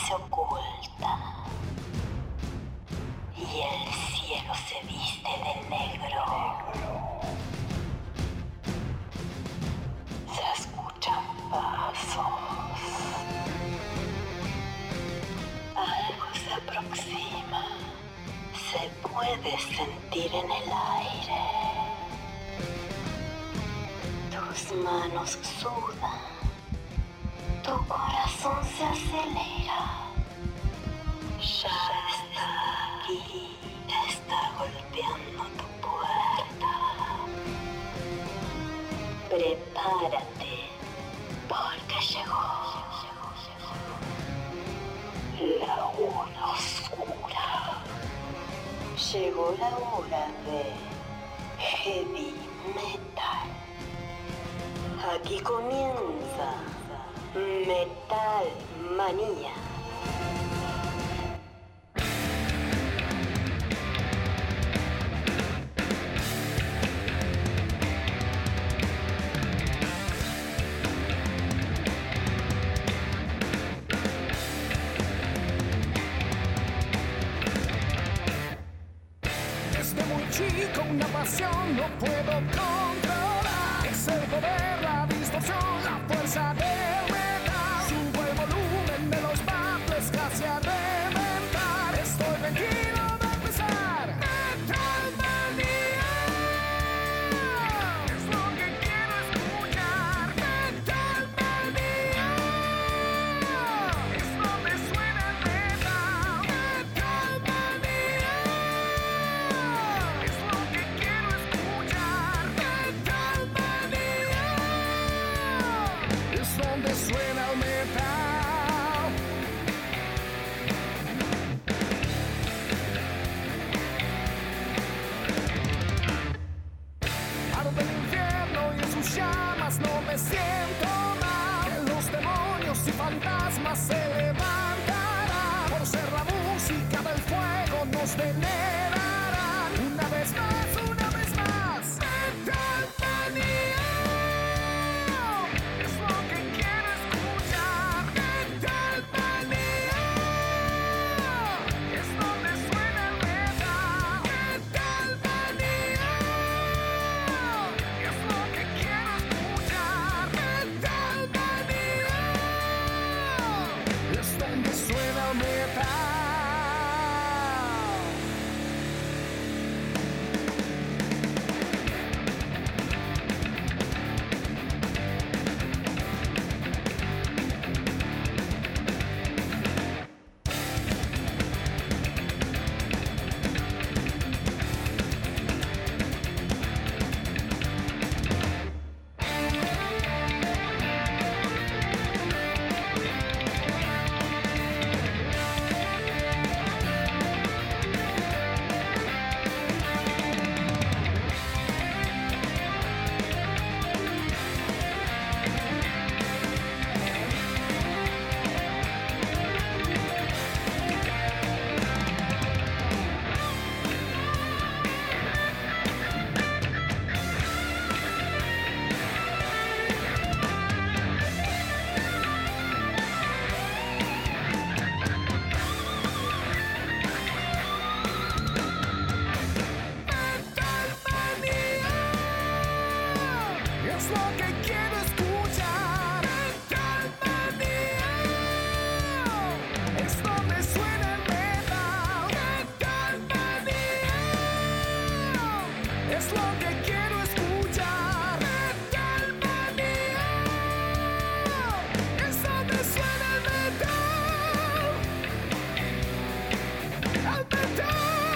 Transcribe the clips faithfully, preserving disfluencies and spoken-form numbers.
se oculta y el cielo se viste de negro. Se escuchan pasos. Algo se aproxima. Se puede sentir en el aire. Tus manos sudan. Tu corazón se acelera. Ya está aquí. Está golpeando tu puerta. Prepárate, porque llegó la hora oscura. Llegó la hora de Heavy Metal. Aquí comienza Metal Manía. Desde muy chico una pasión no puedo controlar. Es el poder, la distorsión, la fuerza del metal. Subo el volumen de los baffles casi a reventar. Estoy tranquilo de empezar. Metal Manía es lo que quiero escuchar. Metal Manía es donde suena el metal. Metal Manía es lo que quiero escuchar. Metal Manía es donde suena el metal. Paro del infierno y en sus llamas no me siento mal. Que los demonios y fantasmas se levantarán. Por ser la música del fuego nos venerarán. Una vez más, una vez más. Metal Manía es lo que quiero escuchar. Metal Manía es donde suena el metal. Metal Manía es lo que quiero escuchar. Metal Manía es donde suena el metal. Metal Manía es lo que quiero escuchar. Metal Manía es donde suena el metal. Metal Manía es lo que quiero escuchar. Metal Manía es donde suena el metal. El metal.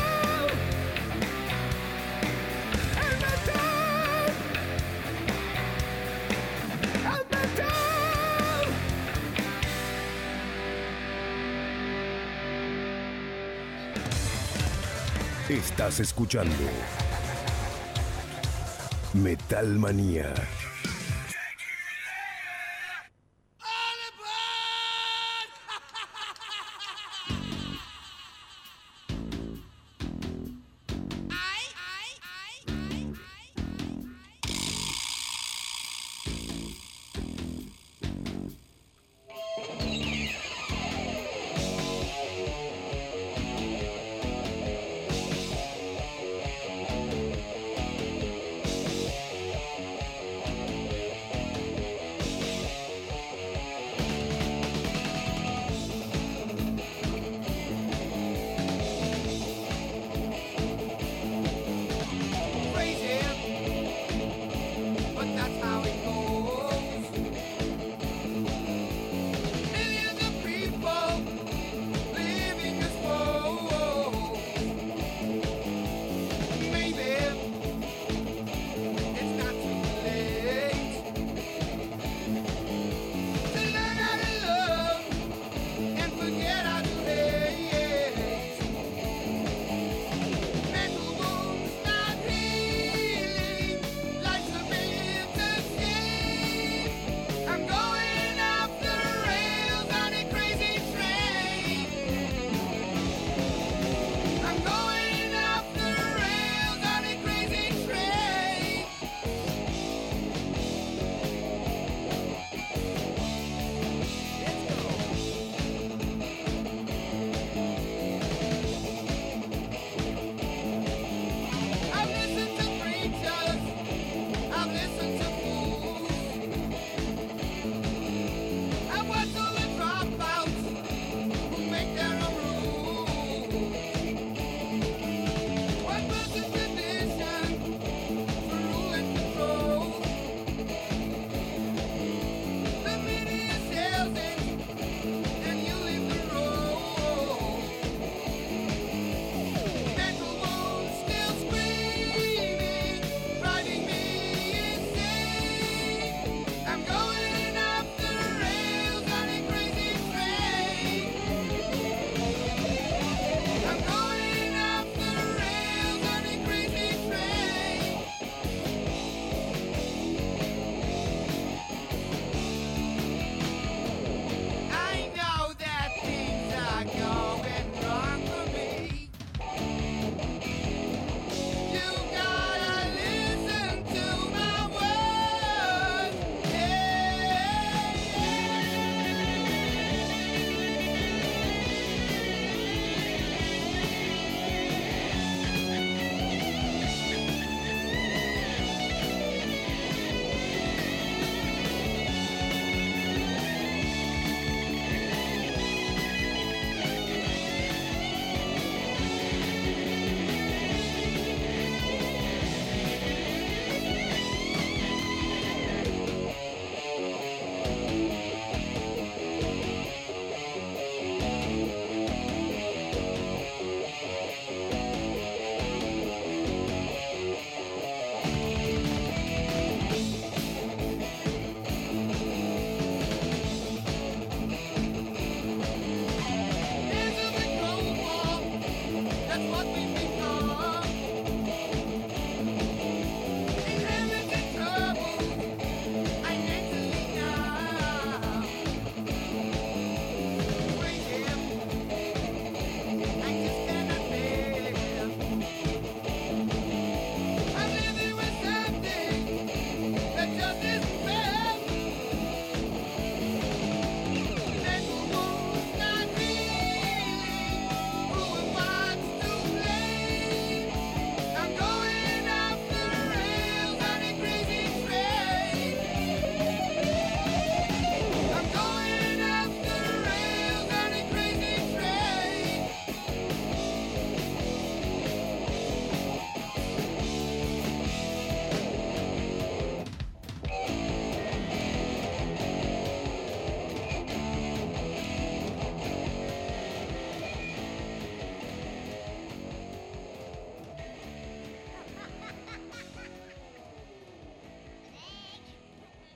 El metal, el metal. Estás escuchando Metal Manía.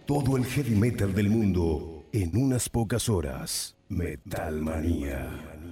Todo el heavy metal del mundo en unas pocas horas. Metal Manía.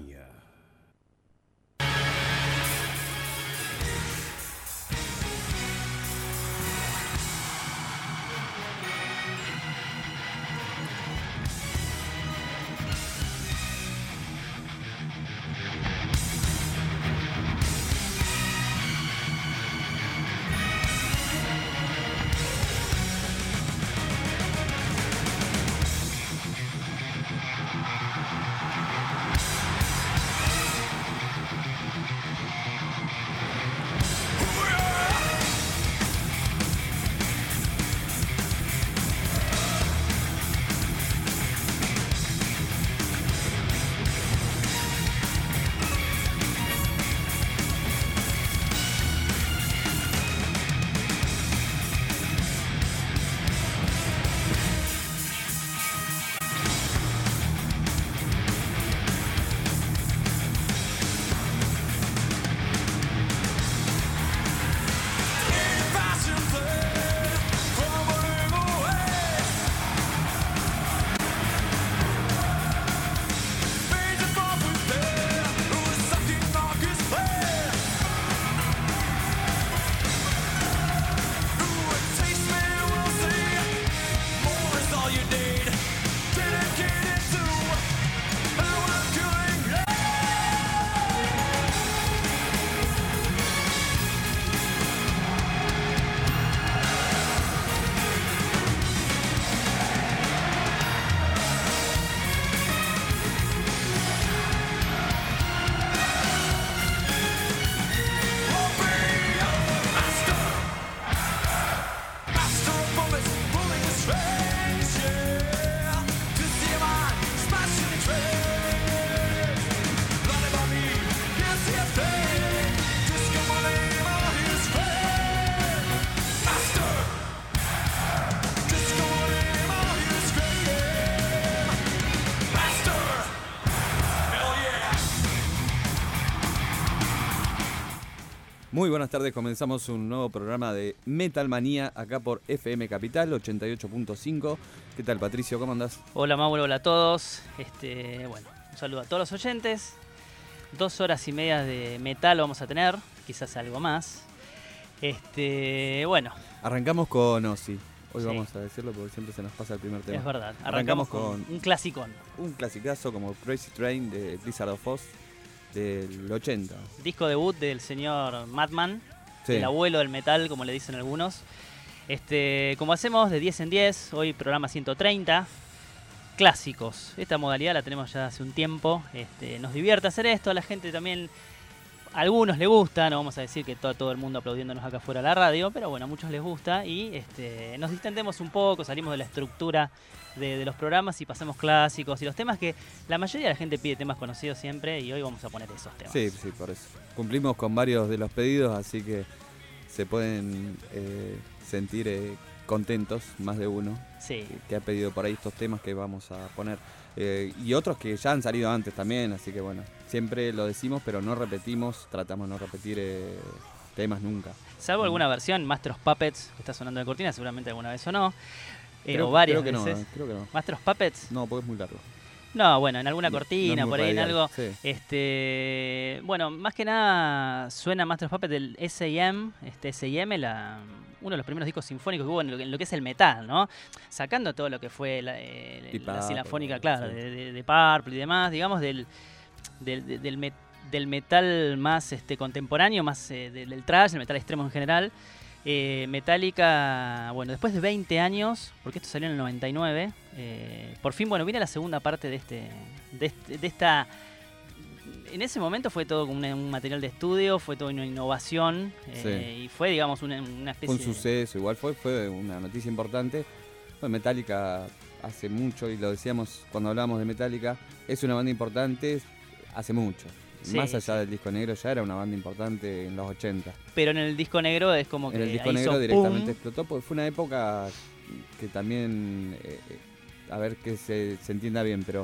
Muy buenas tardes, comenzamos un nuevo programa de Metal Manía acá por F M Capital ochenta y ocho punto cinco. ¿Qué tal, Patricio? ¿Cómo andás? Hola, Mauro, hola a todos. Este, bueno, un saludo a todos los oyentes. Dos horas y media de metal vamos a tener, quizás algo más. Este, bueno. Arrancamos con Ozzy. Hoy Sí. vamos a decirlo porque siempre se nos pasa el primer tema. Es verdad, Arrancamos, arrancamos, con, con un clasicón. un clasicazo como Crazy Train de Blizzard of Oz del ochenta. Disco debut del señor Madman, Sí. el abuelo del metal, como le dicen algunos. Este, como hacemos de diez en diez, hoy programa ciento treinta. Clásicos. Esta modalidad la tenemos ya hace un tiempo. Este, nos divierte hacer esto, a la gente también, a algunos les gusta, no vamos a decir que todo, todo el mundo aplaudiéndonos acá afuera a la radio, pero bueno, a muchos les gusta y este, nos distendemos un poco, salimos de la estructura de, de los programas y pasamos clásicos y los temas que la mayoría de la gente pide temas conocidos siempre y hoy vamos a poner esos temas. Sí, sí, por eso. Cumplimos con varios de los pedidos, así que se pueden eh, sentir eh, contentos, más de uno, Sí. que, que ha pedido por ahí estos temas que vamos a poner. Eh, y otros que ya han salido antes también, así que bueno, siempre lo decimos, pero no repetimos, tratamos de no repetir eh, temas nunca. Salvo alguna versión, Master of Puppets, que está sonando de cortina, seguramente alguna vez o no. Eh, Creo- o varias creo que veces. no, creo que no. Master of Puppets. No, porque es muy largo. No, bueno, en alguna No- cortina, no es muy por ahí en radial, algo. sí. Este, bueno, más que nada suena Master of Puppets del S A M, este S A M, la, uno de los primeros discos sinfónicos que hubo en lo, que- en lo que es el metal, ¿no? Sacando todo lo que fue la, eh, Deep la Purple, sinfónica, claro, sí. de, de, de Purple y demás, digamos, del, del, de- del, met- del metal más este, contemporáneo, más eh, del, del thrash, el metal extremo en general. Eh, Metallica, bueno, después de veinte años, porque esto salió en el noventa y nueve, eh, por fin, bueno, viene la segunda parte de este, de, este- de esta... En ese momento fue todo como un, un material de estudio, fue toda una innovación, eh, y fue, digamos, una, una Fue especie un suceso, igual fue, fue una noticia importante. Bueno, Metallica hace mucho, y lo decíamos cuando hablábamos de Metallica, es una banda importante hace mucho. Sí, Más allá sí. del disco negro, ya era una banda importante en los ochenta. de... Pero en el disco negro es como que En el disco ahí negro hizo directamente pum. explotó, porque fue una época que también, eh, eh, a ver que se, se entienda bien, pero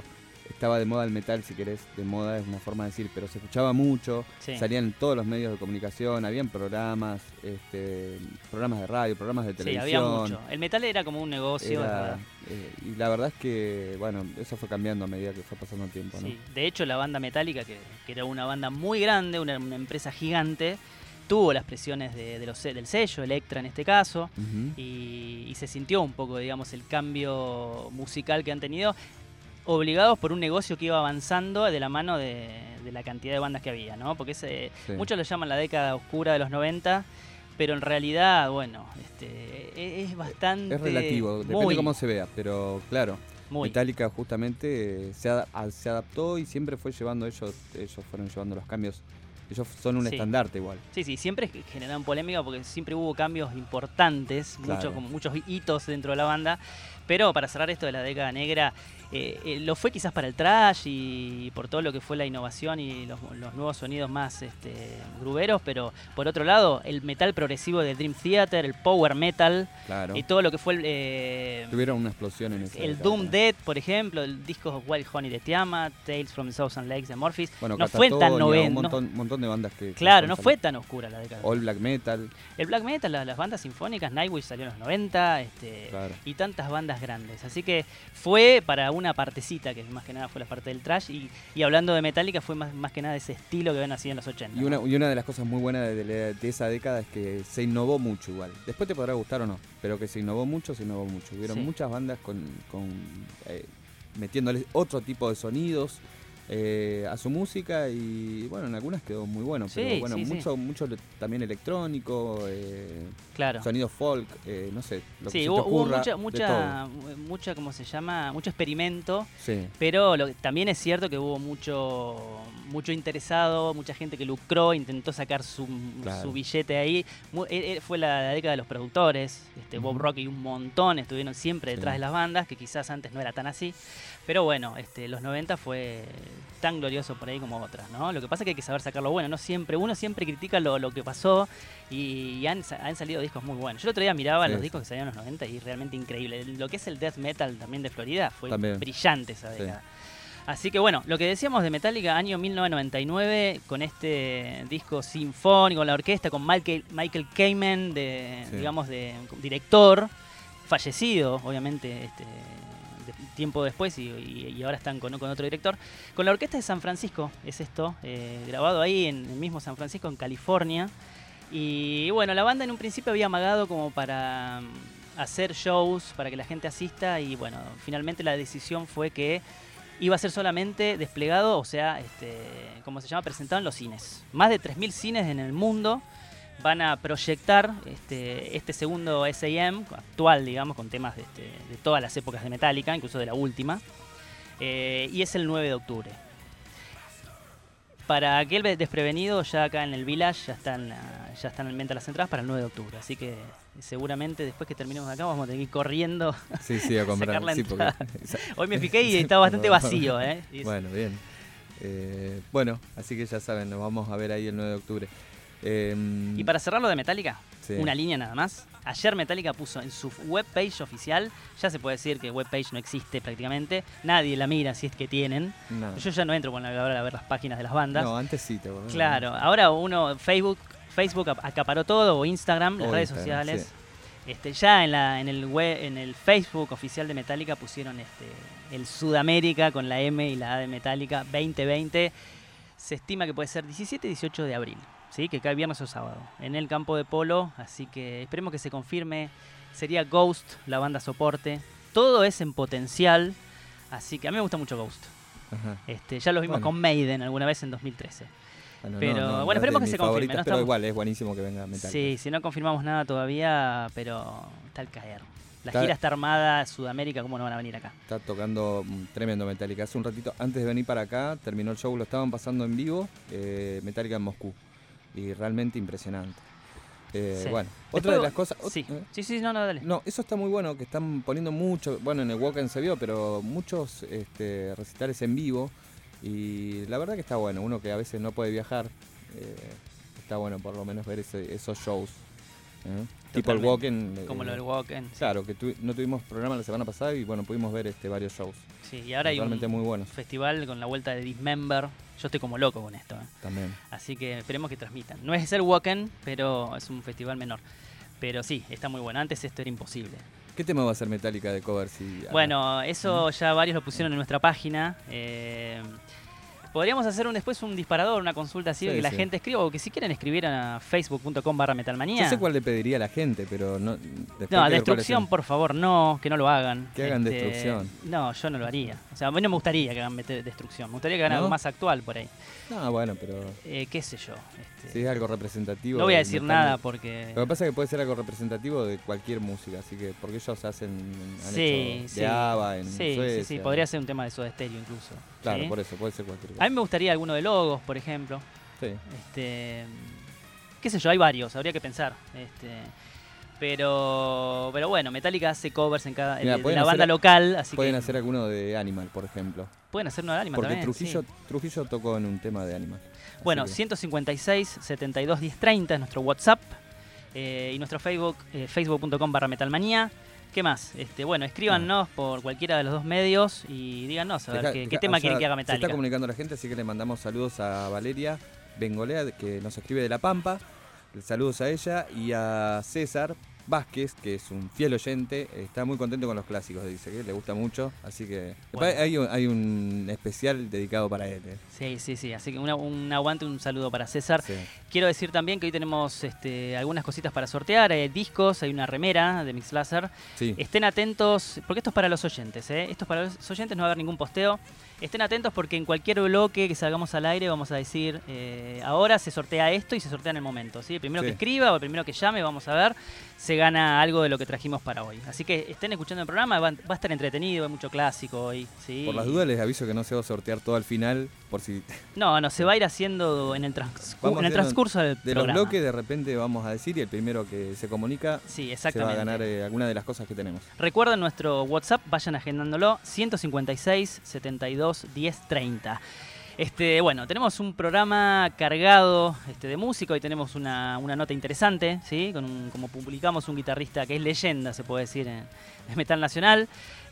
estaba de moda el metal, si querés, de moda es una forma de decir, pero se escuchaba mucho, Sí. salían en todos los medios de comunicación, habían programas, este, programas de radio, programas de Sí, televisión. había mucho. El metal era como un negocio, es Era, verdad. eh, y la verdad es que, bueno, eso fue cambiando a medida que fue pasando el tiempo, ¿no? Sí. De hecho, la banda Metallica, que, que era una banda muy grande, una, una empresa gigante, tuvo las presiones de, de los, se- del sello, Elektra en este caso, Ujú. y, y se sintió un poco, digamos, el cambio musical que han tenido, obligados por un negocio que iba avanzando de la mano de, de la cantidad de bandas que había, ¿no? Porque ese, Sí. muchos lo llaman la década oscura de los noventa, pero en realidad, bueno, este, e- es bastante... Es relativo, depende muy, de cómo se vea, pero claro, muy. Metallica justamente eh, se, ada- a- se adaptó y siempre fue llevando ellos, ellos fueron llevando los cambios. Ellos son un Sí. estandarte igual. Sí, sí, siempre ge- generaron polémica porque siempre hubo cambios importantes, Claro. muchos, como muchos hitos dentro de la banda. Pero para cerrar esto de la década negra, eh, eh, lo fue quizás para el thrash y por todo lo que fue la innovación y los, los nuevos sonidos más este, gruberos, pero por otro lado, el metal progresivo de Dream Theater, el power metal Claro. y todo lo que fue el, eh, Tuvieron una explosión en esa el década Doom también. Dead, por ejemplo, el disco Wild Honey de Tiamat, Tales from the Thousand Lakes de Morphis. Bueno, no fue tan Catatonia, noventa. Un montón, montón de bandas que. que Claro, son no sal- fue tan oscura la década. All Black Metal. El black metal, la- las bandas sinfónicas, Nightwish salió en los noventa, este, Claro. y tantas bandas grandes. Así que fue para una partecita, que más que nada fue la parte del thrash, y, y hablando de Metallica fue más, más que nada ese estilo que ven así en los ochenta. Y una, ¿no? y una de las cosas muy buenas de, de- de esa década es que se innovó mucho igual. Después te podrá gustar o no, pero que se innovó mucho, se innovó mucho. Hubieron Sí. muchas bandas con, con eh, metiéndole otro tipo de sonidos eh, a su música y bueno, en algunas quedó muy bueno. Sí, Pero bueno, sí, sí. mucho, mucho le- también electrónico, eh, Claro. sonido folk, eh, no sé, lo que Sí, se hubo, te hubo ocurra, mucha, de mucha, mucha, ¿cómo se llama? Mucho experimento, todo. Sí. pero lo que- también es cierto que hubo mucho, mucho interesado, mucha gente que lucró, intentó sacar su, Claro. su billete ahí. Mu- e- e- fue la, la década de los productores, este, Bob Ujú. Rock y un montón estuvieron siempre Sí. detrás de las bandas, que quizás antes no era tan así. Pero bueno, este, los noventa fue tan glorioso por ahí como otras, ¿no? Lo que pasa es que hay que saber sacar lo bueno, no siempre, uno siempre critica lo, lo que pasó y, y han, sa- han salido discos muy buenos. Yo el otro día miraba Sí, los sí. discos que salieron en los noventa y realmente increíble. Lo que es el death metal también de Florida fue También. brillante esa Sí. década. Así que bueno, lo que decíamos de Metallica, año mil novecientos noventa y nueve, con este disco sinfónico, la orquesta, con Michael, Michael Kamen, de, Sí. digamos, de director, fallecido, obviamente, este, de- tiempo después, y, y- y ahora están con, con otro director. Con la orquesta de San Francisco, es esto, eh, grabado ahí en el mismo San Francisco, en California. Y bueno, la banda en un principio había amagado como para mm, hacer shows, para que la gente asista, y bueno, finalmente la decisión fue que iba a ser solamente desplegado, o sea, este, como se llama, presentado en los cines. Más de tres mil cines en el mundo van a proyectar este, este segundo S A M actual, digamos, con temas de, este, de todas las épocas de Metallica, incluso de la última. Eh, y es el nueve de octubre. Para aquel desprevenido, ya acá en el Village ya están, la- ya están en venta las entradas para el nueve de octubre. Así que seguramente después que terminemos acá vamos a tener que ir corriendo. Sí, sí, a comprar. Sacar la Sí, porque- entrada. Hoy me fijé y estaba bastante vacío, ¿eh? Y- Bueno, bien. Eh, bueno, así que ya saben, nos vamos a ver ahí el nueve de octubre. Eh, Y para cerrar lo de Metallica, sí. una línea nada más. Ayer Metallica puso en su webpage oficial, ya se puede decir que webpage no existe prácticamente, nadie la mira si es que tienen. No. Yo ya no entro con la navegador a ver las páginas de las bandas. No, antes sí, te acordás. Claro, ahora uno, Facebook, Facebook ap- acaparó todo, o Instagram, las O redes Instagram, sociales. sí. Este, ya en, la, en, el web, en el Facebook oficial de Metallica pusieron este, el Sudamérica con la M y la A de Metallica veinte veinte. Se estima que puede ser diecisiete y dieciocho de abril, ¿sí? Que cae viernes o sábado, en el campo de polo. Así que esperemos que se confirme. Sería Ghost, la banda soporte. Todo es en potencial. Así que a mí me gusta mucho Ghost. Ajá. Este, ya lo vimos Bueno. con Maiden alguna vez en dos mil trece. Bueno, Pero, no, no, bueno, no es esperemos de que se mis confirme, favoritas, no pero estamos- igual es buenísimo que venga Metallica. Sí, si no confirmamos nada todavía, pero está al caer. La Está- gira está armada, Sudamérica, ¿cómo no van a venir acá? Está tocando mm, tremendo Metallica. Hace un ratito, antes de venir para acá, terminó el show, lo estaban pasando en vivo, eh, Metallica en Moscú. Y realmente impresionante. Eh, Sí. Bueno, Después- otra de las cosas... ot- Sí, ¿eh? sí, sí, no, no, dale. No, eso está muy bueno, que están poniendo mucho, bueno, en el Walk-In se vio, pero muchos este, recitales en vivo. Y la verdad que está bueno, uno que a veces no puede viajar, eh, está bueno por lo menos ver ese- esos shows. ¿eh? Tipo el Wacken. eh, Como lo del Wacken. Sí. Claro, que tu, no tuvimos programa la semana pasada y bueno, pudimos ver este varios shows. Sí, y ahora hay un Realmente muy buenos festival con la vuelta de Dismember. Yo estoy como loco con esto. ¿eh? también. Así que esperemos que transmitan. No es el Wacken, pero es un festival menor. Pero sí, está muy bueno. Antes esto era imposible. ¿Qué tema va a ser Metallica de cover? Si, Bueno, eso ya varios lo pusieron en nuestra página. Eh, podríamos hacer un, después un disparador, una consulta así, Sí, que la sí. gente escriba, o que si quieren escribir a facebook.com barra metalmanía. Yo sé cuál le pediría a la gente, pero no. después No, hay que ver cuáles destrucción, son. por favor, no, que no lo hagan. Que hagan Este, destrucción. No, yo no lo haría. O sea, a mí no me gustaría que hagan meter destrucción. Me gustaría que hagan ¿No? algo más actual por ahí. No, bueno, pero Eh, qué sé yo. este, si es algo representativo. no voy a del decir metal- nada porque... Lo que pasa es que puede ser algo representativo de cualquier música, así que porque ellos hacen han Sí, hecho sí. de ABBA en sí, Suecia. sí, sí, podría ser un tema de Soda Stereo incluso. Claro, ¿sí? por eso, puede ser cualquier A cosa. mí me gustaría alguno de Logos, por ejemplo. Sí. Este, qué sé yo, hay varios, habría que pensar. Este, pero, pero bueno, Metallica hace covers en cada Mirá, de pueden la banda hacer- local, así Pueden que hacer alguno de Animal, por ejemplo. pueden hacer uno de Anima Porque también. Trujillo, sí. Trujillo tocó en un tema de Animal. Así Bueno, que- ciento cincuenta y seis, setenta y dos, diez, treinta es nuestro WhatsApp eh, y nuestro Facebook, eh, facebook.com barra metalmanía. ¿Qué más? Este, bueno, escríbanos por cualquiera de los dos medios y díganos a ver Deja- qué, qué deja- tema o sea, quieren que haga Se Metallica. está comunicando la gente, así que le mandamos saludos a Valeria Bengolea, que nos escribe de La Pampa. Saludos a ella y a César Vázquez, que es un fiel oyente. Está muy contento con los clásicos, dice que le gusta mucho. Así que Bueno. hay, un, hay un especial dedicado para él. eh. Sí, sí, sí. Así que una- un aguante, un saludo para César. Sí. Quiero decir también que hoy tenemos este, algunas cositas para sortear, eh, discos, hay una remera de Mix Láser. Sí. Estén atentos, porque esto es para los oyentes, ¿eh? Esto es para los oyentes, no va a haber ningún posteo. Estén atentos porque en cualquier bloque que salgamos al aire vamos a decir, eh, ahora se sortea esto y se sortea en el momento, ¿sí? El primero Sí. que escriba o el primero que llame, vamos a ver, se gana algo de lo que trajimos para hoy. Así que estén escuchando el programa, va, va a estar entretenido, hay mucho clásico hoy, ¿sí? Por las dudas les aviso que no se va a sortear todo al final, por si No, no, se va a ir haciendo en el, transcu- Vamos en el haciendo transcurso del de los programa. bloques de repente vamos a decir y el primero que se comunica Sí, se va exactamente. a ganar eh, alguna de las cosas que tenemos. Recuerden nuestro WhatsApp, vayan agendándolo, ciento cincuenta y seis, setenta y dos, diez, treinta. Este, bueno, tenemos un programa cargado este, de música, hoy tenemos una, una nota interesante, ¿sí? Con un- como publicamos un guitarrista que es leyenda, se puede decir, en, en Metal Nacional.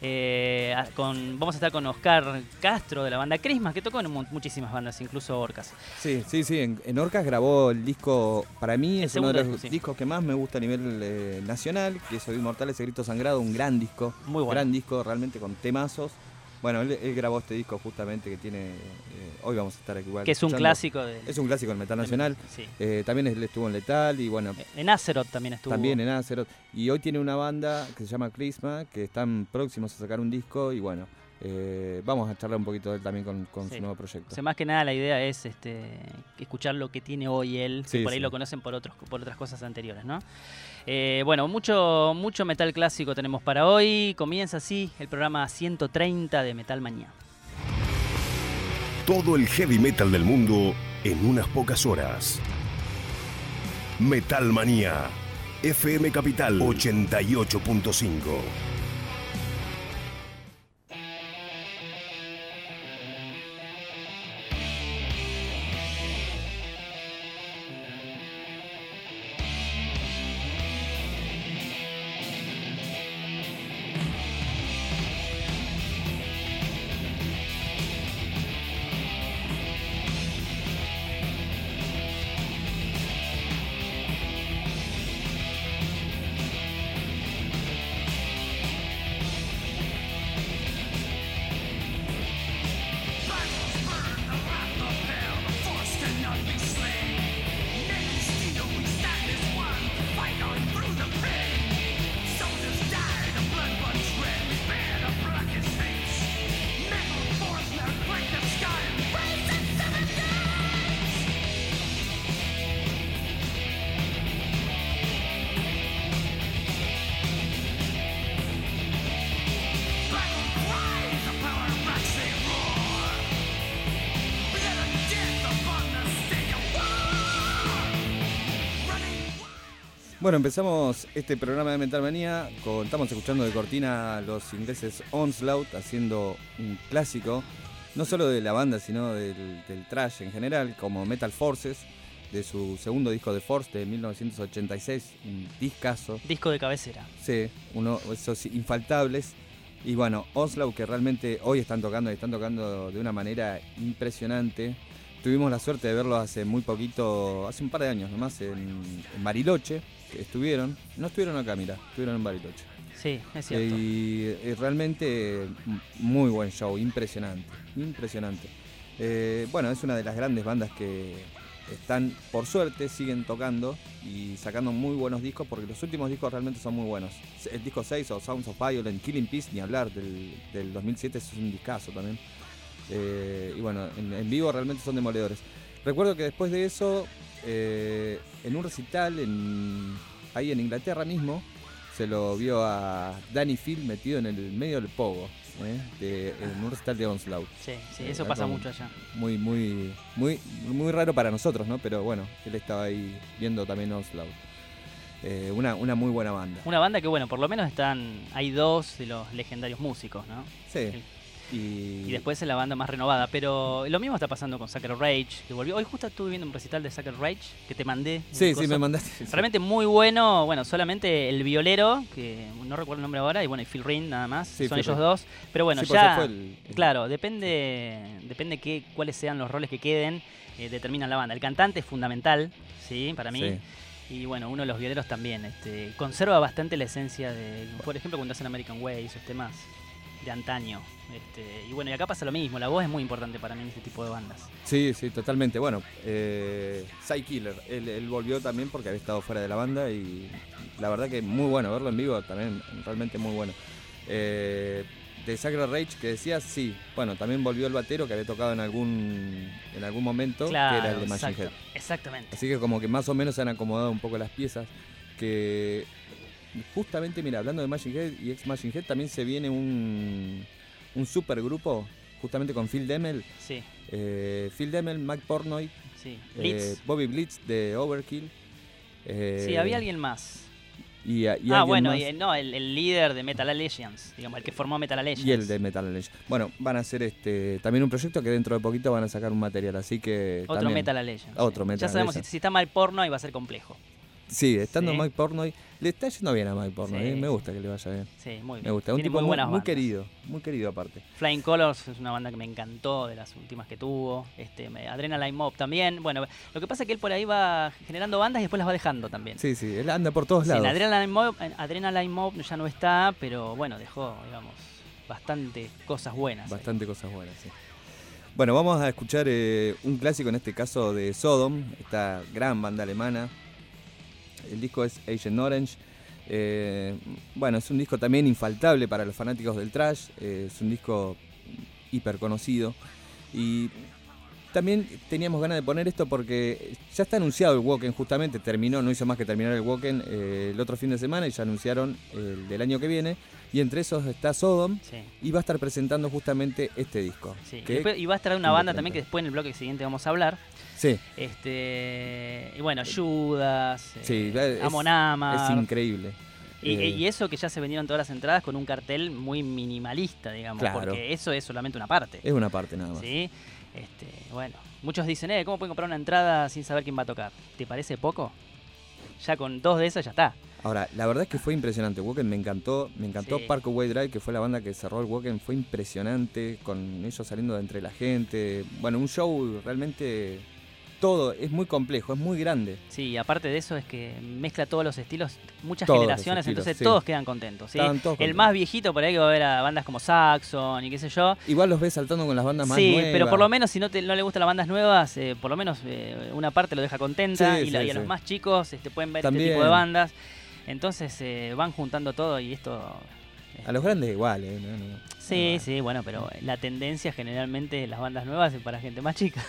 Eh, a- con, vamos a estar con Oscar Castro de la banda Crisma, que tocó en mu- muchísimas bandas, incluso Orcas. Sí, sí, sí. En, en Orcas grabó el disco, para mí El es uno de los segundo disco, sí. discos que más me gusta a nivel eh, nacional, que es Oídos Mortales, El Grito Sangrado, un gran disco. Muy bueno. Gran disco, realmente con temazos. Bueno, él, él grabó este disco justamente que tiene, eh, hoy vamos a estar aquí igual. Que es un escuchando. clásico de, Es un clásico del metal nacional. Sí. Eh, también él estuvo en Letal y bueno, En Azeroth también estuvo. también en Azeroth. Y hoy tiene una banda que se llama Crisma, que están próximos a sacar un disco y bueno, eh, vamos a charlar un poquito de él también con, con Sí. su nuevo proyecto. O sea, más que nada la idea es este, escuchar lo que tiene hoy él, que Sí, por ahí sí. lo conocen por otros por otras cosas anteriores, ¿no? Eh, bueno, mucho, mucho metal clásico tenemos para hoy. Comienza así el programa ciento treinta de Metal Manía. Todo el heavy metal del mundo en unas pocas horas. Metal Manía, F M Capital ochenta y ocho punto cinco. Bueno, empezamos este programa de Metal Manía, con, estamos escuchando de cortina a los ingleses Onslaught haciendo un clásico, no solo de la banda, sino del, del thrash en general, como Metal Forces. de su segundo disco The Force de mil novecientos ochenta y seis, un discazo. Disco de cabecera. Sí, uno esos infaltables. Y bueno, Onslaught, que realmente hoy están tocando y están tocando de una manera impresionante. Tuvimos la suerte de verlos hace muy poquito, hace un par de años nomás, en, en Bariloche, que estuvieron. No estuvieron acá, mira, estuvieron en Bariloche. Sí, es cierto. Y, y realmente muy buen show, impresionante, impresionante. Eh, bueno, es una de las grandes bandas que están, por suerte, siguen tocando y sacando muy buenos discos, porque los últimos discos realmente son muy buenos. El disco seis o Sounds of Violence, Killing Peace, ni hablar, del, del dos mil siete, es un discazo también. Eh, y bueno, en, en vivo realmente son demoledores. Recuerdo que después de eso, eh, en un recital en, ahí en Inglaterra mismo, se lo vio a Danny Field metido en el medio del pogo, ¿eh? de, en un recital de Onslaught. Sí, sí, eso Eh, pasa algo mucho allá. Muy, muy, muy, muy raro para nosotros, ¿no? Pero bueno, él estaba ahí viendo también Onslaught. Eh, una, una muy buena banda. Una banda que, bueno, por lo menos están, hay dos de los legendarios músicos, ¿no? Sí. El- Y, Y después es la banda más renovada, pero lo mismo está pasando con Sacred Rage, que volvió. Hoy justo estuve viendo un recital de Sacred Rage que te mandé. Sí, sí, coso. me mandaste. Realmente muy bueno, bueno, solamente el violero, que no recuerdo el nombre ahora, y bueno, y Phil Rin nada más, Sí, son Phil ellos Rin. dos. Pero bueno, Sí, porque ya, fue el- el- claro, depende depende qué, cuáles sean los roles que queden, eh, determinan la banda. El cantante es fundamental, sí, para mí. Sí. Y bueno, uno de los violeros también, este, conserva bastante la esencia de, por ejemplo, cuando hacen American Way, esos temas de antaño. Este, y bueno, y acá pasa lo mismo, la voz es muy importante para mí en este tipo de bandas. Sí, sí, totalmente. Bueno, eh, Cy Killer, él, él volvió también porque había estado fuera de la banda y la verdad que muy bueno, verlo en vivo también, realmente muy bueno. Eh, de Sacred Rage que decías, sí, bueno, también volvió el batero que había tocado en algún en algún momento, Claro, que era el de Machine exacto, Head. exactamente. Así que como que más o menos se han acomodado un poco las piezas, que justamente, mira, hablando de Machine Head y ex Machine Head, también se viene un, un supergrupo, justamente con Phil Demmel, Sí, eh, Phil Demmel, Mike Portnoy, sí. eh, Blitz. Bobby Blitz de Overkill. eh, Sí, había alguien más. Y, y ah, alguien bueno, más, y, eh, no, el, el líder de Metal Allegiance, digamos, el que formó Metal Allegiance. y el de Metal Legends. Bueno, van a hacer este también un proyecto que dentro de poquito van a sacar un material, así que Otro también, Metal Allegiance. Otro sí. Metal Ya sabemos, si, Allegiance. si está mal porno, iba a ser complejo. Sí, estando Sí. Mike Portnoy, le está yendo bien a Mike Portnoy, Sí, eh, me sí. gusta que le vaya bien. Sí, muy bien. Me gusta, un Tiene tipo muy muy, buenas muy bandas. querido, muy querido aparte. Flying Colors es una banda que me encantó, de las últimas que tuvo. Este, me- Adrenaline Mob también. Bueno, lo que pasa es que él por ahí va generando bandas y después las va dejando también. Sí, sí, él anda por todos Sí, en lados. Adrenaline Mob, en Adrenaline Mob ya no está, pero bueno, dejó, digamos, bastante cosas buenas. ahí. Bastante cosas buenas, sí. Bueno, vamos a escuchar eh, un clásico, en este caso de Sodom, esta gran banda alemana. El disco es Agent Orange. Eh, bueno, es un disco también infaltable para los fanáticos del thrash. Eh, es un disco hiper conocido. Y también teníamos ganas de poner esto porque ya está anunciado el Wacken, justamente terminó, no hizo más que terminar el Wacken eh, el otro fin de semana y ya anunciaron el del año que viene. Y entre esos está Sodom Sí. y va a estar presentando justamente este disco. Sí. que- Y, después- y va a estar una que banda me también que encanta. después en el bloque siguiente vamos a hablar. Sí, Este, y bueno, Judas, eh, sí, es, Amon es Amarth. increíble. Y, Eh, y eso que ya se vendieron todas las entradas con un cartel muy minimalista, digamos, Claro. porque eso es solamente una parte. es una parte nada más. ¿Sí? Este, bueno, muchos dicen, eh, ¿cómo pueden comprar una entrada sin saber quién va a tocar? ¿Te parece poco? Ya con dos de esas ya está. Ahora, la verdad es que fue impresionante. Wacken me encantó, me encantó Sí. Parkway Drive, que fue la banda que cerró el Wacken, fue impresionante, con ellos saliendo de entre la gente. Bueno, un show realmente todo, es muy complejo, es muy grande. Sí, aparte de eso es que mezcla todos los estilos, muchas Todos los generaciones, estilos, entonces sí. todos quedan contentos. ¿sí? Estaban todos El contentos. más viejito por ahí que va a ver a bandas como Saxon y qué sé yo. Igual los ves saltando con las bandas más Sí, nuevas. pero por lo menos si no, te, no le gustan las bandas nuevas, eh, por lo menos eh, una parte lo deja contenta Sí, y, la- sí, y a los sí. más chicos este, pueden ver También. este tipo de bandas. Entonces eh, van juntando todo y esto... eh, A los grandes igual, ¿eh? No, no. Sí, No, sí, bueno, pero la tendencia generalmente las bandas nuevas es para gente más chica.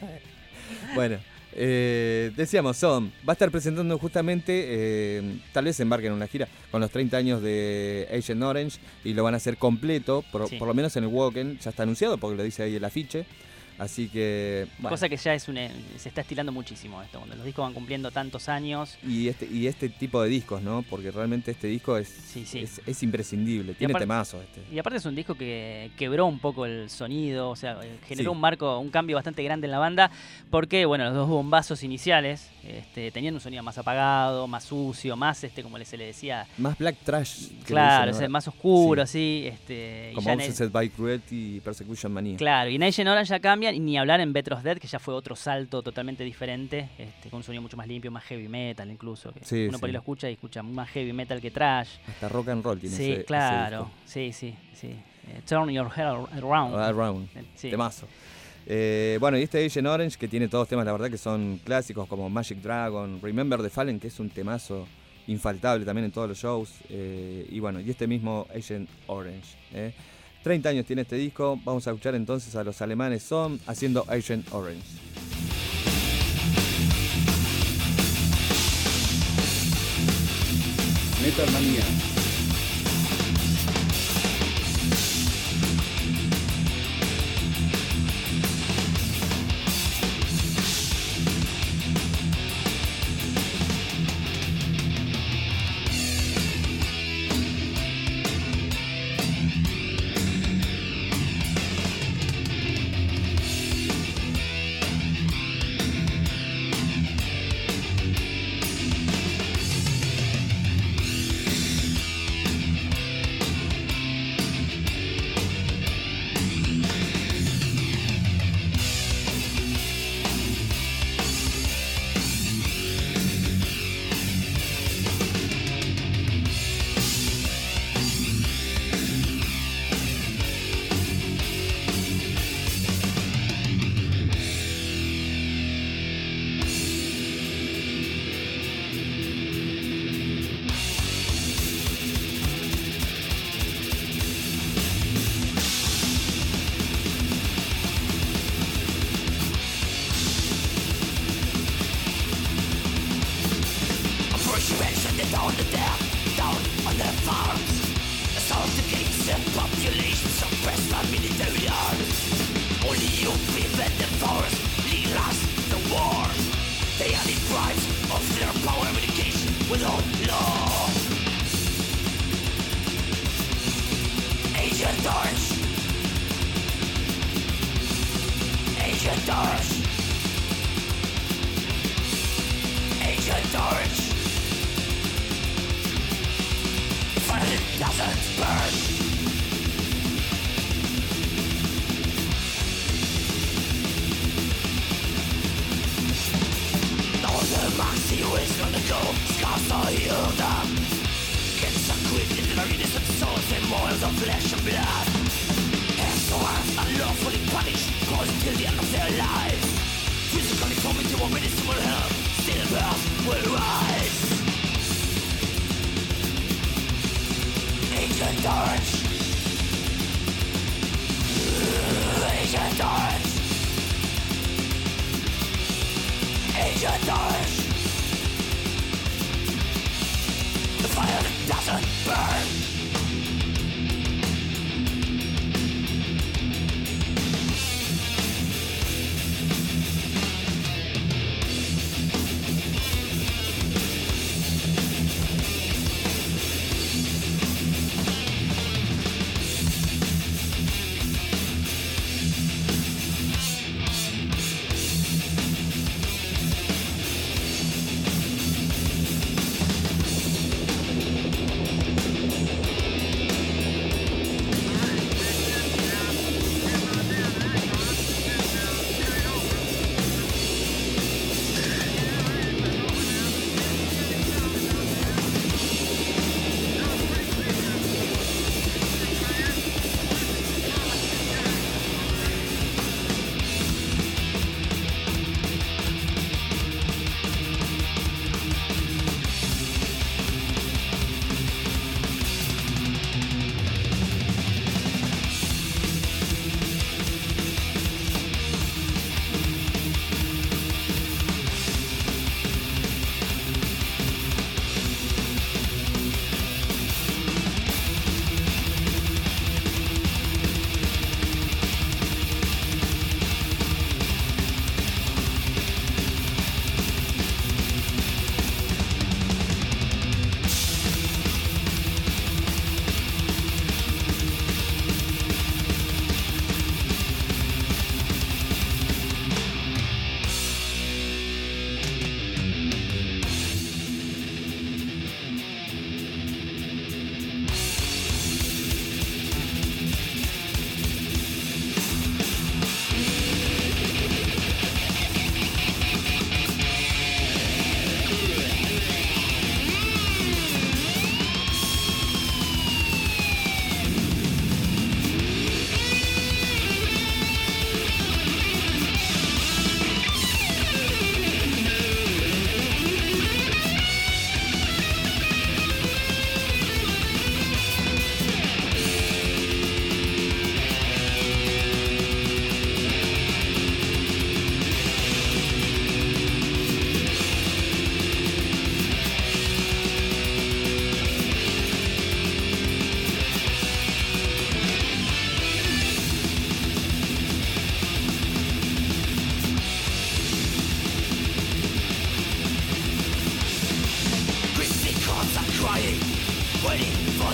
Bueno, eh, decíamos, Sodom va a estar presentando justamente, eh, tal vez embarquen en una gira con los treinta años de Agent Orange y lo van a hacer completo, por, Sí. por lo menos en el Wacken, ya está anunciado porque lo dice ahí el afiche. Así que... bueno. Cosa que ya es un, se está estilando muchísimo esto, cuando los discos van cumpliendo tantos años. Y este, y este tipo de discos, ¿no? Porque realmente este disco es, sí, sí. es, es imprescindible, tiene aparte, temazos este. Y aparte es un disco que quebró un poco el sonido, o sea, generó sí. un marco, un cambio bastante grande en la banda, porque, bueno, los dos bombazos iniciales este, tenían un sonido más apagado, más sucio, más, este como se le decía... Más black trash. Claro, o sea, más oscuro, sí. sí. Este, Como Obsessed by Cruelty y Persecution Mania. Claro, y Nation Orange ya cambian, y ni hablar en Better Off Dead, que ya fue otro salto totalmente diferente, este, con un sonido mucho más limpio, más heavy metal incluso. Que sí, uno sí. por ahí lo escucha y escucha más heavy metal que trash. Hasta rock and roll tiene sí, ese, claro, ese sí, sí, sí. Eh, Turn Your Head Around. Around, sí. temazo. Eh, bueno, y este Agent Orange, que tiene todos temas, la verdad, que son clásicos, como Magic Dragon, Remember the Fallen, que es un temazo infaltable también en todos los shows. Eh, y bueno, y este mismo Agent Orange. Eh. treinta años tiene este disco. Vamos a escuchar entonces a los alemanes Son haciendo Agent Orange. Metal Manía.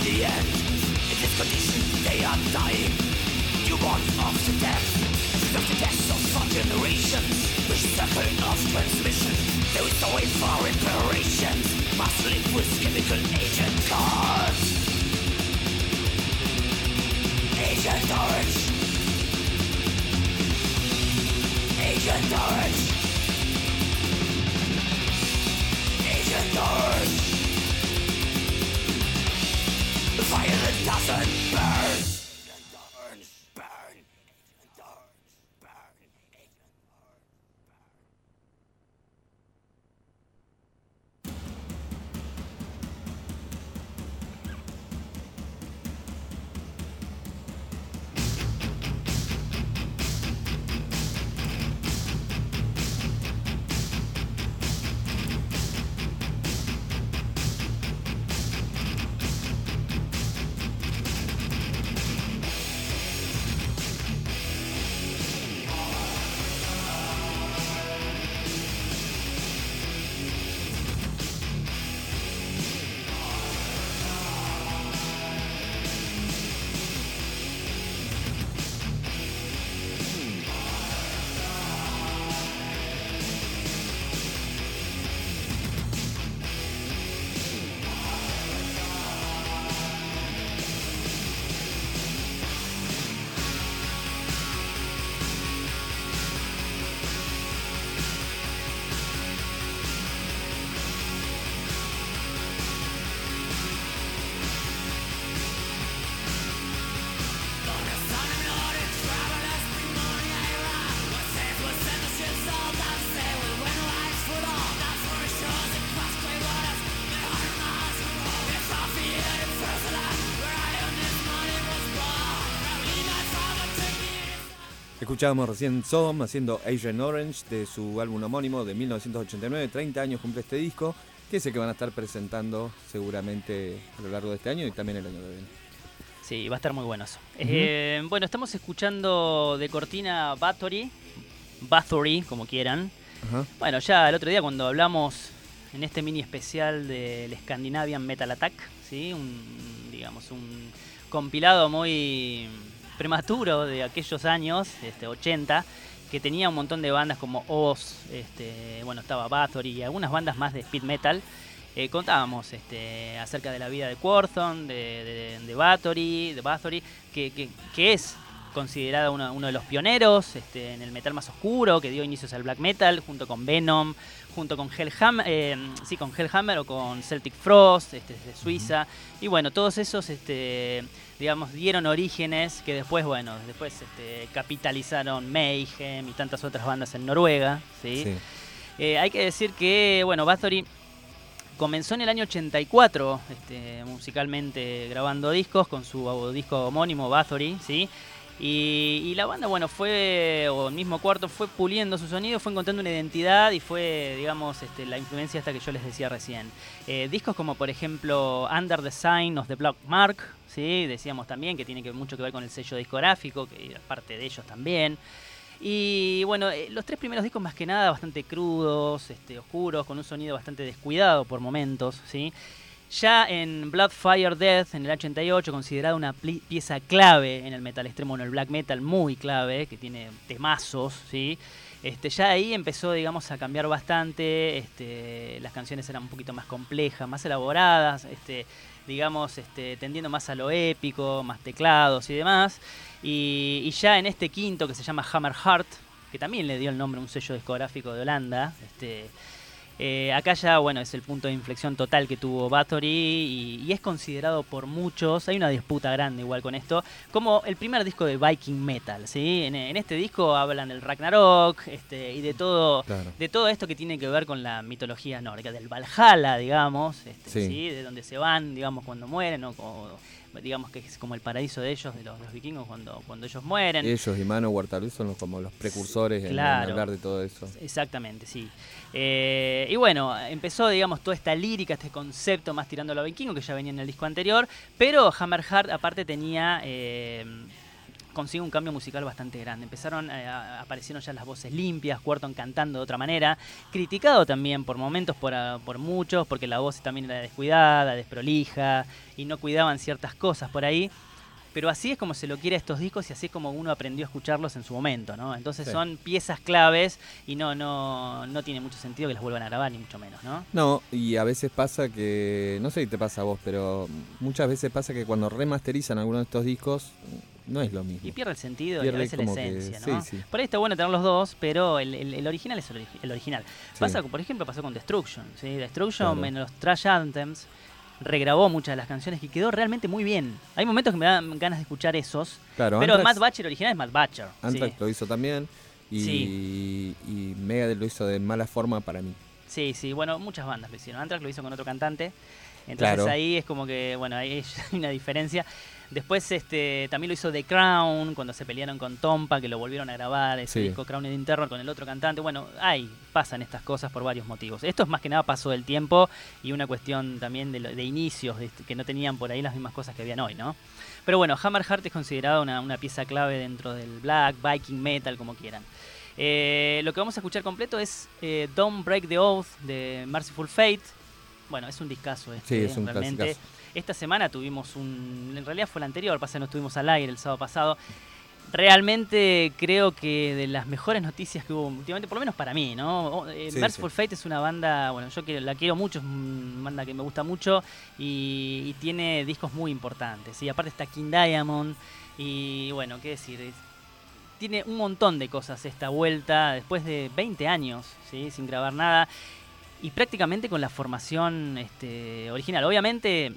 the end. In this condition they are dying, newborns of the death. Of the deaths of four generations, which circle of transmission. There is no way for reparations, must live with chemical agent cards. Agent Orange. Agent Orange. Agent Orange. The fire that doesn't burn. Agent Orange, burn. Agent Orange, burn. Agent Escuchábamos recién Sodom haciendo Agent Orange de su álbum homónimo de mil novecientos ochenta y nueve. treinta años cumple este disco, que es el que van a estar presentando seguramente a lo largo de este año y también el año que viene. Sí, va a estar muy bueno eso. Uh-huh. Eh, bueno, estamos escuchando de cortina Bathory, Bathory, como quieran. Uh-huh. Bueno, ya el otro día cuando hablamos en este mini especial del Scandinavian Metal Attack, ¿sí? Un, digamos, un compilado muy prematuro de aquellos años, este, ochenta, que tenía un montón de bandas como Oz, este, bueno, estaba Bathory y algunas bandas más de speed metal. Eh, contábamos este, acerca de la vida de Quorthon, de, de, de Bathory, de Bathory que, que, que es considerada uno, uno de los pioneros este, en el metal más oscuro, que dio inicios al black metal, junto con Venom, junto con Hellhammer, eh, sí, con Hellhammer o con Celtic Frost, este, de Suiza. Y bueno, todos esos, este, digamos, dieron orígenes que después, bueno, después este, capitalizaron Mayhem y tantas otras bandas en Noruega, ¿sí? Sí. Eh, hay que decir que, bueno, Bathory comenzó en el año ochenta y cuatro, este, musicalmente grabando discos con su disco homónimo Bathory, ¿sí? Y, y la banda, bueno, fue, o el mismo Quorthon, fue puliendo su sonido, fue encontrando una identidad y fue, digamos, este, la influencia esta que yo les decía recién. Eh, discos como, por ejemplo, Under the Sign of the Black Mark, ¿sí? Decíamos también que tiene que, mucho que ver con el sello discográfico, que era parte de ellos también. Y bueno, eh, los tres primeros discos más que nada bastante crudos, este, oscuros, con un sonido bastante descuidado por momentos, ¿sí? Ya en Blood, Fire, Death, en el ochenta y ocho, considerada una pieza clave en el metal extremo, en el black metal muy clave, que tiene temazos, ¿sí? Este, ya ahí empezó, digamos, a cambiar bastante, este, las canciones eran un poquito más complejas, más elaboradas, este, digamos, este, tendiendo más a lo épico, más teclados y demás. Y, y ya en este quinto, que se llama Hammerheart, que también le dio el nombre a un sello discográfico de Holanda, este... Eh, acá ya, bueno, es el punto de inflexión total que tuvo Bathory y, y es considerado por muchos, hay una disputa grande igual con esto, como el primer disco de Viking Metal, ¿sí? En, en este disco hablan del Ragnarok este, y de todo, claro. de todo esto que tiene que ver con la mitología nórdica, del Valhalla, digamos, este, sí. ¿sí? De donde se van, digamos, cuando mueren, o, o digamos que es como el paraíso de ellos, de los, los vikingos, cuando, cuando ellos mueren. Ellos y Manowar tal vez son los, como los precursores en, claro, en hablar de todo eso. Exactamente, sí. Eh, y bueno, empezó, digamos, toda esta lírica, este concepto más tirando a lo vikingo, que ya venía en el disco anterior, pero Hammerheart aparte tenía... Eh, consigue un cambio musical bastante grande. Empezaron, eh, aparecieron ya las voces limpias, Quorthon cantando de otra manera, criticado también por momentos por, uh, por muchos, porque la voz también era descuidada, desprolija, y no cuidaban ciertas cosas por ahí. Pero así es como se lo quiere a estos discos y así es como uno aprendió a escucharlos en su momento, ¿no? Entonces sí. son piezas claves y no, no, no tiene mucho sentido que las vuelvan a grabar, ni mucho menos, ¿no? No, y a veces pasa que, no sé si te pasa a vos, pero muchas veces pasa que cuando remasterizan algunos de estos discos, no es lo mismo. Y pierde el sentido pierde y a veces la esencia, que, ¿no? Sí, sí. Por ahí está bueno tener los dos, pero el, el, el original es el, el original. Sí. Pasa, por ejemplo, pasó con Destruction, ¿sí? Destruction Claro. en los Trash Anthems regrabó muchas de las canciones y quedó realmente muy bien. Hay momentos que me dan ganas de escuchar esos, Claro, pero Anthrax, Matt Butcher original es Matt Butcher. Anthrax sí. lo hizo también y, Sí. y Megadeth lo hizo de mala forma para mí. Sí, sí, bueno, muchas bandas lo hicieron. Anthrax lo hizo con otro cantante. Entonces Claro. ahí es como que, bueno, ahí hay una diferencia. Después este también lo hizo The Crown, cuando se pelearon con Tompa, que lo volvieron a grabar, ese Sí. disco Crown in Terror con el otro cantante. Bueno, ahí pasan estas cosas por varios motivos. Esto es más que nada paso del tiempo y una cuestión también de, lo- de inicios, de, que no tenían por ahí las mismas cosas que habían hoy, ¿no? Pero bueno, Hammerheart es considerada una, una pieza clave dentro del black, viking metal, como quieran. Eh, lo que vamos a escuchar completo es eh, Don't Break the Oath de Merciful Fate. Bueno, es un discazo este, Sí, es un realmente. clasicazo. Esta semana tuvimos un... En realidad fue la anterior, pasa que no estuvimos al aire el sábado pasado. Realmente creo que de las mejores noticias que hubo últimamente, por lo menos para mí, ¿no? O- eh, Sí, Merciful sí. Fate es una banda, bueno, yo quiero, la quiero mucho, es una banda que me gusta mucho y, y tiene discos muy importantes. Y aparte está King Diamond y bueno, qué decir, es- tiene un montón de cosas esta vuelta después de veinte años, ¿sí? Sin grabar nada y prácticamente con la formación este, original. Obviamente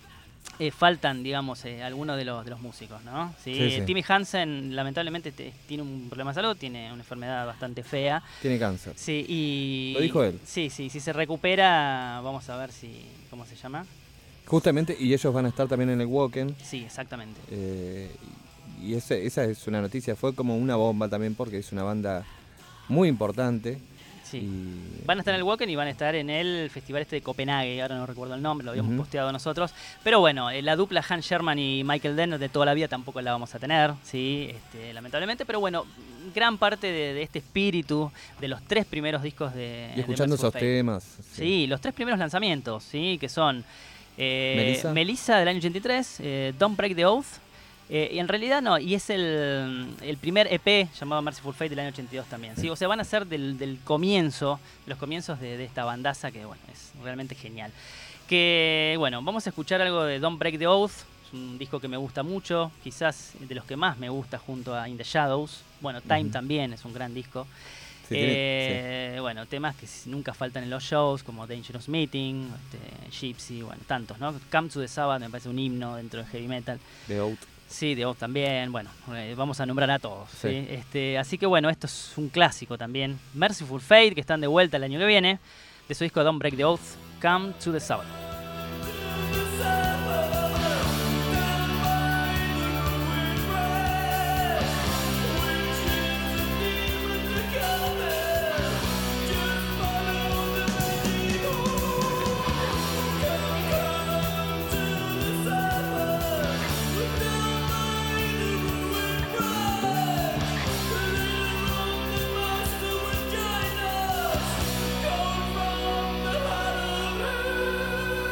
eh, faltan, digamos, eh, algunos de los, de los músicos, ¿no? ¿Sí? Sí, sí. Timmy Hansen lamentablemente te- tiene un problema de salud, tiene una enfermedad bastante fea. Tiene cáncer. Sí, y... Lo dijo él. Sí, sí, si se recupera, vamos a ver si... ¿Cómo se llama? Justamente, y ellos van a estar también en el Wacken. Sí, exactamente. Eh, y ese- esa es una noticia, fue como una bomba también porque es una banda muy importante. Sí. Y, Van a estar en el Wacken y van a estar en el festival este de Copenhague, ahora no recuerdo el nombre, lo habíamos Ujú. posteado nosotros. Pero bueno, eh, la dupla Hans Sherman y Michael Denner de toda la vida tampoco la vamos a tener, sí, este, lamentablemente. Pero bueno, gran parte de, de este espíritu de los tres primeros discos de y escuchando de Merciful esos Fate. temas. Sí, los tres primeros lanzamientos, sí, que son eh, ¿Melissa? Melissa del año ochenta y tres, eh, Don't Break the Oath, eh, y en realidad no, y es el, el primer E P llamado Merciful Fate del año ochenta y dos también, sí, o sea, van a ser del, del comienzo, de los comienzos de, de esta bandaza que, bueno, es realmente genial. Que, bueno, vamos a escuchar algo de Don't Break the Oath, es un disco que me gusta mucho, quizás de los que más me gusta junto a In the Shadows, bueno, Time Ujú. también es un gran disco. Sí, tiene- Eh, Bueno, temas que s- nunca faltan en los shows, como Dangerous Meeting, este, Gypsy, bueno, tantos, ¿no? Come to the Sabbath me parece un himno dentro del heavy metal. de Out. Sí, de Oath también, bueno, eh, vamos a nombrar a todos. ¿sí? Sí. Este, así que bueno, esto es un clásico también. Merciful Fate, que están de vuelta el año que viene, de su disco Don't Break the Oath, Come to the Sabbath. Go from the heart of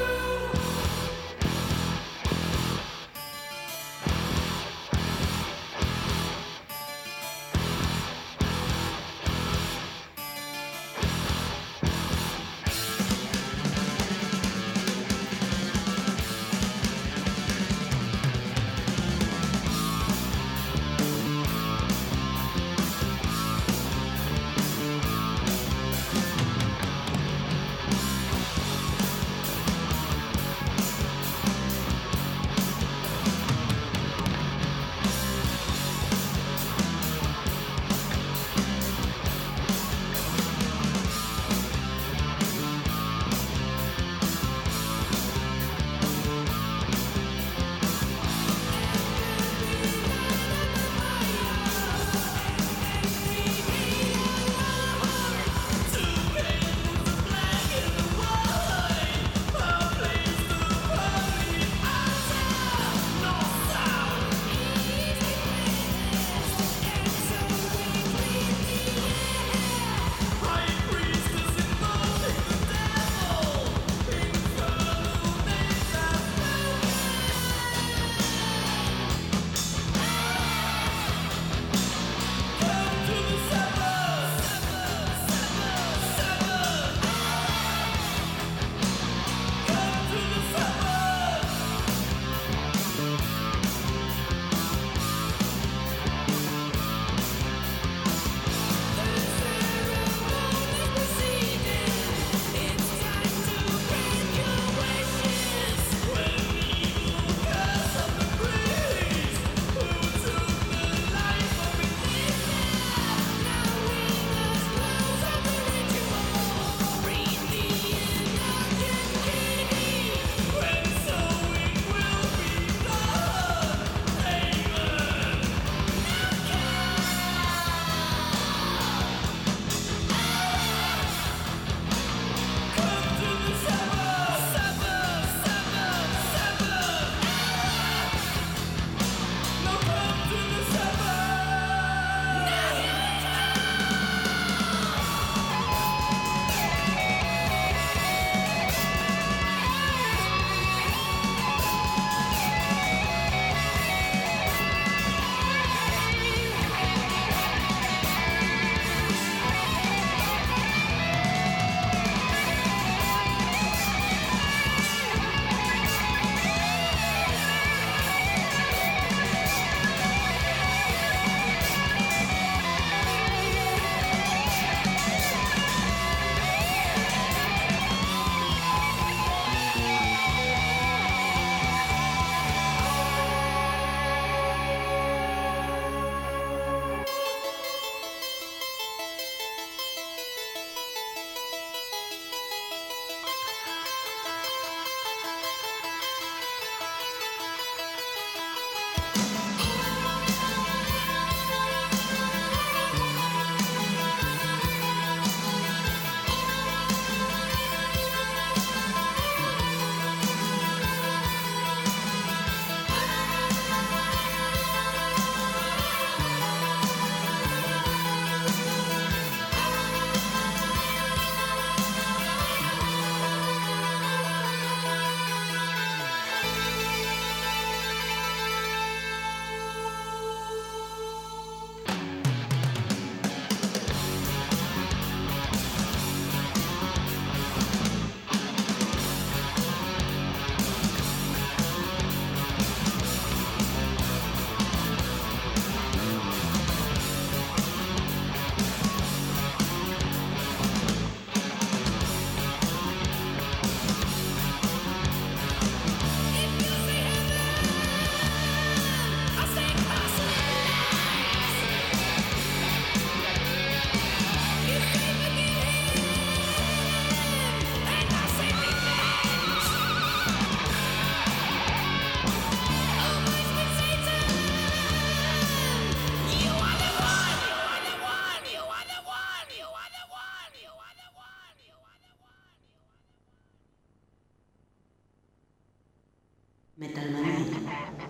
Metalmanía.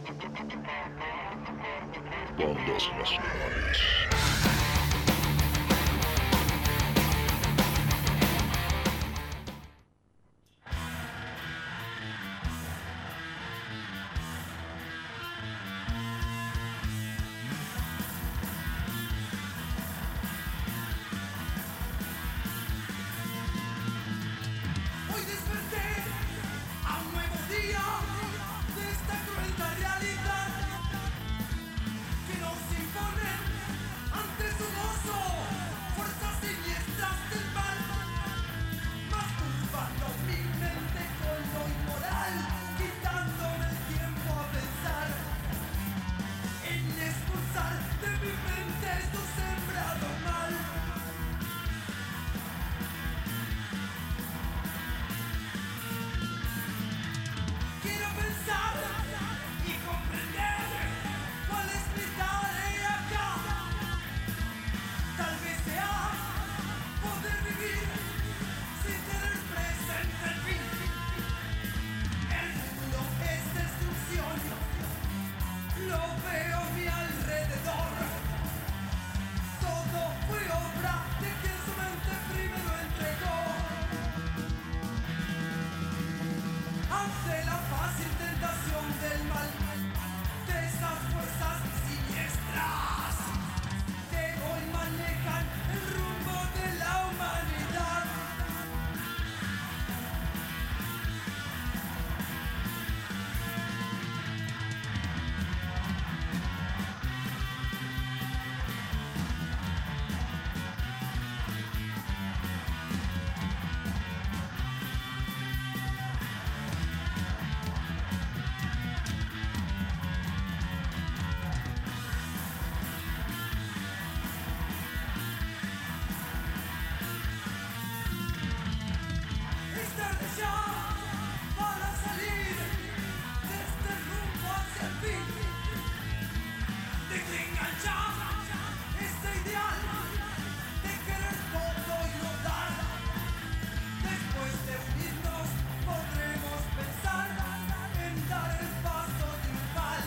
Bandas nacionales. Hoy desperté a un nuevo día de esta cruenta realidad que nos impone ante su gozo fuerzas siniestras del mal, masturbando mi mente con lo inmoral, quitándome el tiempo a pensar en expulsar de mi mente esto sembrado mal. Quiero pensar y comprender cuál es mi tarea acá. Tal vez sea poder vivir sin tener presente el fin. El mundo es destrucción, lo veo a mi alrededor. Todo fue obra de quien su mente primero entregó. Ante la fácil tentación del mal, de esas fuerzas siniestras que hoy manejan el rumbo de la humanidad. Es tarde ya para salir de este rumbo hacia el fin. De que enganchar este ideal de querer todo y no dar. Después de unirnos podremos pensar en dar el paso triunfal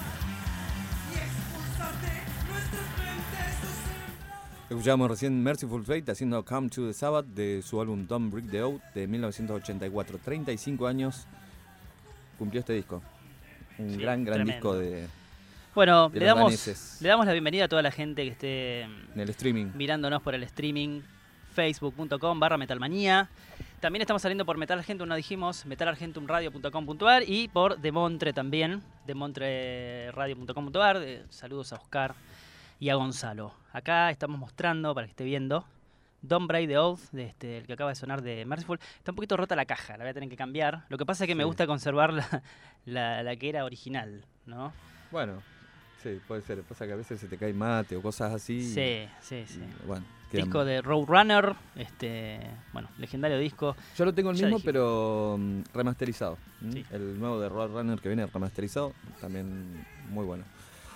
y expulsar de nuestras mentes sus sembrados. Escuchábamos recién Merciful Fate haciendo Come to the Sabbath de su álbum Don't Break the Oath de mil novecientos ochenta y cuatro. treinta y cinco años cumplió este disco. Un Sí, gran, gran tremendo. disco de, Bueno, de le los damos, daneses. le damos la bienvenida a toda la gente que esté en el streaming. mirándonos por el streaming, facebook punto com barra metalmanía. También estamos saliendo por Metal Argentum, no dijimos, metal argentum radio punto com punto a r y por Demontre también, demontre radio punto com punto a r. Saludos a Oscar y a Gonzalo. Acá estamos mostrando, para que esté viendo, Don't Break the Oath, de este, el que acaba de sonar de Merciful. Está un poquito rota la caja, la voy a tener que cambiar. Lo que pasa es que me Sí. gusta conservar la, la, la que era original, ¿no? Bueno, sí, puede ser. Pasa que a veces se te cae mate o cosas así. Sí, sí, sí. y, bueno, quedan- Disco de Roadrunner, este, bueno, legendario disco. Yo lo tengo el Ya mismo, dijimos. pero mm, remasterizado. ¿m? Sí. El nuevo de Roadrunner que viene remasterizado, también muy bueno.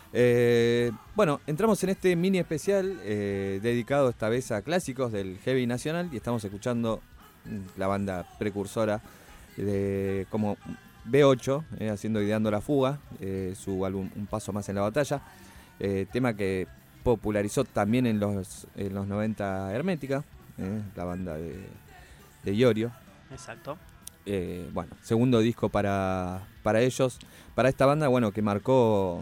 Eh, bueno, entramos en este mini especial eh, dedicado esta vez a clásicos del heavy nacional y estamos escuchando mm, la banda precursora de como B ocho, eh, haciendo Ideando la Fuga, eh, su álbum Un Paso Más en la Batalla, eh, tema que popularizó también en los, en los noventa Hermética, eh, la banda de, de Iorio. Exacto. Eh, bueno, segundo disco para, para ellos, para esta banda, bueno, que marcó,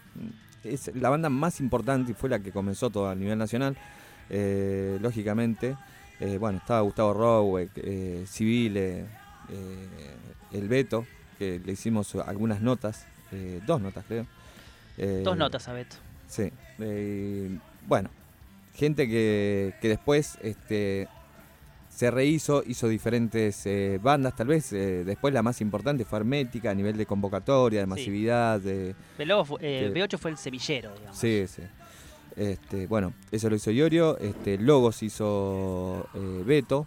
es la banda más importante y fue la que comenzó todo a nivel nacional, eh, lógicamente. Eh, bueno, estaba Gustavo Roweck, eh, Civile, eh, el Beto, que le hicimos algunas notas, eh, dos notas creo. Eh, Dos notas a Beto. Sí. Eh, bueno, gente que, que después este, se rehizo, hizo diferentes eh, bandas, tal vez eh, después la más importante fue Hermética a nivel de convocatoria, de Sí. masividad, de... B ocho fue, eh, Sí. B ocho fue el semillero, digamos. Sí, sí. Este, bueno, eso lo hizo Iorio, este, Logos hizo eh, Beto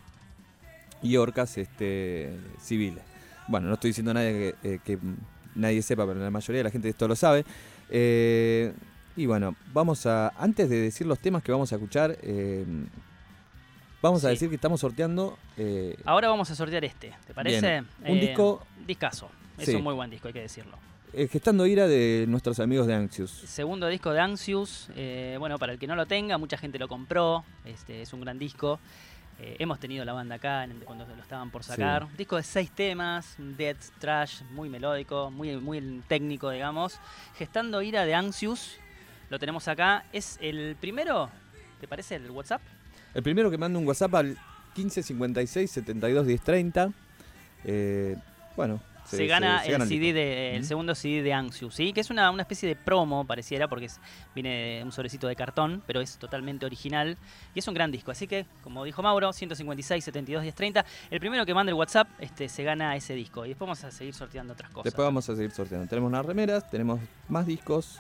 y Orcas este, Civile. Bueno, no estoy diciendo a nadie que, eh, que nadie sepa, pero la mayoría de la gente de esto lo sabe. Eh, y bueno, vamos a, antes de decir los temas que vamos a escuchar, eh, vamos a Sí. decir que estamos sorteando... eh, Ahora vamos a sortear este, ¿te parece? Bien. Un disco- Discazo. Es Sí. un muy buen disco, hay que decirlo. Eh, Gestando Ira de nuestros amigos de Anxious. Segundo disco de Anxious, eh, bueno, para el que no lo tenga, mucha gente lo compró, este, es un gran disco. Eh, hemos tenido la banda acá en- cuando lo estaban por sacar. Sí. Disco de seis temas, death trash, muy melódico, muy, muy técnico, digamos. Gestando Ira de Anxious, lo tenemos acá. Es el primero, ¿te parece el WhatsApp? El primero que manda un WhatsApp al quince cincuenta y seis setenta y dos diez treinta. Eh, bueno, Se, gana se el gana C D disco. de, el Ujú. segundo C D de Anxious, ¿sí? Que es una, una especie de promo, pareciera, porque es- viene de un sobrecito de cartón, pero es totalmente original. Y es un gran disco, así que, como dijo Mauro, ciento cincuenta y seis setenta y dos diez treinta. El primero que manda el WhatsApp este, se gana ese disco. Y después vamos a seguir sorteando otras cosas. Después vamos a seguir sorteando. Tenemos unas remeras, tenemos más discos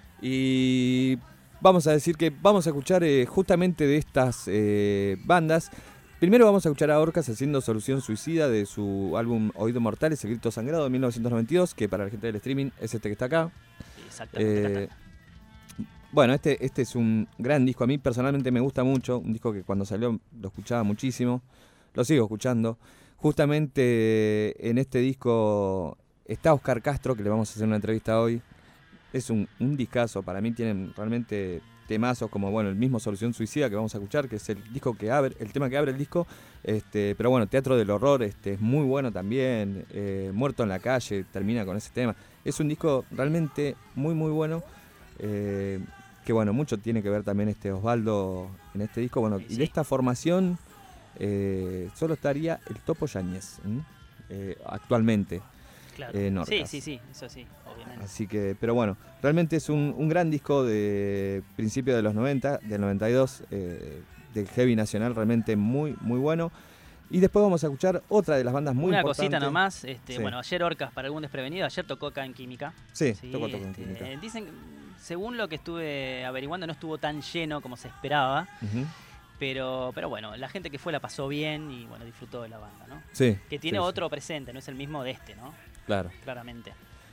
y vamos a decir que vamos a escuchar eh, justamente de estas eh, bandas. Primero vamos a escuchar a Orcas haciendo Solución Suicida de su álbum Oído Mortales, El Grito Sangrado de mil novecientos noventa y dos, que para la gente del streaming es este que está acá. Exactamente. acá Eh, está. bueno, este, este es un gran disco. A mí personalmente me gusta mucho. Un disco que cuando salió lo escuchaba muchísimo. Lo sigo escuchando. Justamente en este disco está Oscar Castro, que le vamos a hacer una entrevista hoy. Es un, un discazo. Para mí tienen realmente temazos como, bueno, el mismo Solución Suicida que vamos a escuchar, que es el disco que abre, el tema que abre el disco. Este, pero bueno, Teatro del Horror este, es muy bueno también. Eh, Muerto en la Calle termina con ese tema. Es un disco realmente muy, muy bueno. Eh, que bueno, mucho tiene que ver también este Osvaldo en este disco. Bueno, Sí, y sí. de esta formación eh, solo estaría el Topo Yáñez, ¿m? eh, actualmente. Claro. eh, sí, Norcas. sí, sí, eso sí, obviamente. Así que, pero bueno, realmente es un, un gran disco de principio de los noventa, del noventa y dos, eh, del heavy nacional, realmente muy, muy bueno. Y después vamos a escuchar otra de las bandas muy Una importantes. cosita nomás, este, Sí. bueno, ayer Orcas, para algún desprevenido, ayer tocó acá en Química. Sí, Sí, tocó, tocó en este, Química. eh, dicen, según lo que estuve averiguando, no estuvo tan lleno como se esperaba. Ujú. Pero, pero bueno, la gente que fue la pasó bien y bueno, disfrutó de la banda, ¿no? Sí. Que tiene sí, sí, otro presente, no es el mismo de este, ¿no? claro. Claramente.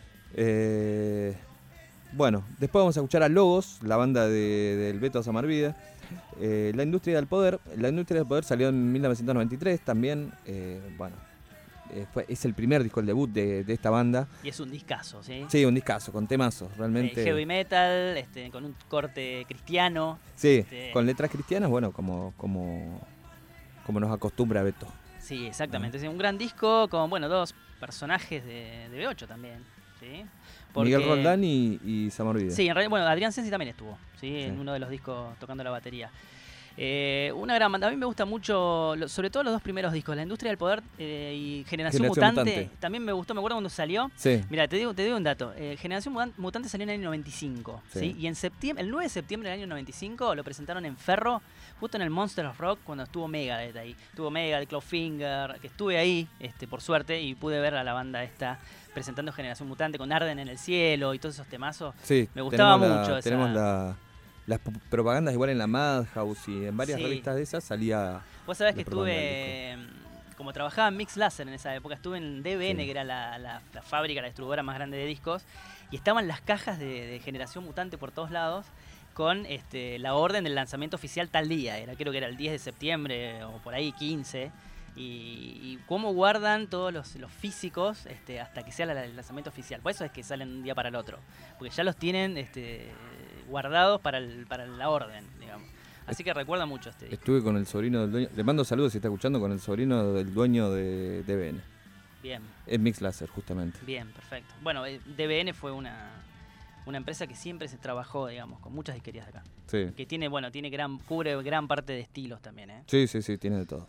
Eh, bueno, después vamos a escuchar a Logos, la banda de, del Beto Samarvide. Eh, la Industria del Poder. La Industria del Poder salió en mil novecientos noventa y tres también. Eh, bueno, eh, fue- es el primer disco, el debut de, de esta banda. Y es un discazo, ¿sí? Sí, un discazo, con temazos, realmente. Eh, heavy metal, este, con un corte cristiano. Sí, este- con letras cristianas, bueno, como, como, como nos acostumbra Beto. Sí, exactamente. Sí, un gran disco con, bueno, dos personajes de, de B ocho también, ¿sí? Miguel Porque- Roldán y, y Samarvide. Sí, en realidad, bueno, Adrián Sensi también estuvo, ¿sí? En Sí. uno de los discos tocando la batería. Eh, una gran banda. A mí me gusta mucho, lo- sobre todo los dos primeros discos, La Industria del Poder eh, y Generación, Generación Mutante. Mutante. También me gustó, me acuerdo cuando salió. Sí, Mira, te digo, te digo un dato. Eh, Generación Mutan- Mutante salió en el año noventa y cinco, Sí. ¿sí? Y en septiembre, el nueve de septiembre del año noventa y cinco lo presentaron en Ferro, justo en el Monster of Rock, cuando estuvo Megadeth ahí. Estuvo Megadeth, Clawfinger, que estuve ahí, este, por suerte, y pude ver a la banda esta presentando Generación Mutante con Arden en el cielo y todos esos temazos. sí. Me gustaba tenemos la- mucho esa- Tenemos la, las p- propagandas igual en la Madhouse y en varias Sí. revistas de esas salía. Vos sabés La que propaganda estuve, mm, como trabajaba en Mix Laser en esa época, estuve en D B N, Sí. que era la, la- la fábrica, la distribuidora más grande de discos, y estaban las cajas de, de Generación Mutante por todos lados con este, la orden del lanzamiento oficial tal día, era, creo que era el diez de septiembre o por ahí quince, y, y cómo guardan todos los, los físicos este, hasta que sea la- el lanzamiento oficial. Por eso es que salen de un día para el otro, porque ya los tienen este, guardados para, el- para la orden, digamos. Así que recuerda mucho este disco. Estuve con el sobrino del dueño. Le mando saludos si está escuchando, con el sobrino del dueño de D B N. Bien. Es Mix Laser, justamente. Bien, perfecto. Bueno, eh, D B N fue una, una empresa que siempre se trabajó, digamos, con muchas disquerías de acá. Sí. Que tiene, bueno, tiene gran, cubre gran parte de estilos también, ¿eh? Sí, sí, sí, tiene de todo.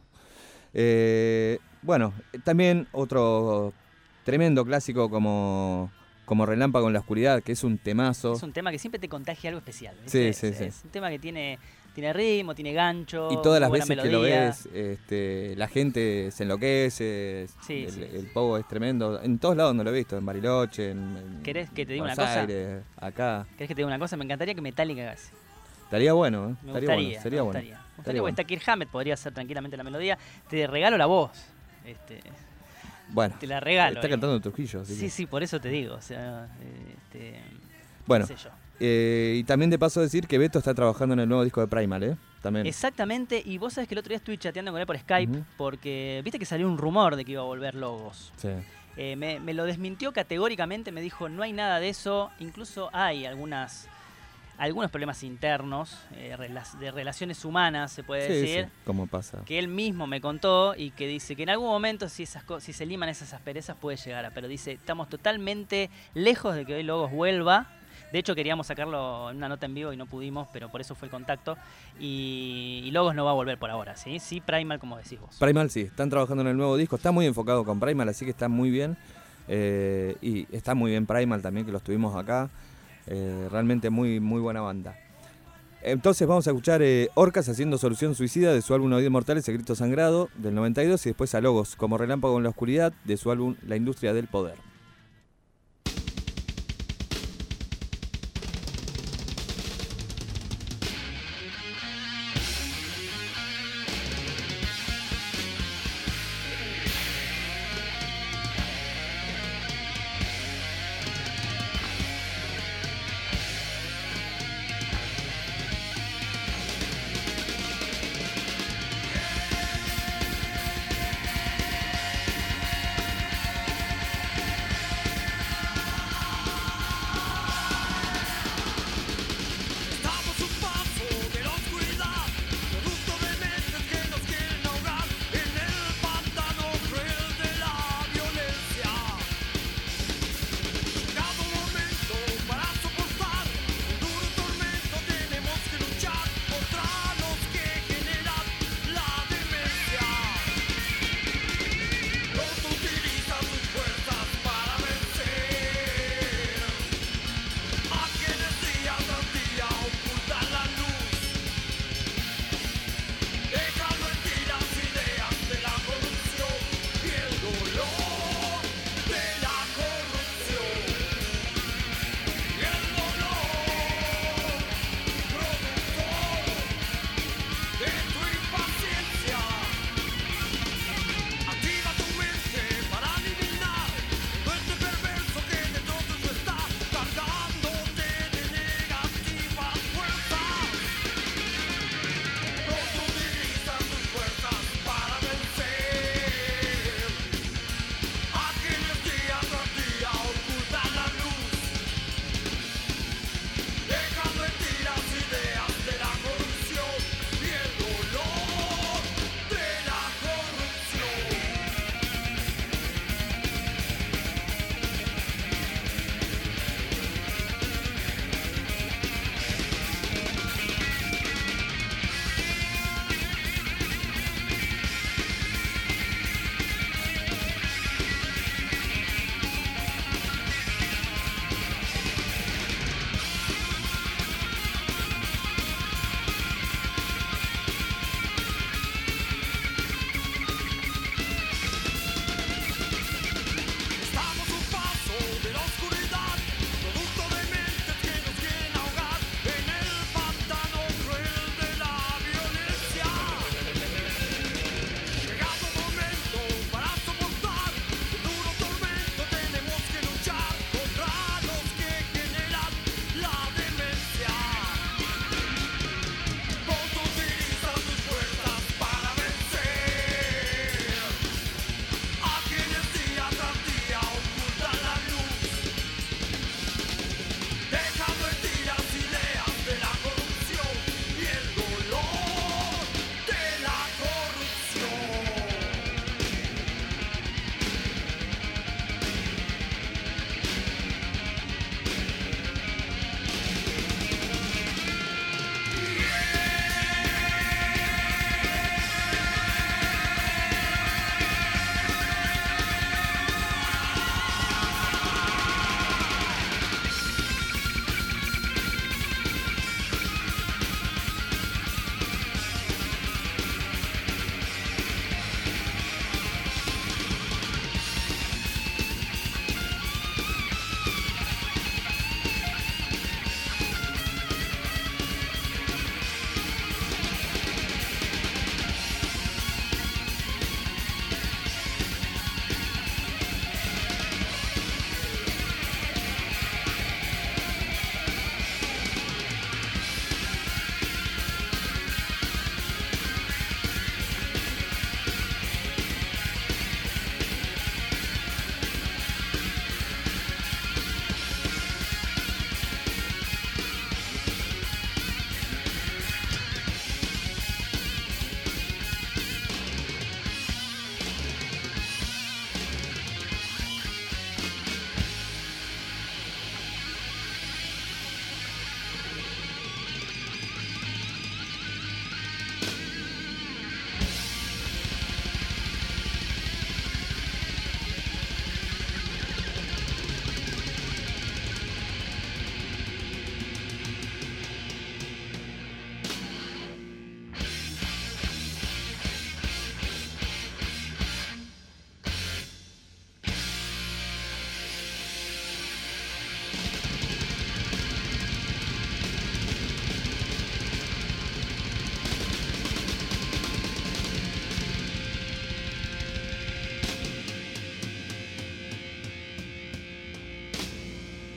Eh, bueno, eh, también otro tremendo clásico como, como Relámpago en la Oscuridad, que es un temazo. Es un tema que siempre te contagia algo especial. ¿viste? Sí, sí, es, sí. es un tema que tiene, tiene ritmo, tiene gancho. Y todas las muy buena veces que lo melodía. ves, este, la gente se enloquece, Sí, el, sí, el sí. pogo es tremendo. En todos lados no lo he visto, en Bariloche, en, en ¿Querés que te diga una Buenos cosa? Aires, acá. ¿Querés que te diga una cosa? Me encantaría que Metallica hagas. Estaría bueno, ¿eh? Me Estaría gustaría, bueno, sería me bueno. gustaría. Me gustaría, Estaría porque bueno. está Kirk Hammett, podría hacer tranquilamente la melodía. Te regalo la voz. Este, Bueno, te la regalo. está eh. cantando Trujillo, así Sí, que- sí, por eso te digo. O sea, eh, este, Bueno, qué sé yo. eh, y también de paso decir que Beto está trabajando en el nuevo disco de Primal, ¿eh? También. Exactamente, y vos sabés que el otro día estuve chateando con él por Skype, Ujú. porque viste que salió un rumor de que iba a volver Logos. Sí. eh, me, me lo desmintió categóricamente, me dijo no hay nada de eso, incluso hay algunas algunos problemas internos eh, rela- de relaciones humanas, se puede Sí, decir, sí, ¿cómo pasa? que él mismo me contó y que dice que en algún momento si esas co- si se liman esas asperezas puede llegar a, pero dice, estamos totalmente lejos de que hoy Logos vuelva. De hecho queríamos sacarlo en una nota en vivo y no pudimos, pero por eso fue el contacto. Y, y Logos no va a volver por ahora, ¿sí? Sí, Primal, como decís vos. Primal sí, están trabajando en el nuevo disco, está muy enfocado con Primal, así que está muy bien. Eh, y está muy bien Primal también, que los tuvimos acá. Eh, realmente muy, muy buena banda. Entonces vamos a escuchar eh, Orcas haciendo Solución Suicida de su álbum Oídos Mortales, Secreto Sangrado del noventa y dos, y después a Logos como Relámpago en la Oscuridad de su álbum La Industria del Poder. Thank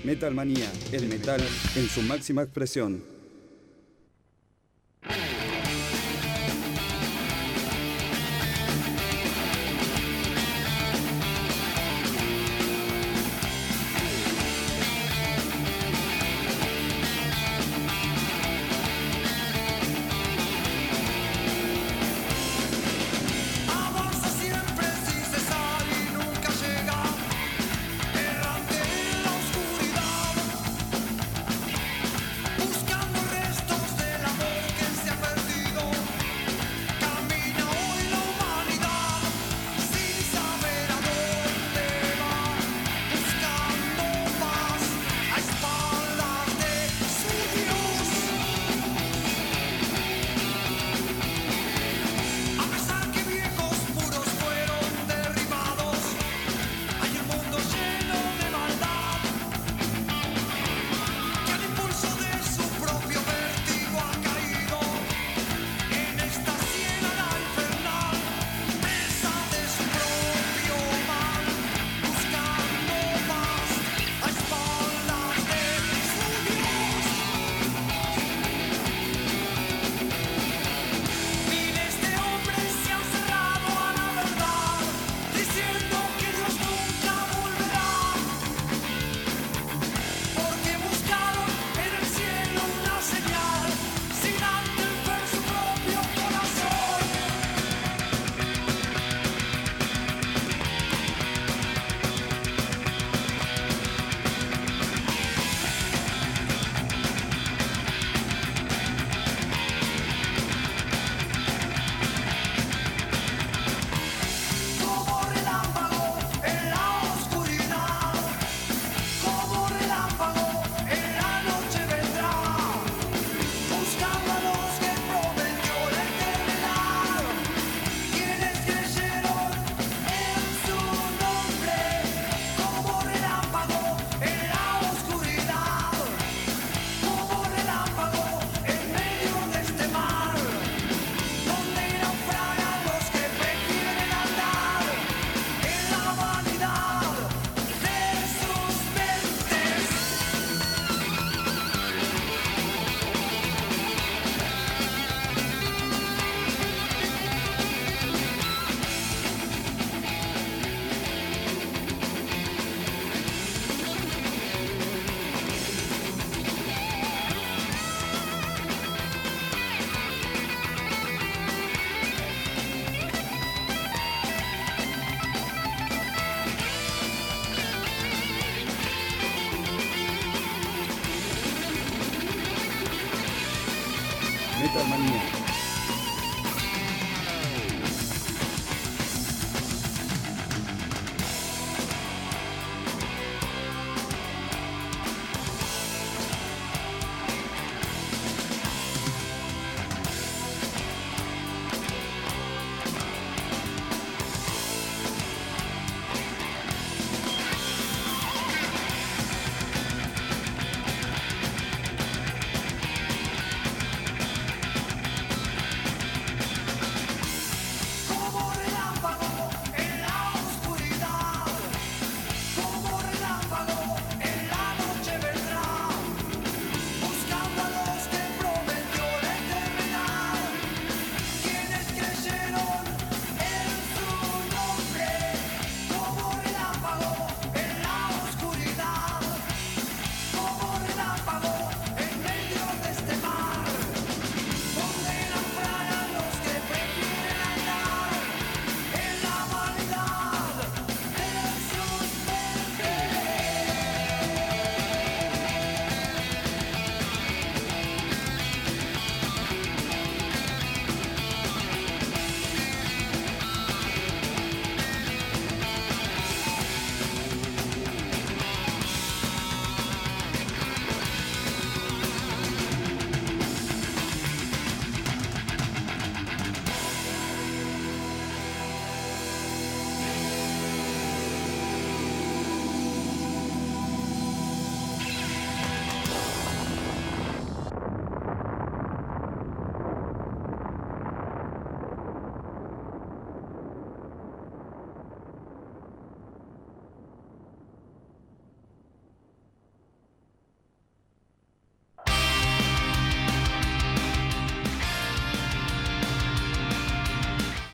Metal Manía, el metal en su máxima expresión. Metal Manía.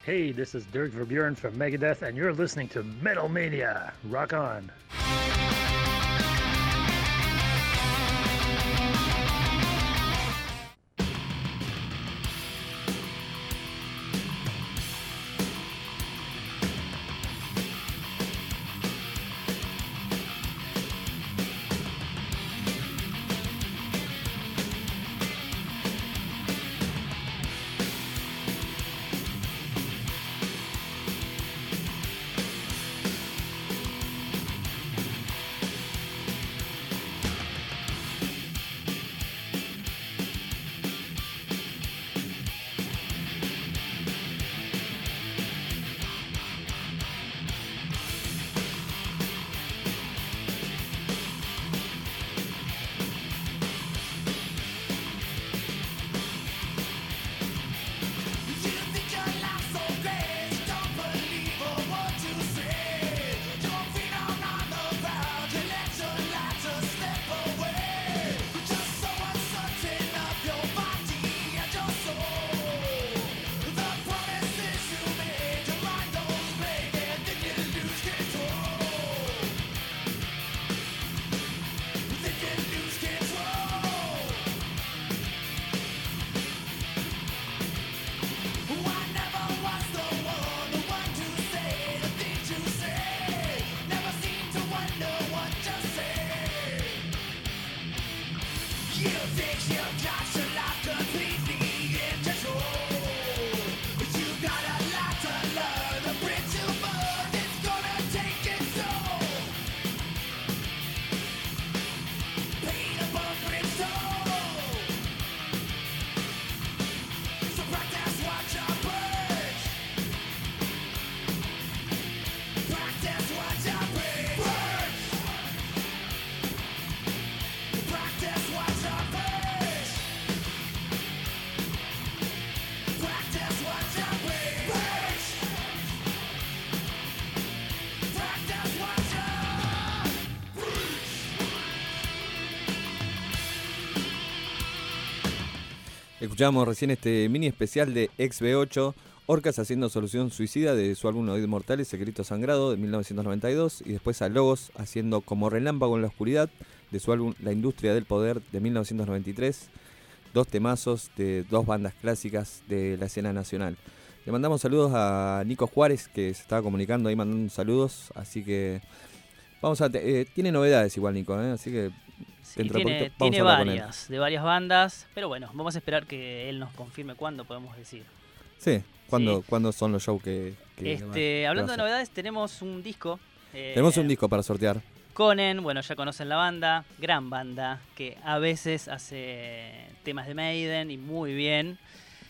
Hey, this is Dirk Verbeuren from Megadeth, and you're listening to Metal Mania. Rock on. Escuchamos recién este mini especial de X B ocho, Orcas haciendo Solución Suicida, de su álbum Oídos Mortales, Secreto Sangrado, de mil novecientos noventa y dos, y después a Logos haciendo Como Relámpago en la Oscuridad, de su álbum La Industria del Poder, de mil novecientos noventa y tres. Dos temazos de dos bandas clásicas de la escena nacional. Le mandamos saludos a Nico Juárez, que se estaba comunicando ahí mandando saludos, así que vamos a... Eh, tiene novedades igual, Nico, ¿eh? Así que... Sí, tiene, tiene varias, de varias bandas, pero bueno, vamos a esperar que él nos confirme cuándo podemos decir. Sí, ¿cuándo, sí. ¿cuándo son los shows que, que este, va, hablando de novedades, tenemos un disco. Eh, tenemos un disco para sortear. Conen, bueno, ya conocen la banda, gran banda, que a veces hace temas de Maiden y muy bien.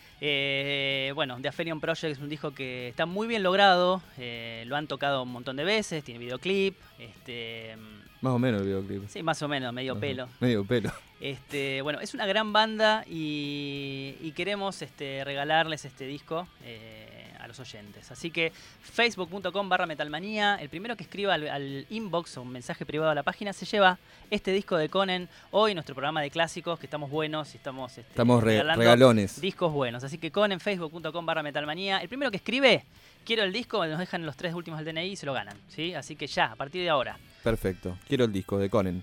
Eh, bueno, The Aphelion Project es un disco que está muy bien logrado, eh, lo han tocado un montón de veces, tiene videoclip, este... Más o menos el videoclip. Sí, más o menos, medio uh-huh. pelo. Medio pelo. Este, bueno, es una gran banda y, y queremos este, regalarles este disco eh, a los oyentes. Así que facebook.com barra metalmanía, el primero que escriba al, al inbox o un mensaje privado a la página se lleva este disco de Conen. Hoy nuestro programa de clásicos, que estamos buenos y estamos, este, estamos re- regalando regalones. Discos buenos. Así que Conen, facebook.com barra metalmanía. El primero que escribe, quiero el disco, nos dejan los tres últimos del D N I y se lo ganan, ¿sí? Así que ya, a partir de ahora. Perfecto, quiero el disco de Conen.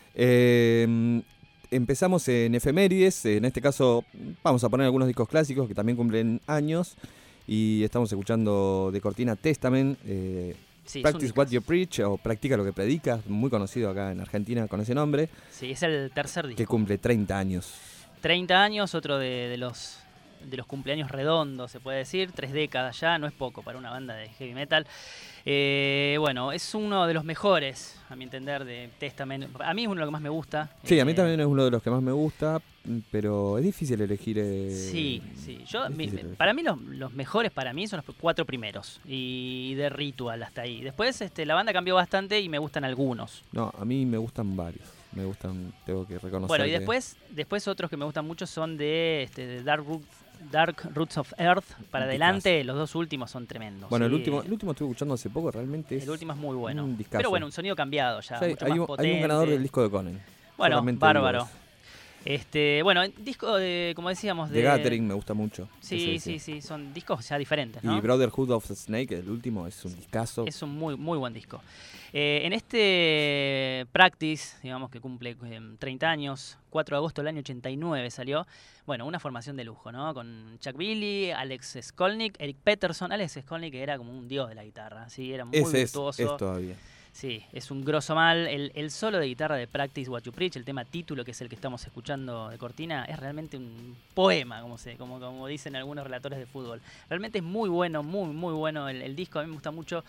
Eh, empezamos en efemérides, en este caso vamos a poner algunos discos clásicos que también cumplen años y estamos escuchando de cortina Testament, eh, sí, Practice What You Preach o Practica lo que predicas, muy conocido acá en Argentina con ese nombre. Sí, es el tercer disco. Que cumple treinta años. treinta años, otro de, de los... de los cumpleaños redondos, se puede decir, tres décadas ya, no es poco para una banda de heavy metal. Eh, bueno, es uno de los mejores, a mi entender, de Testament. A mí es uno de los que más me gusta. Sí, eh, a mí también es uno de los que más me gusta, pero es difícil elegir. Eh, sí, sí. Yo, mi, elegir. Para mí los, los mejores para mí son los cuatro primeros y de Ritual hasta ahí. Después este, la banda cambió bastante y me gustan algunos. No, a mí me gustan varios. Me gustan, tengo que reconocer. Bueno, y que... después, después otros que me gustan mucho son de, este, de Dark Root. Dark Roots of Earth para adelante, los dos últimos son tremendos. Bueno, ¿sí? el último el último estuve escuchando hace poco, realmente es El último es muy bueno. Un Pero bueno, un sonido cambiado ya, o sea, mucho hay, más un, potente. hay un ganador del disco de Conen. Bueno, bárbaro. Este, bueno, disco de, como decíamos, de... The Gathering me gusta mucho. Sí, sí, sí, son discos ya diferentes, ¿no? Y Brotherhood of the Snake, el último, es un discazo. Es un muy, muy buen disco. Eh, en este Practice, digamos que cumple eh, treinta años, cuatro de agosto del año ochenta y nueve salió, bueno, una formación de lujo, ¿no? Con Chuck Billy, Alex Skolnick, Eric Peterson. Alex Skolnick era como un dios de la guitarra, ¿sí? Era muy Ese virtuoso. Es, es todavía. Sí, es un grosso mal. El, el solo de guitarra de Practice What You Preach, el tema título, que es el que estamos escuchando de cortina, es realmente un poema, como, se, como, como dicen algunos relatores de fútbol. Realmente es muy bueno, muy, muy bueno el, el disco, a mí me gusta mucho.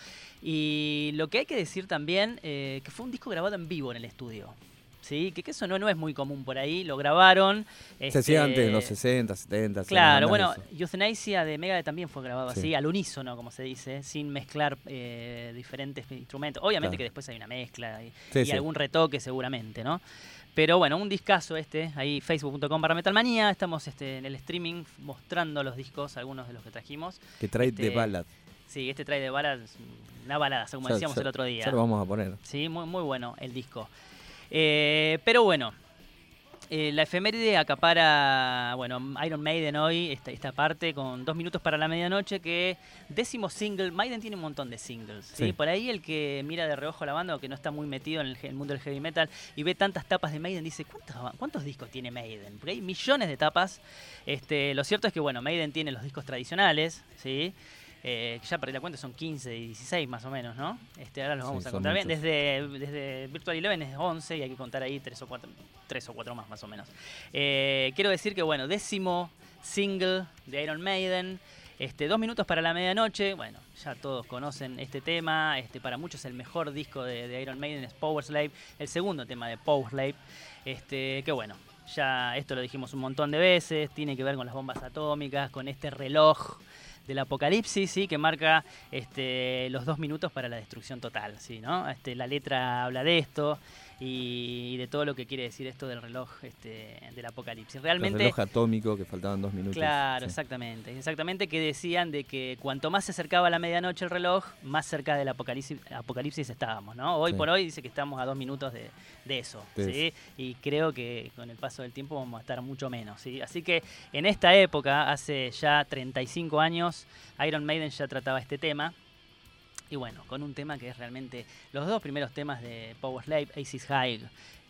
Y lo que hay que decir también, eh, que fue un disco grabado en vivo en el estudio. Sí, que, que eso no, no es muy común por ahí, lo grabaron. Se este, hacía antes, en los sesenta, setenta. Claro, bueno, Euthanasia de Megadeth también fue grabado sí. así, al unísono, como se dice, sin mezclar eh, diferentes instrumentos. Obviamente claro. que después hay una mezcla y, sí, y sí. algún retoque seguramente, ¿no? Pero bueno, un discazo este, ahí facebook punto com barra metalmanía, estamos este, en el streaming mostrando los discos, algunos de los que trajimos. Que trae este, The Ballad. Sí, este trae The Ballad, una balada, como ya, decíamos ya, el otro día. Ya lo vamos a poner. Sí, muy, muy bueno el disco. Eh, pero bueno, eh, la efeméride acapara, bueno, Iron Maiden hoy, esta, esta parte con dos minutos para la medianoche, que décimo single. Maiden tiene un montón de singles, ¿sí? Sí. Por ahí el que mira de reojo la banda o que no está muy metido en el, el mundo del heavy metal y ve tantas tapas de Maiden, dice, ¿cuántos, cuántos discos tiene Maiden? Porque hay millones de tapas. Este, lo cierto es que, bueno, Maiden tiene los discos tradicionales, ¿sí? Eh, ya perdí la cuenta, son quince y dieciséis más o menos, ¿no? Este, ahora los vamos sí, a contar bien. Muchos. Desde, desde Virtual Eleven es once y hay que contar ahí tres o cuatro, tres o cuatro más más o menos. Eh, quiero decir que, bueno, décimo single de Iron Maiden, este, dos minutos para la medianoche. Bueno, ya todos conocen este tema. Este, para muchos el mejor disco de, de Iron Maiden es Powerslave, el segundo tema de Powerslave. Este, que bueno, ya esto lo dijimos un montón de veces, tiene que ver con las bombas atómicas, con este reloj del apocalipsis, sí, que marca este, los dos minutos para la destrucción total, sí, ¿no? Este, la letra habla de esto y de todo lo que quiere decir esto del reloj este, del apocalipsis. Realmente, el reloj atómico, que faltaban dos minutos. Claro, sí. exactamente. Exactamente, que decían de que cuanto más se acercaba a la medianoche el reloj, más cerca del apocalipsis, apocalipsis estábamos, ¿no? Hoy sí. por hoy dice que estamos a dos minutos de, de eso, de ¿sí? eso. Y creo que con el paso del tiempo vamos a estar mucho menos, ¿sí? Así que en esta época, hace ya treinta y cinco años, Iron Maiden ya trataba este tema. Y bueno, con un tema que es realmente los dos primeros temas de Powerslave, Aces High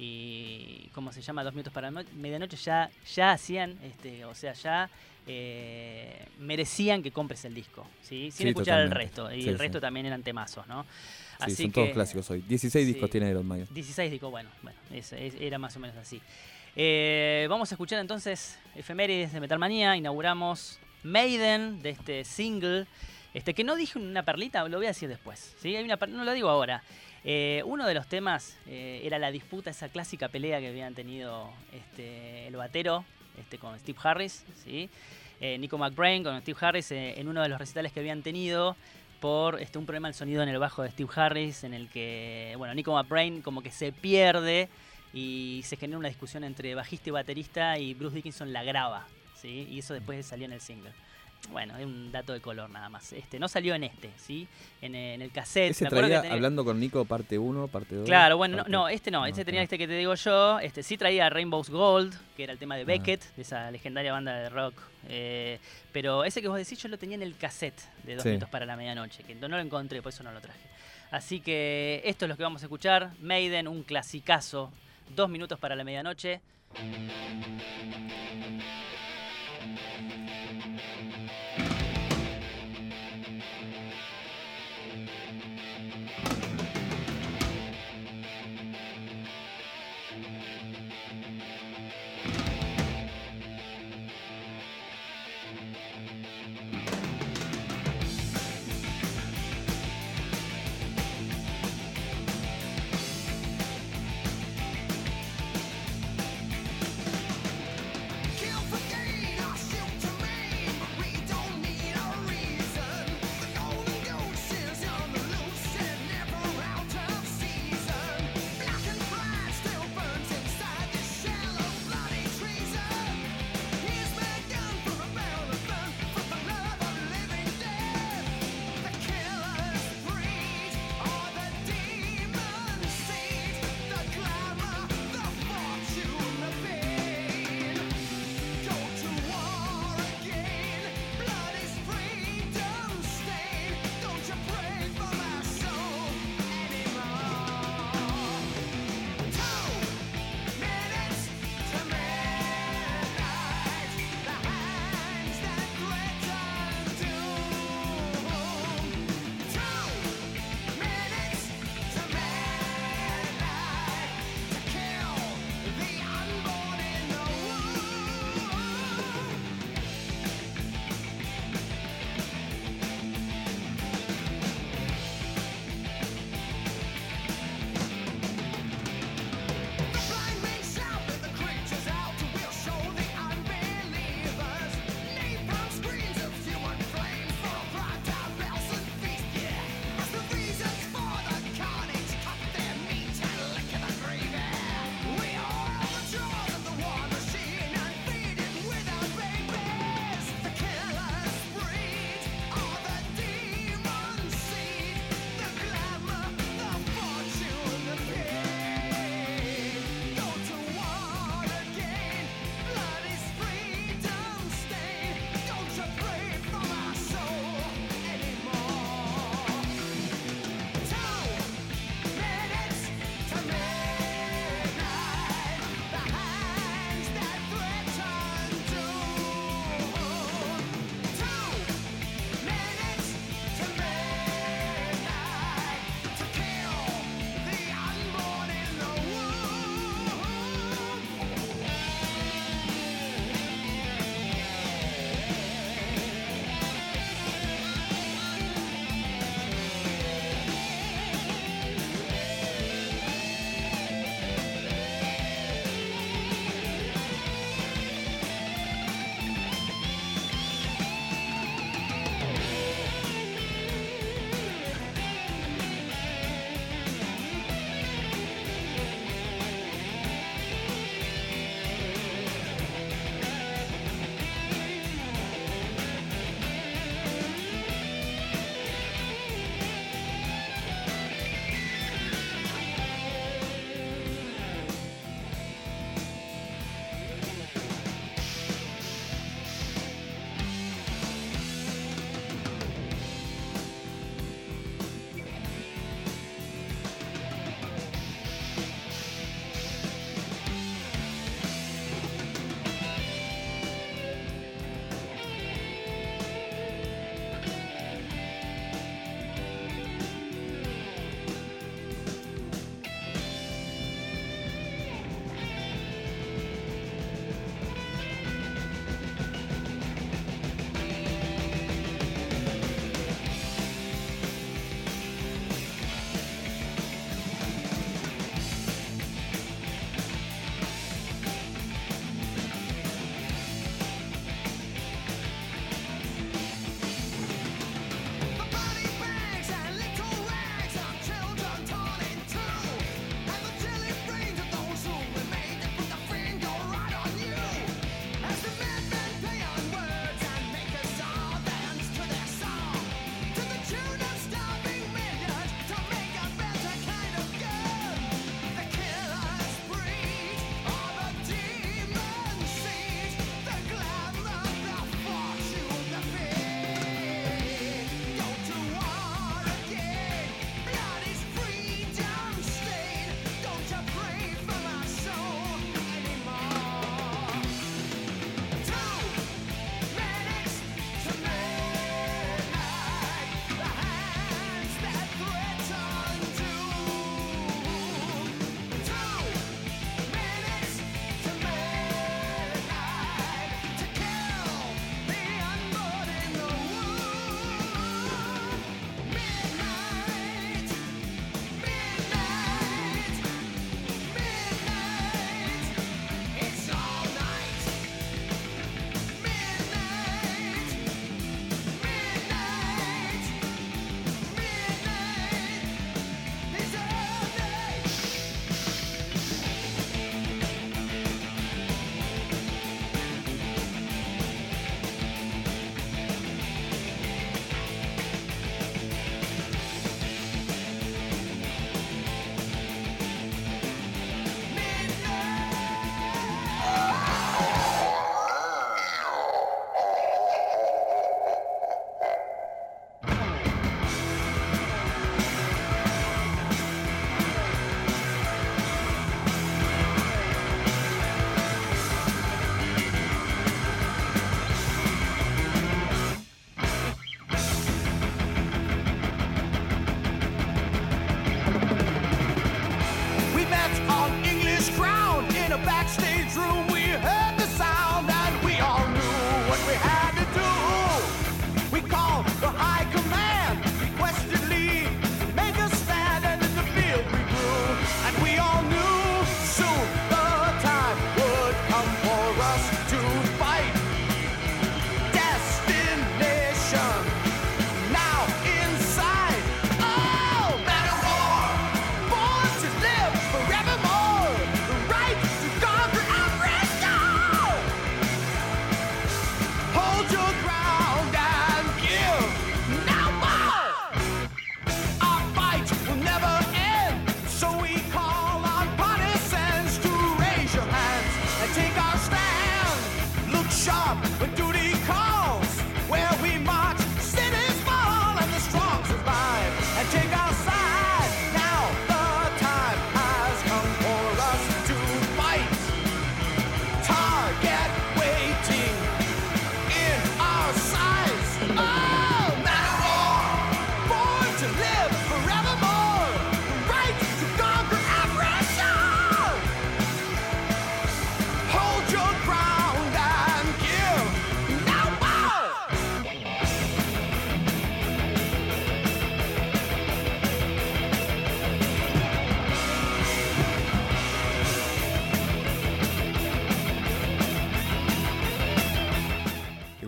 y ¿cómo se llama? Dos minutos para no medianoche ya, ya hacían, este, o sea, ya eh, merecían que compres el disco, ¿sí? Sin sí, escuchar totalmente. el resto. Y sí, el resto sí. también eran temazos, ¿no? Sí, Así son que, todos clásicos hoy. dieciséis sí, discos tiene Iron Maiden. dieciséis discos, bueno, bueno es, es, era más o menos así. Eh, vamos a escuchar entonces efemérides de Metalmanía. Inauguramos Maiden de este single. Este, que no dije una perlita, lo voy a decir después, ¿sí? Hay una per- no lo digo ahora. Eh, uno de los temas eh, era la disputa, esa clásica pelea que habían tenido este, el batero este, con Steve Harris, ¿sí? eh, Nico McBrain con Steve Harris eh, en uno de los recitales que habían tenido por este, un problema del sonido en el bajo de Steve Harris, en el que, bueno, Nico McBrain como que se pierde y se genera una discusión entre bajista y baterista y Bruce Dickinson la graba, ¿sí? Y eso después salió en el single. Bueno, es un dato de color nada más. Este, no salió en este, ¿sí? En, en el cassette. Ese me acuerdo traía que tenía... Hablando con Nico, parte uno, parte dos. Claro, bueno, parte... no, no, este no, este no, tenía no. este que te digo yo. Este sí traía Rainbow's Gold, que era el tema de Beckett, ah. de esa legendaria banda de rock. Eh, pero ese que vos decís yo lo tenía en el cassette de Dos sí. minutos para la medianoche, que no lo encontré, por eso no lo traje. Así que esto es lo que vamos a escuchar. Maiden, un clasicazo. Dos minutos para la medianoche. Kill for gain or shoot to maim. We don't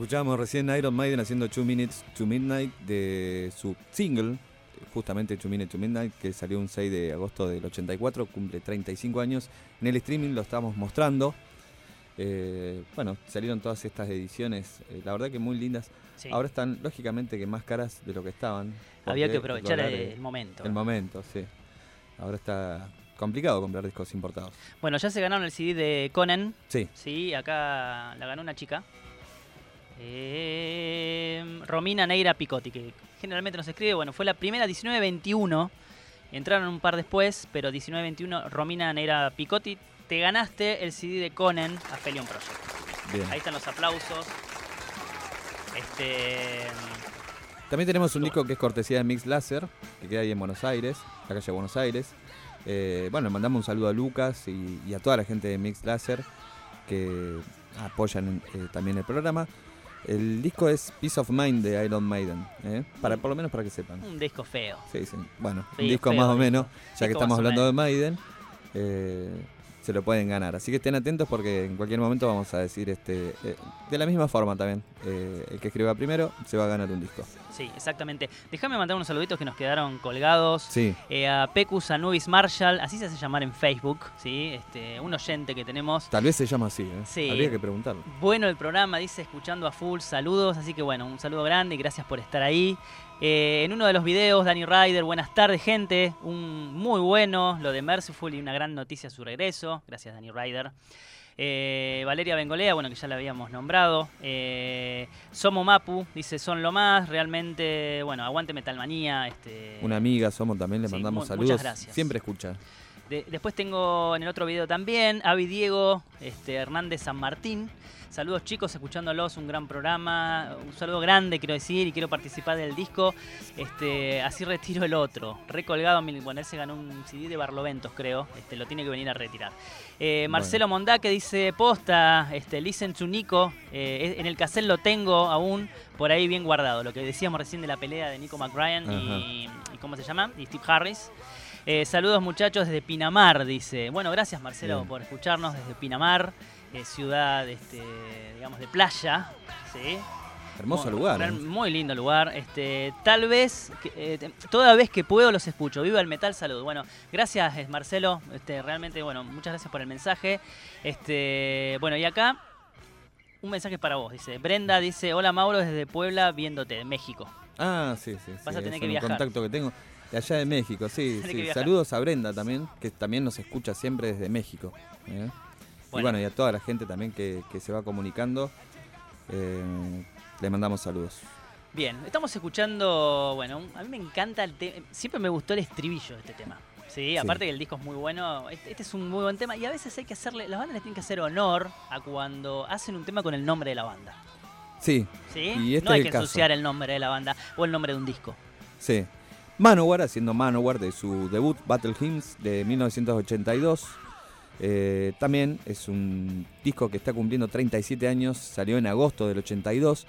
Escuchábamos recién Iron Maiden haciendo Two Minutes to Midnight de su single, justamente Two Minutes to Midnight, que salió un seis de agosto del ochenta y cuatro, cumple treinta y cinco años. En el streaming lo estamos mostrando. Eh, bueno, salieron todas estas ediciones, eh, la verdad que muy lindas. Sí. Ahora están, lógicamente, que más caras de lo que estaban. Había que aprovechar el, el momento. El momento, sí. Ahora está complicado comprar discos importados. Bueno, ya se ganaron el C D de Conan. Sí. Sí, acá la ganó una chica. Eh, Romina Neira Picotti, que generalmente nos escribe. Bueno, fue la primera diecinueve veintiuno. Entraron un par después, pero diecinueve veintiuno, Romina Neira Picotti. Te ganaste el C D de Conan a Felion Project. Bien. Ahí están los aplausos. Este... También tenemos un disco que es cortesía de Mix Láser, que queda ahí en Buenos Aires, la calle Buenos Aires. Eh, bueno, le mandamos un saludo a Lucas y, y a toda la gente de Mix Láser que apoyan eh, también el programa. El disco es Peace of Mind de Iron Maiden, ¿eh? para, por lo menos para que sepan. Un disco feo. Sí, sí. Bueno, feo, un disco feo, más o disco. menos, ya disco que estamos hablando menos. de Maiden. Eh, se lo pueden ganar, así que estén atentos porque en cualquier momento vamos a decir este eh, de la misma forma también, eh, el que escriba primero se va a ganar un disco. Sí, exactamente. Déjame mandar unos saluditos que nos quedaron colgados. Sí. Eh, a Pecus Anubis Marshall, así se hace llamar en Facebook, ¿sí? Este, un oyente que tenemos. Tal vez se llama así, ¿eh? Sí. Habría que preguntarlo. Bueno el programa, dice, escuchando a full, saludos, así que bueno, un saludo grande y gracias por estar ahí. Eh, en uno de los videos, Danny Ryder, buenas tardes gente, un muy bueno, lo de Merciful y una gran noticia a su regreso, gracias Danny Ryder. Eh, Valeria Bengolea, bueno, que ya la habíamos nombrado. Eh, Somo Mapu, dice, son lo más, realmente, bueno, aguante Metalmanía. Este, Una amiga Somo también, le sí, mandamos mu saludos. Muchas gracias. Siempre escucha. De, después tengo en el otro video también, Avi Diego, este, Hernández San Martín. Saludos chicos, escuchándolos, un gran programa, un saludo grande quiero decir y quiero participar del disco, este, así retiro el otro, recolgado, bueno él se ganó un C D de Barloventos creo, este, lo tiene que venir a retirar. Eh, Marcelo bueno. Mondá que dice, posta, este, listen to Nico, eh, en el cassette lo tengo aún por ahí bien guardado, lo que decíamos recién de la pelea de Nico McBrien y, y ¿cómo se llama? Y Steve Harris. Eh, saludos muchachos desde Pinamar, dice. Bueno, gracias Marcelo bien. por escucharnos desde Pinamar. Eh, ciudad, este, digamos, de playa, ¿sí? Hermoso muy, lugar. ¿eh? Muy lindo lugar. Este, tal vez, eh, toda vez que puedo los escucho. Viva el metal, salud. Bueno, gracias Marcelo. Este, realmente, bueno, muchas gracias por el mensaje. Este, bueno, y acá un mensaje para vos. Dice Brenda, dice, hola Mauro desde Puebla viéndote, de México. Ah, sí, sí. Vas sí, a tener es que un viajar. contacto que tengo de allá de México, sí. sí. Saludos a Brenda también, que también nos escucha siempre desde México. ¿eh? Bueno. Y bueno, y a toda la gente también que, que se va comunicando, eh, le mandamos saludos. Bien, estamos escuchando, bueno, a mí me encanta el tema, siempre me gustó el estribillo de este tema. Sí, aparte sí. que el disco es muy bueno, este, este es un muy buen tema y a veces hay que hacerle, las bandas le tienen que hacer honor a cuando hacen un tema con el nombre de la banda. Sí, ¿Sí? Y este no hay es el que ensuciar caso. el nombre de la banda o el nombre de un disco. Sí. Manowar, haciendo Manowar de su debut Battle Hymns de mil novecientos ochenta y dos. Eh, también es un disco que está cumpliendo treinta y siete años, salió en agosto del ochenta y dos.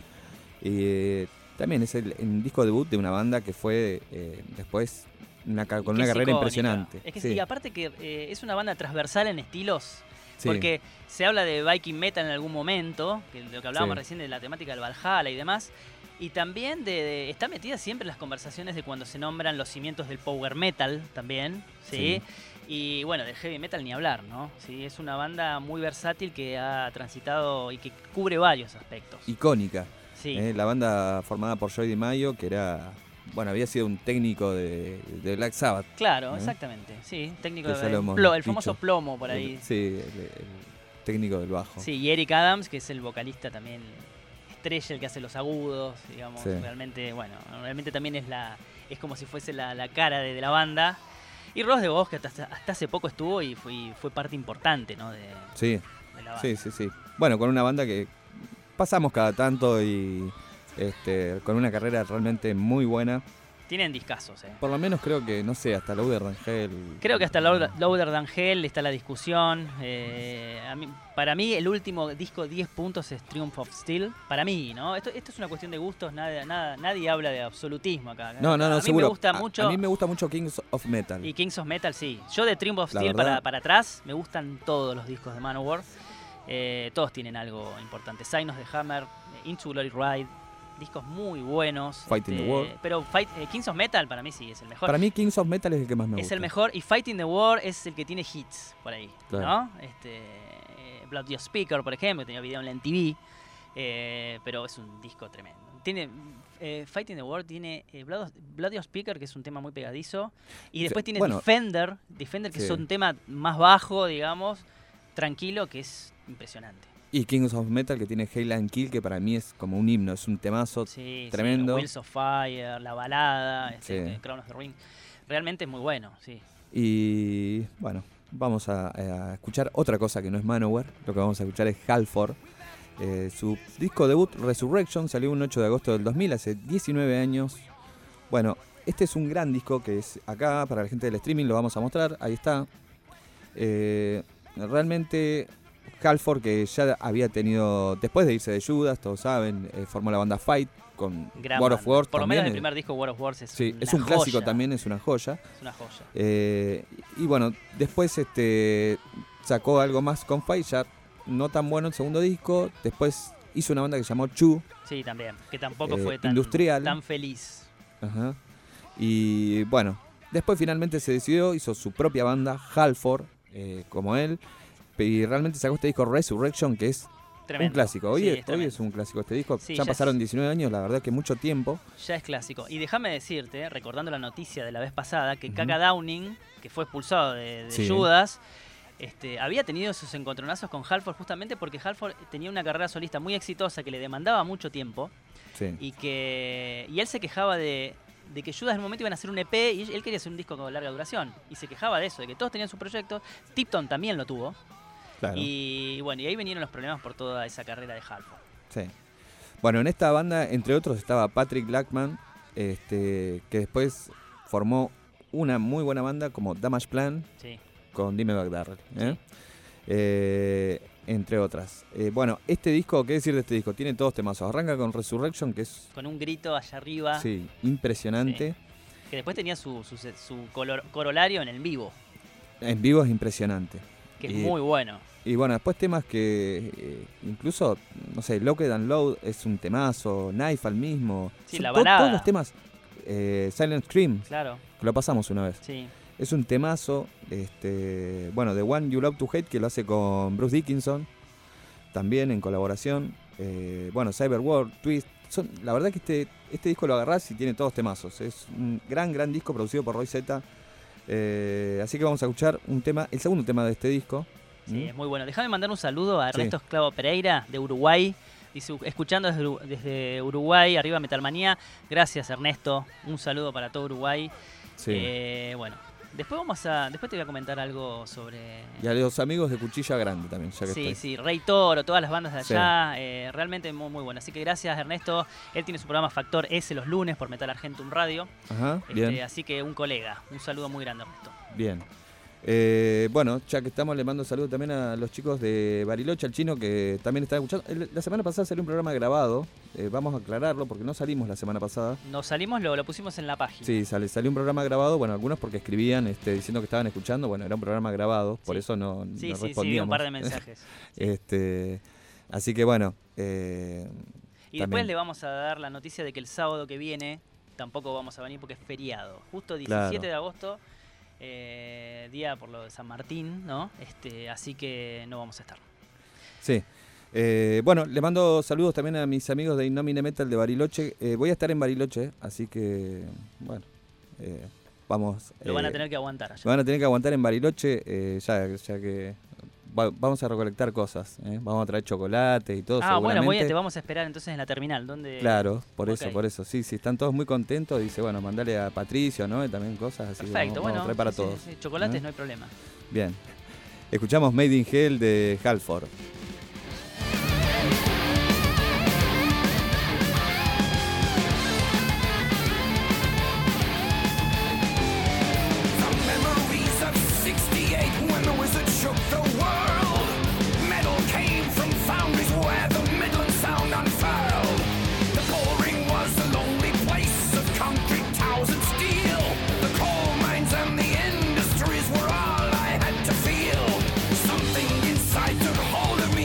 Eh, también es el, el disco debut de una banda que fue eh, después una, con una carrera icónica. impresionante. Es que sí. sí, aparte que eh, es una banda transversal en estilos. Sí. Porque se habla de Viking Metal en algún momento, que lo que hablábamos sí. recién de la temática del Valhalla y demás. Y también de, de, está metida siempre en las conversaciones de cuando se nombran los cimientos del Power Metal también, ¿sí? sí. Y bueno, del Heavy Metal ni hablar, ¿no? Sí, es una banda muy versátil que ha transitado y que cubre varios aspectos. Icónica. Sí. Eh, la banda formada por Joey DiMaggio, que era... Bueno, había sido un técnico de, de Black Sabbath. Claro, ¿eh? exactamente. Sí, técnico de, el, plo, el famoso plomo por ahí. El, sí, el, el técnico del bajo. Sí, y Eric Adams, que es el vocalista también estrella, el que hace los agudos, digamos. Sí. Realmente, bueno, realmente también es la es como si fuese la, la cara de, de la banda. Y Ross de Vos, que hasta, hasta hace poco estuvo y fue, fue parte importante, ¿no? De, sí. de la banda. Sí, sí, sí. Bueno, con una banda que pasamos cada tanto y este, con una carrera realmente muy buena. Tienen discazos, eh. Por lo menos creo que, no sé, hasta Louder Than Hell. Creo que hasta Louder Than Hell está la discusión. Eh, a mí, para mí, el último disco diez puntos es Triumph of Steel. Para mí, ¿no? Esto, esto es una cuestión de gustos. Nada, nada, nadie habla de absolutismo acá. No, no, no, a mí seguro. Me gusta a, mucho, a mí me gusta mucho Kings of Metal. Y Kings of Metal, sí. Yo de Triumph of Steel para, para atrás me gustan todos los discos de Manowar. Eh, todos tienen algo importante. Sign of the Hammer, Into Glory Ride, discos muy buenos. Fighting este, the War. Pero Fight, eh, Kings of Metal para mí sí es el mejor. Para mí Kings of Metal es el que más me gusta. Es el mejor y Fighting the War es el que tiene hits por ahí, Claro. ¿no? Este, eh, Bloody Speaker, por ejemplo, tenía video en la M T V, eh, pero es un disco tremendo. Tiene eh, Fighting the War tiene eh, Blood of- Bloody Speaker, que es un tema muy pegadizo, y después tiene bueno, Defender, Defender que sí. es un tema más bajo, digamos, tranquilo, que es impresionante. Y Kings of Metal, que tiene Hail and Kill, que para mí es como un himno, es un temazo Sí, tremendo. sí, Wheels of Fire, la balada, este, Sí. Crown of the Ring, realmente es muy bueno, sí. Y bueno, vamos a, a escuchar otra cosa que no es Manowar. Lo que vamos a escuchar es Halford. Eh, su disco debut, Resurrection, salió un ocho de agosto del dos mil, hace diecinueve años. Bueno, este es un gran disco que es acá, para la gente del streaming lo vamos a mostrar, ahí está. Eh, realmente Halford, que ya había tenido, después de irse de Judas, todos saben, eh, formó la banda Fight con Gran War of banda. Wars. Por lo también, menos el eh, primer disco War of Wars es sí, una es un clásico joya. también, es una joya. Es una joya. Eh, y bueno, después este sacó algo más con Fight, ya no tan bueno el segundo disco. Después hizo una banda que se llamó Chu. Sí, también. Que tampoco Eh, fue tan, industrial. tan feliz. Ajá. Y bueno, después finalmente se decidió, hizo su propia banda, Halford, eh, como él. Y realmente sacó este disco Resurrection, que es Tremendo. un clásico. Hoy, Sí, es, es hoy tremendo. es un clásico este disco. Sí, ya ya pasaron es- diecinueve años, la verdad que mucho tiempo. Ya es clásico. Y déjame decirte, recordando la noticia de la vez pasada, que Ujú. Kaka Downing, que fue expulsado de, de Sí. Judas, este, había tenido esos encontronazos con Halford justamente porque Halford tenía una carrera solista muy exitosa que le demandaba mucho tiempo Sí. y que y él se quejaba de, de que Judas en un momento iban a hacer un E P y él quería hacer un disco con larga duración. Y se quejaba de eso, de que todos tenían su proyecto. Tipton también lo tuvo. Claro. Y bueno, y ahí vinieron los problemas por toda esa carrera de Halford. Sí. Bueno, en esta banda, entre otros, estaba Patrick Lackman, este, que después formó una muy buena banda como Damage Plan Sí. con Dimmy McDarrell, ¿eh? Eh, entre otras. Eh, bueno, este disco, ¿qué decir de este disco? Tiene todos temazos. Arranca con Resurrection, que es Con un grito allá arriba. sí, impresionante. Que después tenía su, su, su color- corolario en el vivo, En vivo es impresionante. que es Y- muy bueno. Y bueno, después temas que eh, incluso, no sé, Locked and Load es un temazo, Knife al mismo. Sí, Son la to- balada. Todos los temas. Eh, Silent Scream, Claro, que lo pasamos una vez. sí. Es un temazo. Este, bueno, The One You Love to Hate, que lo hace con Bruce Dickinson, también en colaboración. Eh, bueno, Cyberworld, Twist. Son, la verdad que este, este disco lo agarrás y tiene todos temazos. Es un gran, gran disco producido por Roy Z. Eh, así que vamos a escuchar un tema, el segundo tema de este disco. Sí, ¿Mm? es muy bueno. Déjame mandar un saludo a Sí. Ernesto Esclavo Pereira, de Uruguay. Dice, escuchando desde, Uru- desde Uruguay, arriba Metalmanía. Gracias, Ernesto. Un saludo para todo Uruguay. Sí. Eh, bueno, después vamos a. Después te voy a comentar algo sobre. Y a los amigos de Cuchilla Grande también, ya que Sí, estoy. sí, Rey Toro, todas las bandas de Sí. allá, eh, realmente muy, muy bueno. Así que gracias, Ernesto. Él tiene su programa Factor S los lunes por Metal Argentum Radio. Ajá, Este, bien, así que un colega, un saludo muy grande, Ernesto. bien. Eh, bueno, ya que estamos, le mando un saludo también a los chicos de Bariloche, al chino, que también está escuchando. El- La semana pasada salió un programa grabado, eh, vamos a aclararlo porque no salimos la semana pasada. Nos salimos, lo, lo pusimos en la página. Sí, sale, salió un programa grabado, bueno, algunos porque escribían este, diciendo que estaban escuchando, bueno, era un programa grabado, por Sí. eso no, sí, no sí, sí, respondíamos. un par de mensajes. este, así que bueno, eh, Y también. después le vamos a dar la noticia de que el sábado que viene tampoco vamos a venir porque es feriado. Justo diecisiete Claro. de agosto, eh, día por lo de San Martín, ¿no? Este, así que no vamos a estar. Sí. Eh, bueno, le mando saludos también a mis amigos de Innomine Metal de Bariloche. Eh, voy a estar en Bariloche, así que, bueno, eh, vamos. Lo van a eh, tener que aguantar allá. Van a tener que aguantar en Bariloche, eh, ya, ya que va- vamos a recolectar cosas. ¿eh? Vamos a traer chocolate y todo. Ah, bueno, seguramente. voy a- te vamos a esperar entonces en la terminal. ¿Dónde? Claro, por eso, Ok. por eso. Sí, sí, están todos muy contentos. Dice, bueno, mandale a Patricio, ¿no? Y también cosas así. que Perfecto, vamos, vamos bueno. a traer para sí, todos. sí, chocolates ¿eh? no hay problema. Bien. Escuchamos Made in Hell de Halford. The memories of sixty-eight when the wizard shook the world. Metal came from foundries where the Midland sound unfurled. The bullring was a lonely place of concrete towers and steel. The coal mines and the industries were all I had to feel. Something inside took hold of me.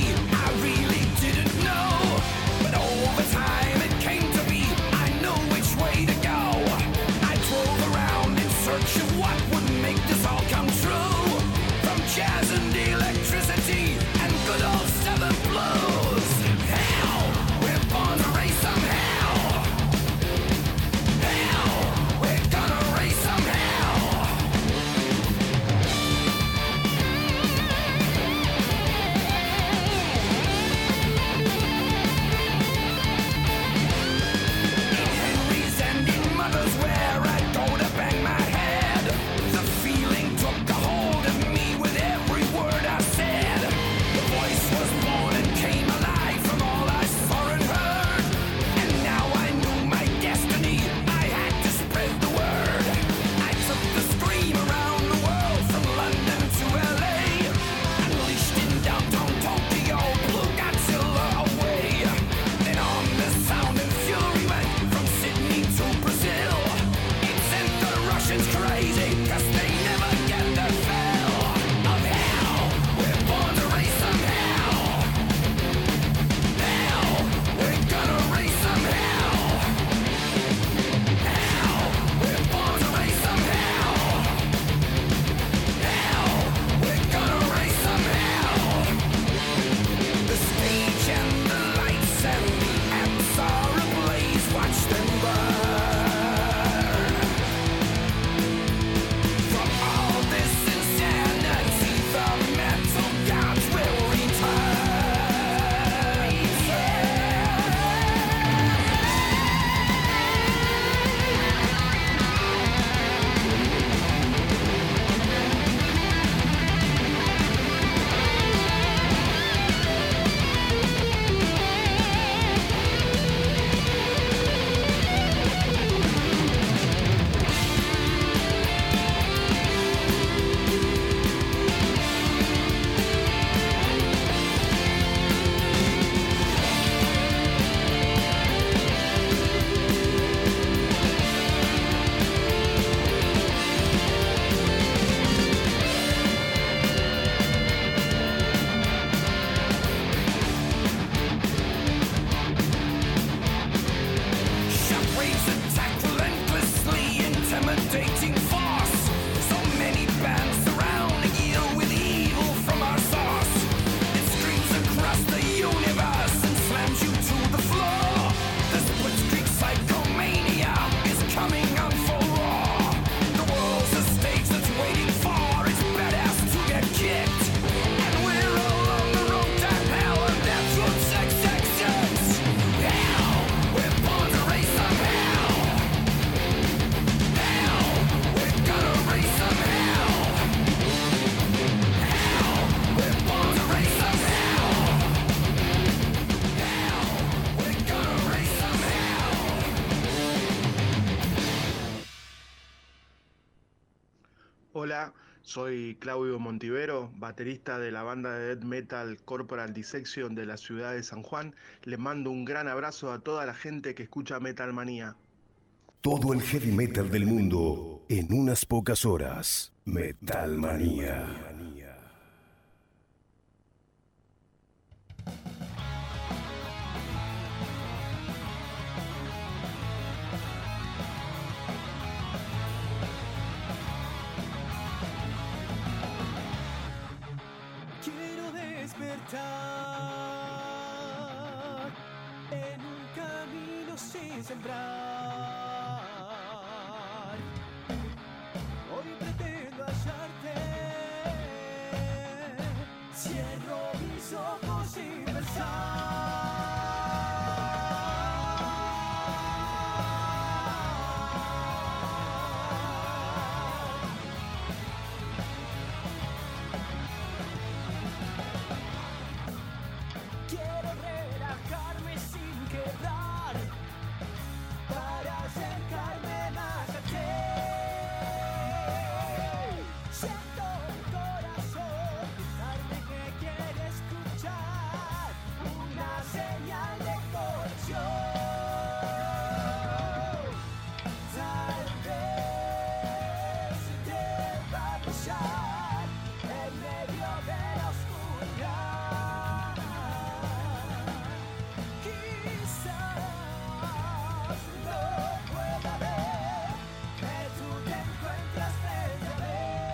Hola, soy Claudio Montivero, baterista de la banda de death metal Corporal Dissection de la ciudad de San Juan. Les mando un gran abrazo a toda la gente que escucha Metal Manía. Todo el heavy metal del mundo en unas pocas horas. Metal Manía. Quiero despertar en un camino sin sembrar. Hoy pretendo hallarte. Cierro mis ojos sin pensar. Quiero relajarme sin quedar para acercarme más a ti. Siento el corazón gritarme que quiere escuchar una señal de conexión. Tal vez te va a brillar en medio de la oscuridad. Quizás no pueda ver que tú te encuentras frente a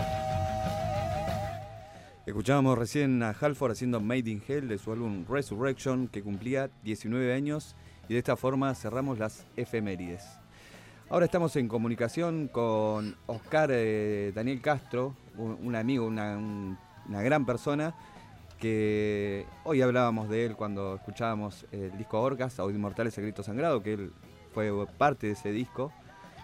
mí. Escuchábamos recién a Halford haciendo Made in Hell de su álbum Resurrection, que cumplía diecinueve años, y de esta forma cerramos las efemérides. Ahora estamos en comunicación con Oscar eh, Daniel Castro, un, un amigo, una, un- una gran persona, que hoy hablábamos de él cuando escuchábamos el disco Orcas, Audio Inmortales, El Grito Sangrado, que él fue parte de ese disco,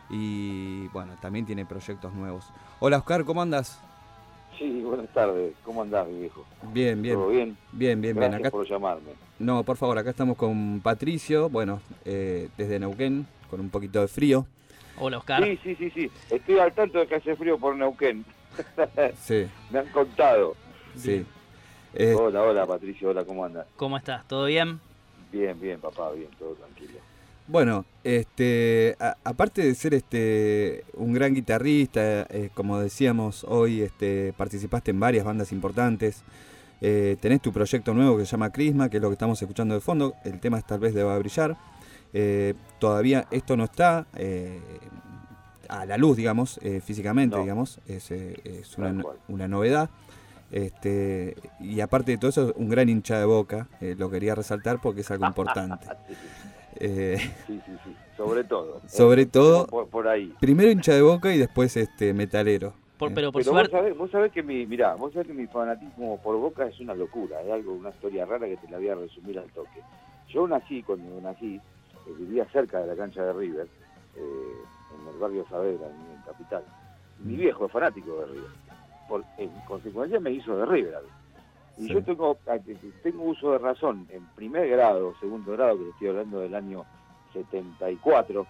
y bueno, también tiene proyectos nuevos. Hola Oscar, ¿cómo andas? Sí, buenas tardes. ¿Cómo andás, mi viejo? Bien, bien. ¿Todo bien? Bien, bien, Gracias bien. Acá... por llamarme. No, por favor, acá estamos con Patricio, bueno, eh, desde Neuquén, con un poquito de frío. Hola, Oscar. Sí, sí, sí, sí. Estoy al tanto de que hace frío por Neuquén. Sí, Me han contado. sí. Eh, Hola, hola, Patricio. Hola, ¿cómo andas? ¿Cómo estás? ¿Todo bien? Bien, bien, papá, bien, todo tranquilo. Bueno, este, a- aparte de ser este un gran guitarrista, eh, como decíamos hoy, este, participaste en varias bandas importantes. Eh, tenés tu proyecto nuevo que se llama Crisma, que es lo que estamos escuchando de fondo. El tema es Tal vez deba brillar. Eh, todavía esto no está eh, a la luz, digamos, eh, físicamente, No. digamos. Es, eh, es una, Tal no- cual. una novedad. Este, y aparte de todo eso, un gran hincha de Boca. Eh, lo quería resaltar porque es algo importante. Sí, sí, Eh, sí, sí, sí. Sobre todo. Sobre Eh, todo- Por, por ahí. Primero hincha de Boca y después este metalero. Por- Eh, pero por Pero vos suerte. sabés, vos sabés que mi, mirá, vos sabés que mi fanatismo por Boca es una locura, es algo, una historia rara que te la voy a resumir al toque. Yo nací, cuando nací, eh, vivía cerca de la cancha de River, eh, en el barrio Saavedra, en, en Capital. Mi viejo es fanático de River. Por, en consecuencia me hizo de River. a mí. Y Sí. yo tengo, tengo uso de razón en primer grado, segundo grado, que te estoy hablando del año setenta y cuatro.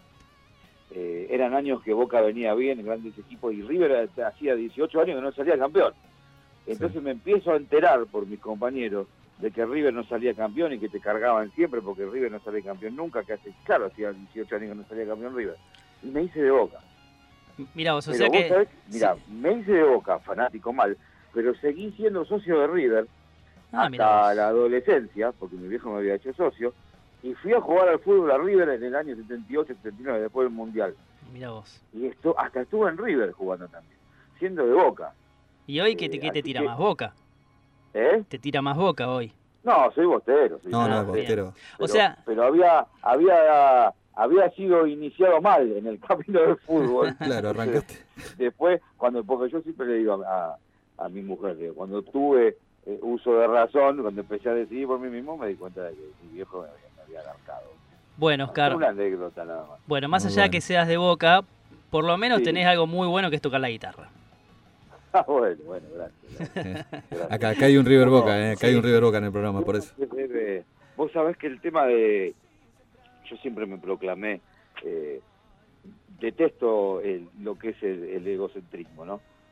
Eh, eran años que Boca venía bien, en grandes equipos, y River hacía dieciocho años que no salía campeón. Entonces Sí. me empiezo a enterar por mis compañeros de que River no salía campeón y que te cargaban siempre porque River no salía campeón nunca, que hace, claro, hacía dieciocho años que no salía campeón River. Y me hice de Boca. Mira vos, o Pero sea vos que. sabés, mirá, me hice de Boca, fanático mal, pero seguí siendo socio de River Ah, mirá hasta vos. la adolescencia, porque mi viejo me había hecho socio, y fui a jugar al fútbol a River en el año setenta y ocho setenta y nueve, después del Mundial. Mira vos. Y esto, hasta estuve en River jugando también, siendo de Boca. ¿Y hoy qué te, Eh, qué te así tira que- más Boca? ¿Eh? ¿Te tira más Boca hoy? No, soy bostero. Soy No, no, bostero. Bostero. O Pero- sea, Pero había, había, había sido iniciado mal en el camino del fútbol. Claro, arrancaste. Después, cuando, porque yo siempre le digo a, a, a mi mujer, digo, cuando tuve eh, uso de razón, cuando empecé a decidir por mí mismo, me di cuenta de que mi viejo me había, me había agarcado. bueno, Oscar. Una anécdota nada más. Bueno, más Muy allá de bueno. que seas de Boca, por lo menos Sí. tenés algo muy bueno que es tocar la guitarra. Ah, bueno, bueno, gracias. gracias, gracias. Acá, acá hay un River No, Boca, eh, acá hay sí. un River Boca en el programa, por eso. Eh, Vos sabés que el tema de... Yo siempre me proclamé, eh, detesto el- lo que es el, el egocentrismo, ¿no?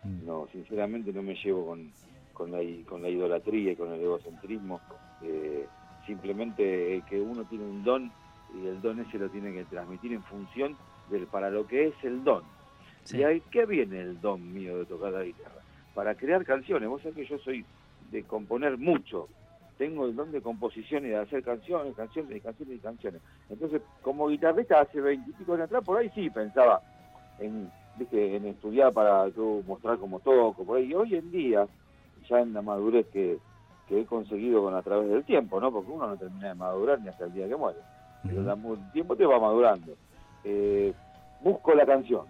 No, sinceramente no me llevo con, con, la, con la idolatría y con el egocentrismo. Eh, simplemente que uno tiene un don y el don ese lo tiene que transmitir en función del para lo que es el don. Sí. ¿Y a qué viene el don mío de tocar la guitarra? Para crear canciones. Vos sabés que yo soy de componer mucho. Tengo el don de composición y de hacer canciones, canciones y canciones y canciones. Entonces, como guitarrista hace veintipico años atrás, por ahí sí pensaba en, ¿viste? en estudiar para yo mostrar cómo toco, por ahí. Y hoy en día, ya en la madurez que, que he conseguido con a través del tiempo, ¿no? Porque uno no termina de madurar ni hasta el día que muere. Pero uh-huh. el tiempo te va madurando. Eh, busco la canción.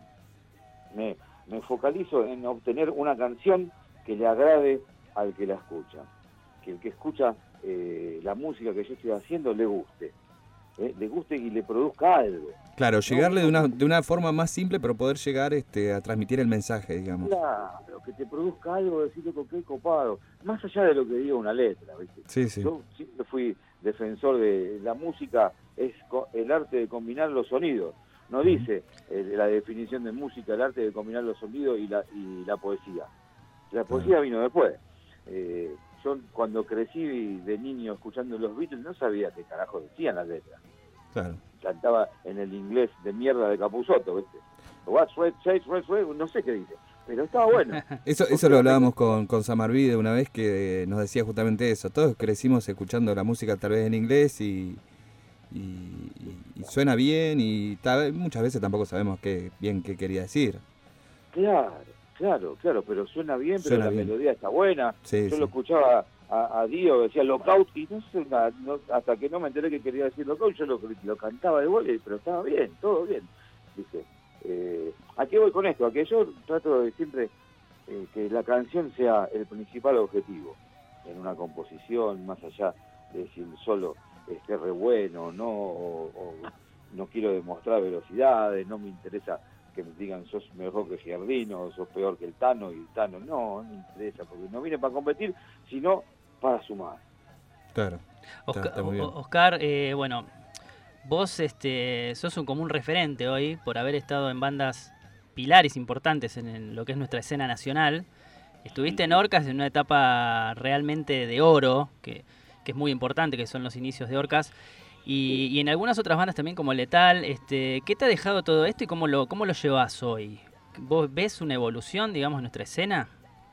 Me, me focalizo en obtener una canción que le agrade al que la escucha. Que el que escucha eh, la música que yo estoy haciendo le guste, eh, le guste y le produzca algo. Claro, llegarle no, de una de una forma más simple, pero poder llegar este, a transmitir el mensaje, digamos. Claro, que te produzca algo, decirle con qué copado, más allá de lo que diga una letra, ¿viste? Sí, sí. Yo siempre fui defensor de la música, es el arte de combinar los sonidos. No dice eh, la definición de música, el arte de combinar los sonidos y la, y la poesía. La poesía vino después. Eh, Yo cuando crecí de niño escuchando los Beatles no sabía qué carajo decían las letras. Claro. Cantaba en el inglés de mierda de Capusotto, ¿viste? What's red, chase, red, red, no sé qué dice, pero estaba bueno. Eso eso lo hablábamos con, con Samarvide una vez que nos decía justamente eso. Todos crecimos escuchando la música tal vez en inglés y, y, y, y suena bien y tal, muchas veces tampoco sabemos qué bien qué quería decir. Claro. Claro, claro, pero suena bien, pero suena la bien. melodía está buena. Sí, Yo sí. lo escuchaba a, a Dio, decía lockout, y no sé, na, no, hasta que no me enteré que quería decir lockout, yo lo, lo cantaba de vuelta, pero estaba bien, todo bien. Dice, eh, ¿a qué voy con esto? A que yo trato de siempre eh, que la canción sea el principal objetivo en una composición, más allá de si el solo esté re bueno, no, o, o no quiero demostrar velocidades, no me interesa que me digan sos mejor que Giardino, sos peor que el Tano, y el Tano no, no me interesa, porque no vine para competir, sino para sumar. Claro. Oscar, está muy bien. Oscar eh, bueno, vos este, sos un común referente hoy por haber estado en bandas pilares importantes en, en lo que es nuestra escena nacional. Estuviste en Orcas en una etapa realmente de oro, que, que es muy importante, que son los inicios de Orcas. Y, y en algunas otras bandas también como Letal, este, ¿qué te ha dejado todo esto y cómo lo, cómo lo llevas hoy? ¿Vos ves una evolución, digamos, en nuestra escena?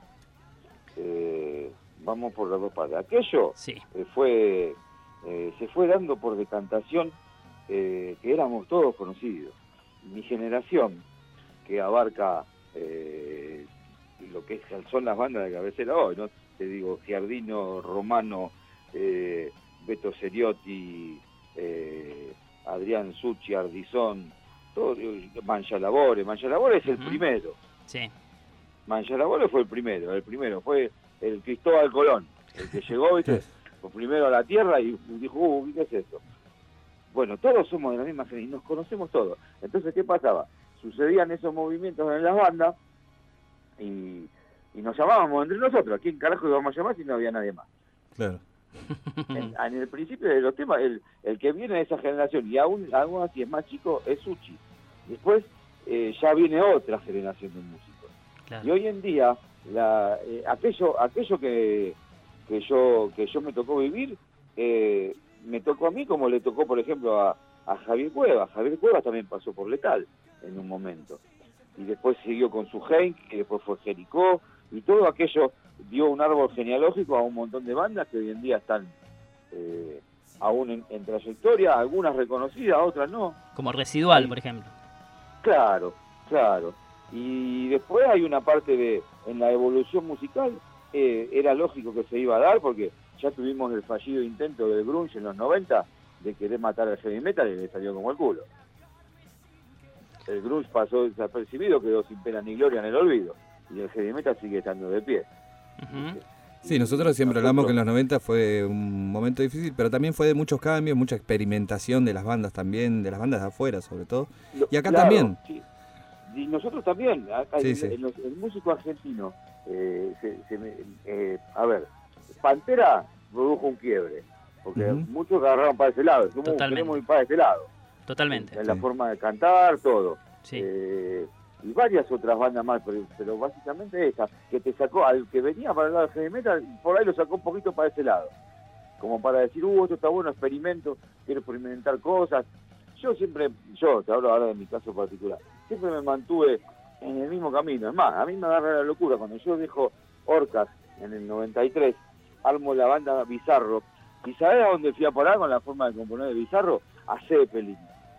Eh, vamos por las dos partes. Aquello sí. eh, fue eh, se fue dando por decantación eh, que éramos todos conocidos. Mi generación, que abarca eh, lo que son las bandas de cabecera hoy, ¿no? Te digo, Giardino, Romano, eh, Beto Seriotti, Eh, Adrián Succi, Ardizón, todo, Mancha Labore. Mancha Labore es el uh-huh. primero. Sí. Mancha Labore fue el primero, el primero fue el Cristóbal Colón, el que llegó, ¿viste? Fue primero a la tierra y dijo, uh, ¿qué es esto? Bueno, todos somos de la misma generación y nos conocemos todos. Entonces, ¿qué pasaba? Sucedían esos movimientos en las bandas y, y nos llamábamos entre nosotros. ¿A quién carajo íbamos a llamar si no había nadie más? Claro. En, en el principio de los temas, el, el que viene de esa generación y aún, aún así es más chico, es Succi. Después eh, ya viene otra generación de músicos. Claro. Y hoy en día, la, eh, aquello aquello que, que yo que yo me tocó vivir, eh, me tocó a mí como le tocó, por ejemplo, a, a Javier Cuevas. Javier Cuevas también pasó por Letal en un momento. Y después siguió con su Henk, que después fue Jericó, y todo aquello dio un árbol genealógico a un montón de bandas que hoy en día están eh, aún en, en trayectoria, algunas reconocidas, otras no. Como Residual, y, por ejemplo. Claro, claro. Y después hay una parte de, en la evolución musical, eh, era lógico que se iba a dar, porque ya tuvimos el fallido intento del grunge en los noventa de querer matar al heavy metal y le salió como el culo. El grunge pasó desapercibido, quedó sin pena ni gloria en el olvido, y el heavy metal sigue estando de pie. Uh-huh. Sí, nosotros siempre hablamos que en los noventa fue un momento difícil, pero también fue de muchos cambios, mucha experimentación de las bandas también, de las bandas de afuera sobre todo. Y acá claro, también. Sí. Y nosotros también. Acá sí, el, sí. El, el músico argentino, eh, se, se, eh, a ver, Pantera produjo un quiebre, porque uh-huh. muchos agarraron para ese lado, somos, queremos ir para ese lado. Totalmente. En, en la sí. forma de cantar, todo. Sí. Eh, y varias otras bandas más, pero, pero básicamente esa, que te sacó, al que venía para el lado del heavy metal, por ahí lo sacó un poquito para ese lado, como para decir, uh, esto está bueno, experimento, quiero experimentar cosas. Yo siempre, yo te hablo ahora de mi caso particular, siempre me mantuve en el mismo camino. Es más, a mí me agarra la locura, cuando yo dejo Orcas en el noventa y tres, armo la banda Bizarro, ¿y sabés a dónde fui a parar con la forma de componer de Bizarro? A Zeppelin,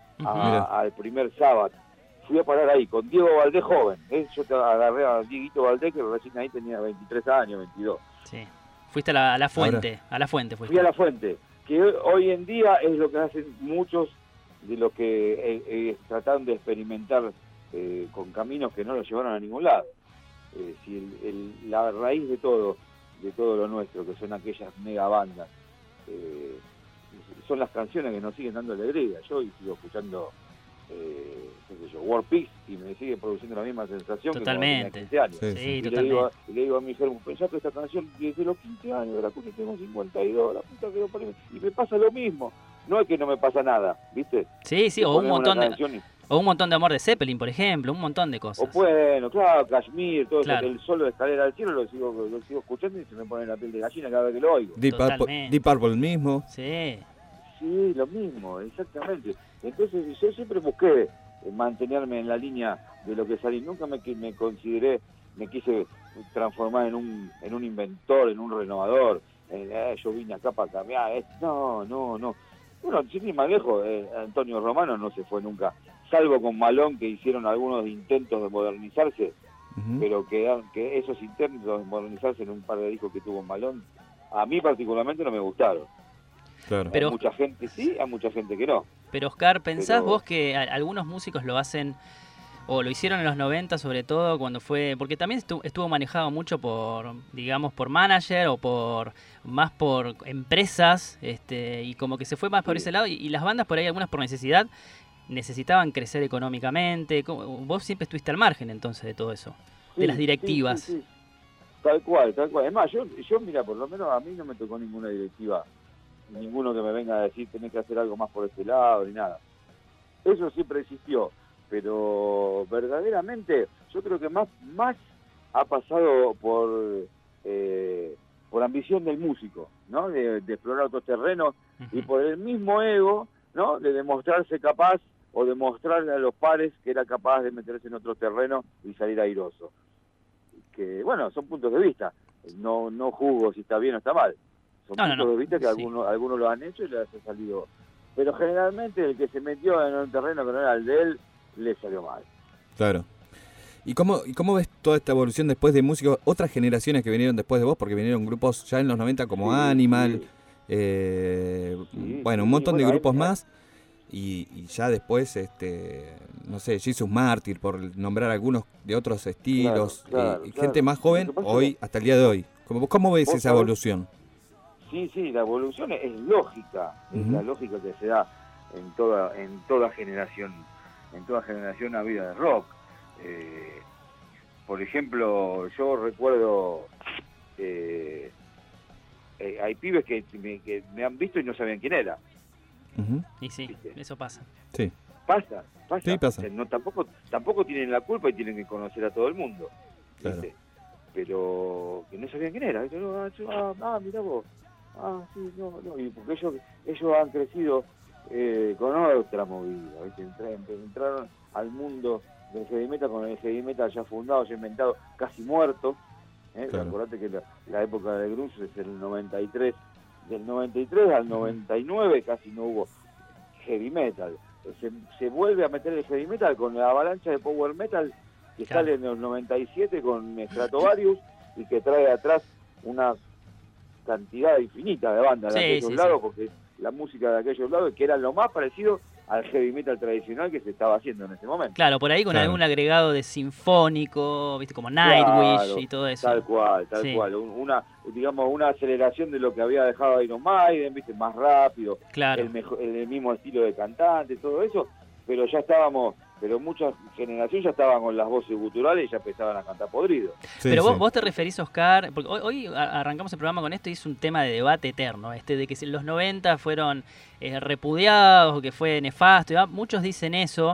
a, al primer Sabbath. Fui a parar ahí, con Diego Valdés joven. ¿eh? Yo te agarré a Dieguito Valdés, que recién ahí tenía veintitrés años, veintidós. Sí. Fuiste a la, a la fuente, Ahora. a la fuente fuiste. Fui a la fuente, que hoy, hoy en día es lo que hacen muchos de los que eh, eh, trataron de experimentar eh, con caminos que no los llevaron a ningún lado. Eh, si el, el, la raíz de todo, de todo lo nuestro, que son aquellas mega bandas, eh, son las canciones que nos siguen dando alegría. Yo hoy sigo escuchando eh, qué sé yo, War Pigs y me sigue produciendo la misma sensación. Totalmente. Que cuando tenía quince años. Sí, sí, y, totalmente. le digo, y le digo a mi Germu, pensá que esta canción desde los quince años de la cual tengo cincuenta y dos, la puta que lo parió, y me pasa lo mismo. No es que no me pasa nada, ¿viste? Sí, sí, o un montón de y... o un montón de amor de Zeppelin, por ejemplo, un montón de cosas. O bueno, claro, Kashmir, todo claro. eso, el solo de Escalera al Cielo lo sigo, lo sigo escuchando y se me pone la piel de gallina cada vez que lo oigo. Deep Purple, Deep Purple mismo. Sí. Sí, lo mismo, exactamente. Entonces yo siempre busqué mantenerme en la línea de lo que salí. Nunca me, me consideré, me quise transformar en un en un inventor, en un renovador. Eh, yo vine acá para cambiar. Eh. No, no, no. Bueno, sin ir más lejos, eh, Antonio Romano no se fue nunca, salvo con Malón, que hicieron algunos intentos de modernizarse, uh-huh. pero que, que esos intentos de modernizarse en un par de discos que tuvo Malón, a mí particularmente no me gustaron. Claro. Hay Pero, mucha gente sí, hay mucha gente que no. Pero Oscar, ¿pensás pero... vos que a, algunos músicos lo hacen, o lo hicieron en los noventa sobre todo, cuando fue, porque también estuvo, estuvo manejado mucho por, digamos, por manager o por más por empresas, este, y como que se fue más por sí. ese lado, y, y las bandas por ahí, algunas por necesidad, necesitaban crecer económicamente. Vos siempre estuviste al margen entonces de todo eso, sí, de las directivas. Sí, sí, sí. Tal cual, tal cual. Es más, yo, yo mira, por lo menos a mí no me tocó ninguna directiva, ninguno que me venga a decir tenés que hacer algo más por este lado, ni nada. Eso siempre existió, pero verdaderamente yo creo que más, más ha pasado por eh, por ambición del músico, ¿no? De, de explorar otros terrenos uh-huh. y por el mismo ego, ¿no? De demostrarse capaz o demostrarle a los pares que era capaz de meterse en otros terrenos y salir airoso. Que, bueno, son puntos de vista. No, no juzgo si está bien o está mal. Son no, puntos no, no. de vista que sí. algunos, algunos lo han hecho y les ha salido. Pero generalmente el que se metió en un terreno que no era el de él, le salió mal. Claro. ¿Y cómo, ¿Y cómo ves toda esta evolución después de músicos, otras generaciones que vinieron después de vos? Porque vinieron grupos ya en los noventa como sí, Animal, sí. Eh, sí, bueno, un montón sí, bueno, de grupos ahí, más. Y, y ya después, este, no sé, Jesus Martyr, por nombrar algunos de otros estilos. Claro, claro, y claro. Gente más joven hoy, hasta el día de hoy. ¿Cómo, cómo ves esa evolución? Sí, sí, la evolución es lógica. Uh-huh. Es la lógica que se da en toda, en toda generación. En toda generación ha habido de rock. Eh, por ejemplo, yo recuerdo eh, eh, hay pibes que me, que me han visto y no sabían quién era. Uh-huh. Y sí, ¿viste? Eso pasa. Sí. Pasa, pasa. Sí, pasa. O sea, no, tampoco, tampoco tienen la culpa y tienen que conocer a todo el mundo. Claro. Pero que no sabían quién era. Yo, ah, ah, mirá vos. Ah, sí, no, no. Y porque ellos, ellos han crecido eh, con otra movida. ¿Viste? Entraron, entraron al mundo del heavy metal con el heavy metal ya fundado, ya inventado, casi muerto. ¿eh? Claro. Acordate que la, la época de grunge es el noventa y tres. Del noventa y tres al noventa y nueve casi no hubo heavy metal. Se, se vuelve a meter el heavy metal con la avalancha de power metal que claro. sale en los noventa y siete con Stratovarius y que trae atrás una cantidad infinita de bandas de sí, aquellos sí, lados, sí. porque la música de aquellos lados que era lo más parecido al heavy metal tradicional que se estaba haciendo en ese momento. Claro, por ahí con claro. algún agregado de sinfónico, viste, como Nightwish claro, y todo eso. Tal cual, tal sí. cual. Una, digamos, una aceleración de lo que había dejado Iron Maiden, viste, más rápido, claro. el, mejor, el mismo estilo de cantante, todo eso, pero ya estábamos, pero muchas generaciones ya estaban con las voces guturales y ya empezaban a cantar podrido. Sí, pero vos, sí. vos te referís, Oscar, porque hoy, hoy arrancamos el programa con esto y es un tema de debate eterno, este de que si los noventa fueron eh, repudiados o que fue nefasto, muchos dicen eso,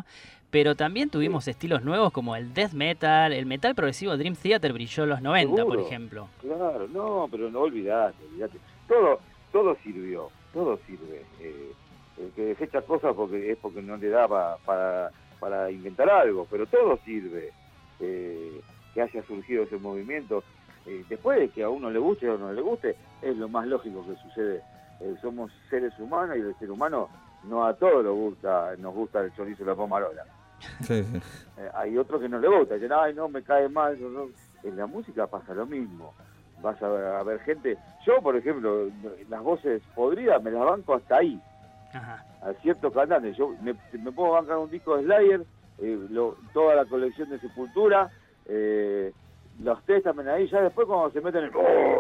pero también tuvimos sí. estilos nuevos como el death metal, el metal progresivo Dream Theater brilló en los noventa, Seguro. por ejemplo. Claro, no, pero no olvidate, olvidate. Todo, todo sirvió, todo sirve. Eh, el que desecha cosas porque es porque no le da pa, para, para inventar algo, pero todo sirve. Eh, que haya surgido ese movimiento. Eh, después de que a uno le guste o no le guste, es lo más lógico que sucede. Eh, somos seres humanos y el ser humano no a todos nos gusta, nos gusta el chorizo y la pomarola. Sí, sí. Eh, hay otros que no le gusta, dicen, ay no, me cae mal. No, no. En la música pasa lo mismo. Vas a ver, a ver gente, yo por ejemplo, las voces podridas me las banco hasta ahí. Ajá. A ciertos cantantes, yo me, me puedo bancar un disco de Slayer, eh, lo, toda la colección de Sepultura, eh, los test también ahí, ya después cuando se meten en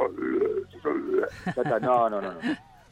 ya está, no, no, no, no,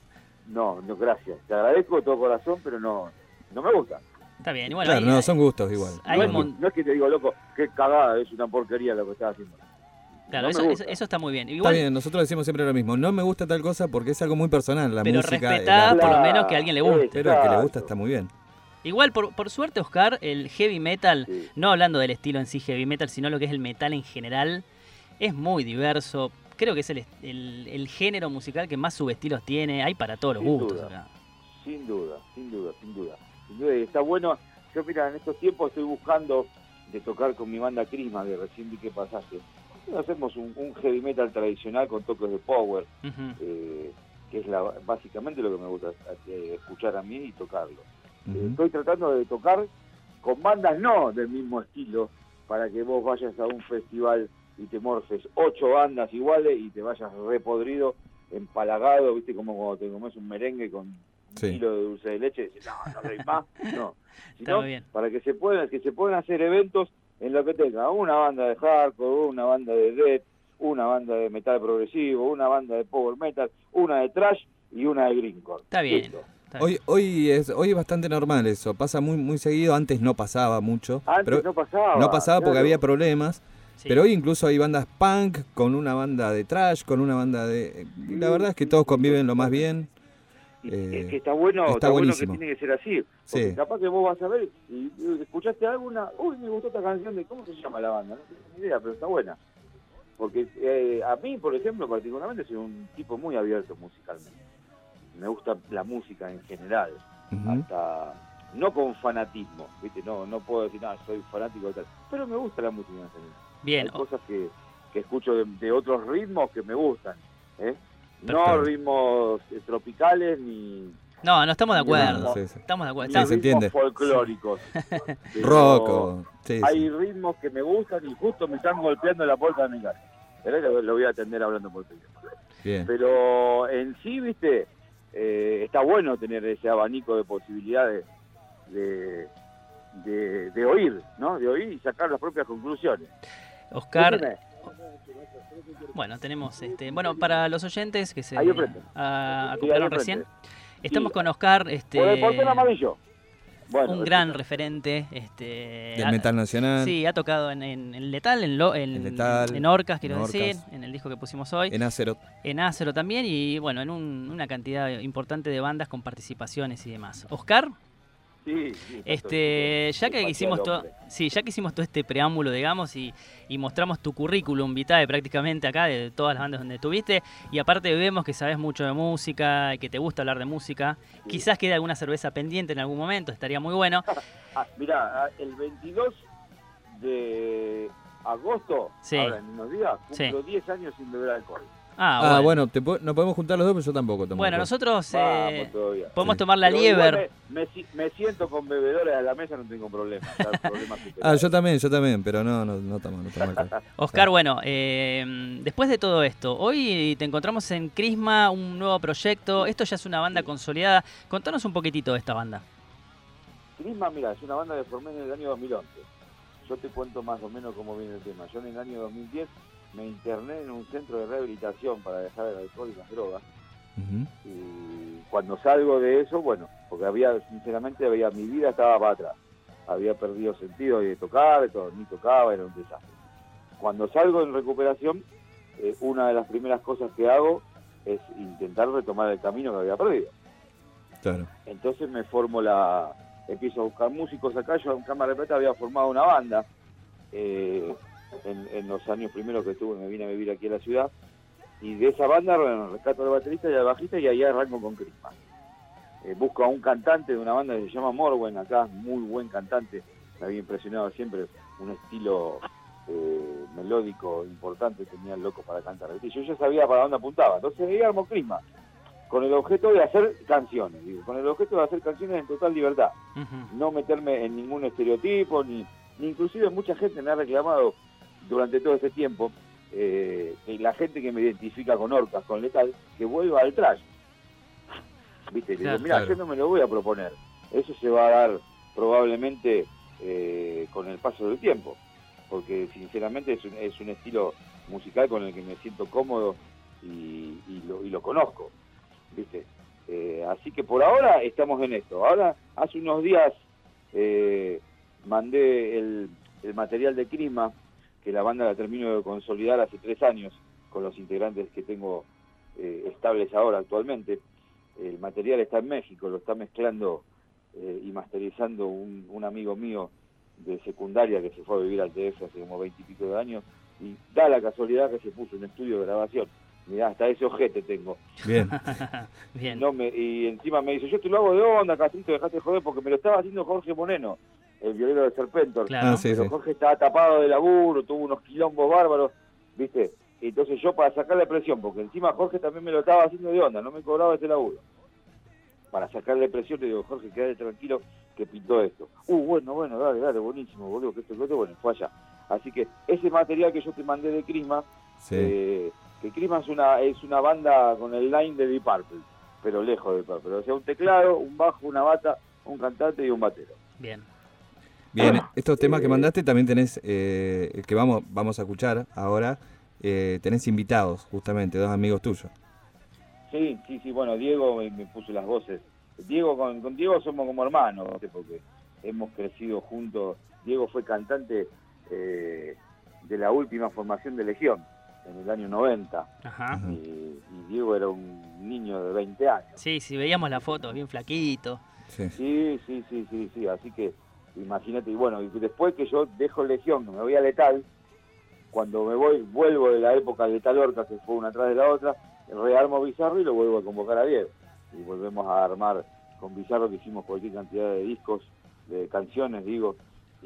no, no, gracias, te agradezco de todo corazón, pero no, no me gusta. Está bien, igual. Claro, ahí, no, son gustos igual. Hay no, un es, mon... no es que te digo, loco, qué cagada, es una porquería lo que estás haciendo. Claro, no eso, eso, eso está muy bien. Igual, está bien, nosotros decimos siempre lo mismo. No me gusta tal cosa porque es algo muy personal. La pero música, respetá la... por lo menos que a alguien le guste. Pero el que le gusta está muy bien. Igual, por, por suerte, Oscar, el heavy metal, Sí. no hablando del estilo en sí heavy metal, sino lo que es el metal en general, es muy diverso. Creo que es el, el, el género musical que más subestilos tiene. Hay para todos los Sin gustos duda. acá. Sin duda, sin duda, sin duda. Sin duda, y está bueno. Yo, mira, en estos tiempos estoy buscando de tocar con mi banda Crisma, que recién vi que pasaste. Hacemos un, un heavy metal tradicional con toques de power, Uh-huh. eh, que es la, básicamente lo que me gusta eh, escuchar a mí y tocarlo. Ujú. Eh, estoy tratando de tocar con bandas no del mismo estilo, para que vos vayas a un festival y te morfes ocho bandas iguales y te vayas repodrido, empalagado, viste, como cuando te comes un merengue con un Sí. kilo de dulce de leche, y dices, no, no doy más, no. Está Sino muy bien. para que se puedan, que se puedan hacer eventos en lo que tenga una banda de hardcore, una banda de death, una banda de metal progresivo, una banda de power metal, una de thrash y una de grindcore. Está bien. Listo. Está bien. Hoy, hoy es hoy es bastante normal eso, pasa muy muy seguido, antes no pasaba mucho. Antes pero no pasaba. no pasaba porque claro. había problemas, Sí. pero hoy incluso hay bandas punk con una banda de trash, con una banda de... y la verdad es que todos conviven lo más bien. Y Eh, es que está bueno, está está, bueno que buenísimo. tiene que ser así. Porque Sí. capaz que vos vas a ver y, y escuchaste alguna, uy, me gustó esta canción de, ¿cómo se llama la banda? No tengo ni idea, pero está buena. Porque eh, a mí, por ejemplo, particularmente, soy un tipo muy abierto musicalmente. Me gusta la música en general, Ujú. hasta no con fanatismo, ¿viste? No, no puedo decir, no, soy fanático de tal, pero me gusta la música en general. Bien. Hay cosas que, que escucho de, de otros ritmos que me gustan, ¿eh? No Perfecto. ritmos eh, tropicales ni, No, no estamos de No, acuerdo. sí, sí. Estamos de acuerdo. ni Sí, se ritmos entiende. folclóricos. Pero Rock o- sí, hay sí. ritmos que me gustan y justo me están golpeando la puerta de mi casa. Pero lo, lo voy a atender hablando por teléfono. Bien. Pero en sí, viste, eh, está bueno tener ese abanico de posibilidades de, de, de oír, ¿no? De oír y sacar las propias conclusiones. Oscar, Decime. bueno, tenemos este, bueno, para los oyentes que se Ahí enfrente. ah, Sí, acoplaron ahí enfrente. recién, estamos Sí. con Oscar, este, Por el portón amarillo. Bueno, un gran referente, este, Del ha- metal nacional, Sí, ha tocado en, en, en Letal, en, lo, en, En Letal, en Orcas, quiero en decir, Orcas. en el disco que pusimos hoy, en Azeroth. en Acero también, y bueno, en un- una cantidad importante de bandas con participaciones y demás. Oscar, sí, sí, este, ya que Patear hicimos al todo, hombre. sí, ya que hicimos todo este preámbulo, digamos, y, y mostramos tu currículum vitae prácticamente acá de todas las bandas donde estuviste, y aparte vemos que sabes mucho de música y que te gusta hablar de música, Sí. quizás quede alguna cerveza pendiente en algún momento, estaría muy bueno. Ah, mirá, el veintidós de agosto, Sí. ahora en unos días, cumplo Sí. diez años sin beber alcohol. Ah, Ah, bueno. bueno, te po- nos podemos juntar los dos, pero yo tampoco tomo Bueno, alcohol. nosotros eh, Vamos todavía. podemos Sí. tomar la Pero igual lieber. Me, me si- me siento con bebedores a la mesa, no tengo problema. está el problema Ah, superado. yo también, yo también, pero no, no, no tomo, no tomo alcohol. Oscar, bueno, eh, después de todo esto, hoy te encontramos en Crisma, un nuevo proyecto. Esto ya es una banda consolidada. Contanos un poquitito de esta banda. Crisma, mira, es una banda que formé en el año dos mil once. Yo te cuento más o menos cómo viene el tema. Yo en el año dos mil diez me interné en un centro de rehabilitación para dejar el alcohol y las drogas. Ujú. Y cuando salgo de eso, bueno, porque había, sinceramente, había, mi vida estaba para atrás. Había perdido sentido de tocar, de todo, ni tocaba, era un desastre. Cuando salgo en recuperación, eh, una de las primeras cosas que hago es intentar retomar el camino que había perdido. Claro. Entonces me formo la, empiezo a buscar músicos acá. Yo en Cámara de Plata había formado una banda eh, en, en los años primeros que estuve, me vine a vivir aquí a la ciudad, y de esa banda, bueno, rescato al baterista y al bajista, y ahí arranco con Crisma. Eh, busco a un cantante de una banda que se llama Morwen acá, muy buen cantante, me había impresionado siempre, un estilo eh, melódico importante, tenía el loco para cantar. ¿Viste? Yo ya sabía para dónde apuntaba, entonces ahí armo Crisma, con el objeto de hacer canciones, digo, con el objeto de hacer canciones en total libertad, uh-huh. no meterme en ningún estereotipo, ni, ni inclusive mucha gente me ha reclamado durante todo este tiempo, eh, que la gente que me identifica con Orcas, con Letal, que vuelva al trash. ¿Viste? Claro, digo, mira, claro. yo no me lo voy a proponer, eso se va a dar probablemente eh, con el paso del tiempo, porque sinceramente es un, es un estilo musical con el que me siento cómodo y, y, lo, y lo conozco. ¿Viste? Eh, así que por ahora estamos en esto. Ahora, hace unos días eh, mandé el, el material de Crisma, que la banda la termino de consolidar hace tres años, con los integrantes que tengo eh, estables ahora actualmente. El material está en México, lo está mezclando eh, y masterizando un, un amigo mío de secundaria que se fue a vivir al D F hace como veinte y pico de años, y da la casualidad que se puso un estudio de grabación. Mirá, hasta ese ojete tengo. Bien. Bien. No me, y encima me dice, yo te lo hago de onda, Castrito, dejate de joder, porque me lo estaba haciendo Jorge Moreno, el violero de Serpentor. Claro. Ah, sí, pero sí. Jorge estaba tapado de laburo, tuvo unos quilombos bárbaros, ¿viste? Y entonces yo, para sacarle presión, porque encima Jorge también me lo estaba haciendo de onda, no me cobraba ese laburo. Para sacarle presión le digo, Jorge, quédate tranquilo que pintó esto. Uh, bueno, bueno, dale, dale, buenísimo, boludo, que esto, que esto, bueno, fue allá. Así que ese material que yo te mandé de Crisma, sí. eh, que Crisma es una, es una banda con el line de Deep Purple, pero lejos de Deep Purple. O sea, un teclado, un bajo, una bata, un cantante y un batero. Bien. Bien, estos temas que mandaste también tenés, eh, el que vamos, vamos a escuchar ahora, eh, tenés invitados, justamente, dos amigos tuyos. Sí, sí, sí, bueno, Diego me, me puso las voces. Diego, con, con Diego somos como hermanos, ¿sí? Porque hemos crecido juntos. Diego fue cantante eh, de la última formación de Legión, en el año noventa. Ajá. Y, y Diego era un niño de veinte años. Sí, sí, veíamos la foto, bien flaquito. Sí, sí, sí, sí, sí, sí. Así que imagínate, y bueno, y después que yo dejo Legión, me voy a Letal, cuando me voy, vuelvo de la época de Letal Orca, que fue una atrás de la otra, rearmo Bizarro y lo vuelvo a convocar a Diego. Y volvemos a armar con Bizarro, que hicimos cualquier cantidad de discos, de canciones, digo,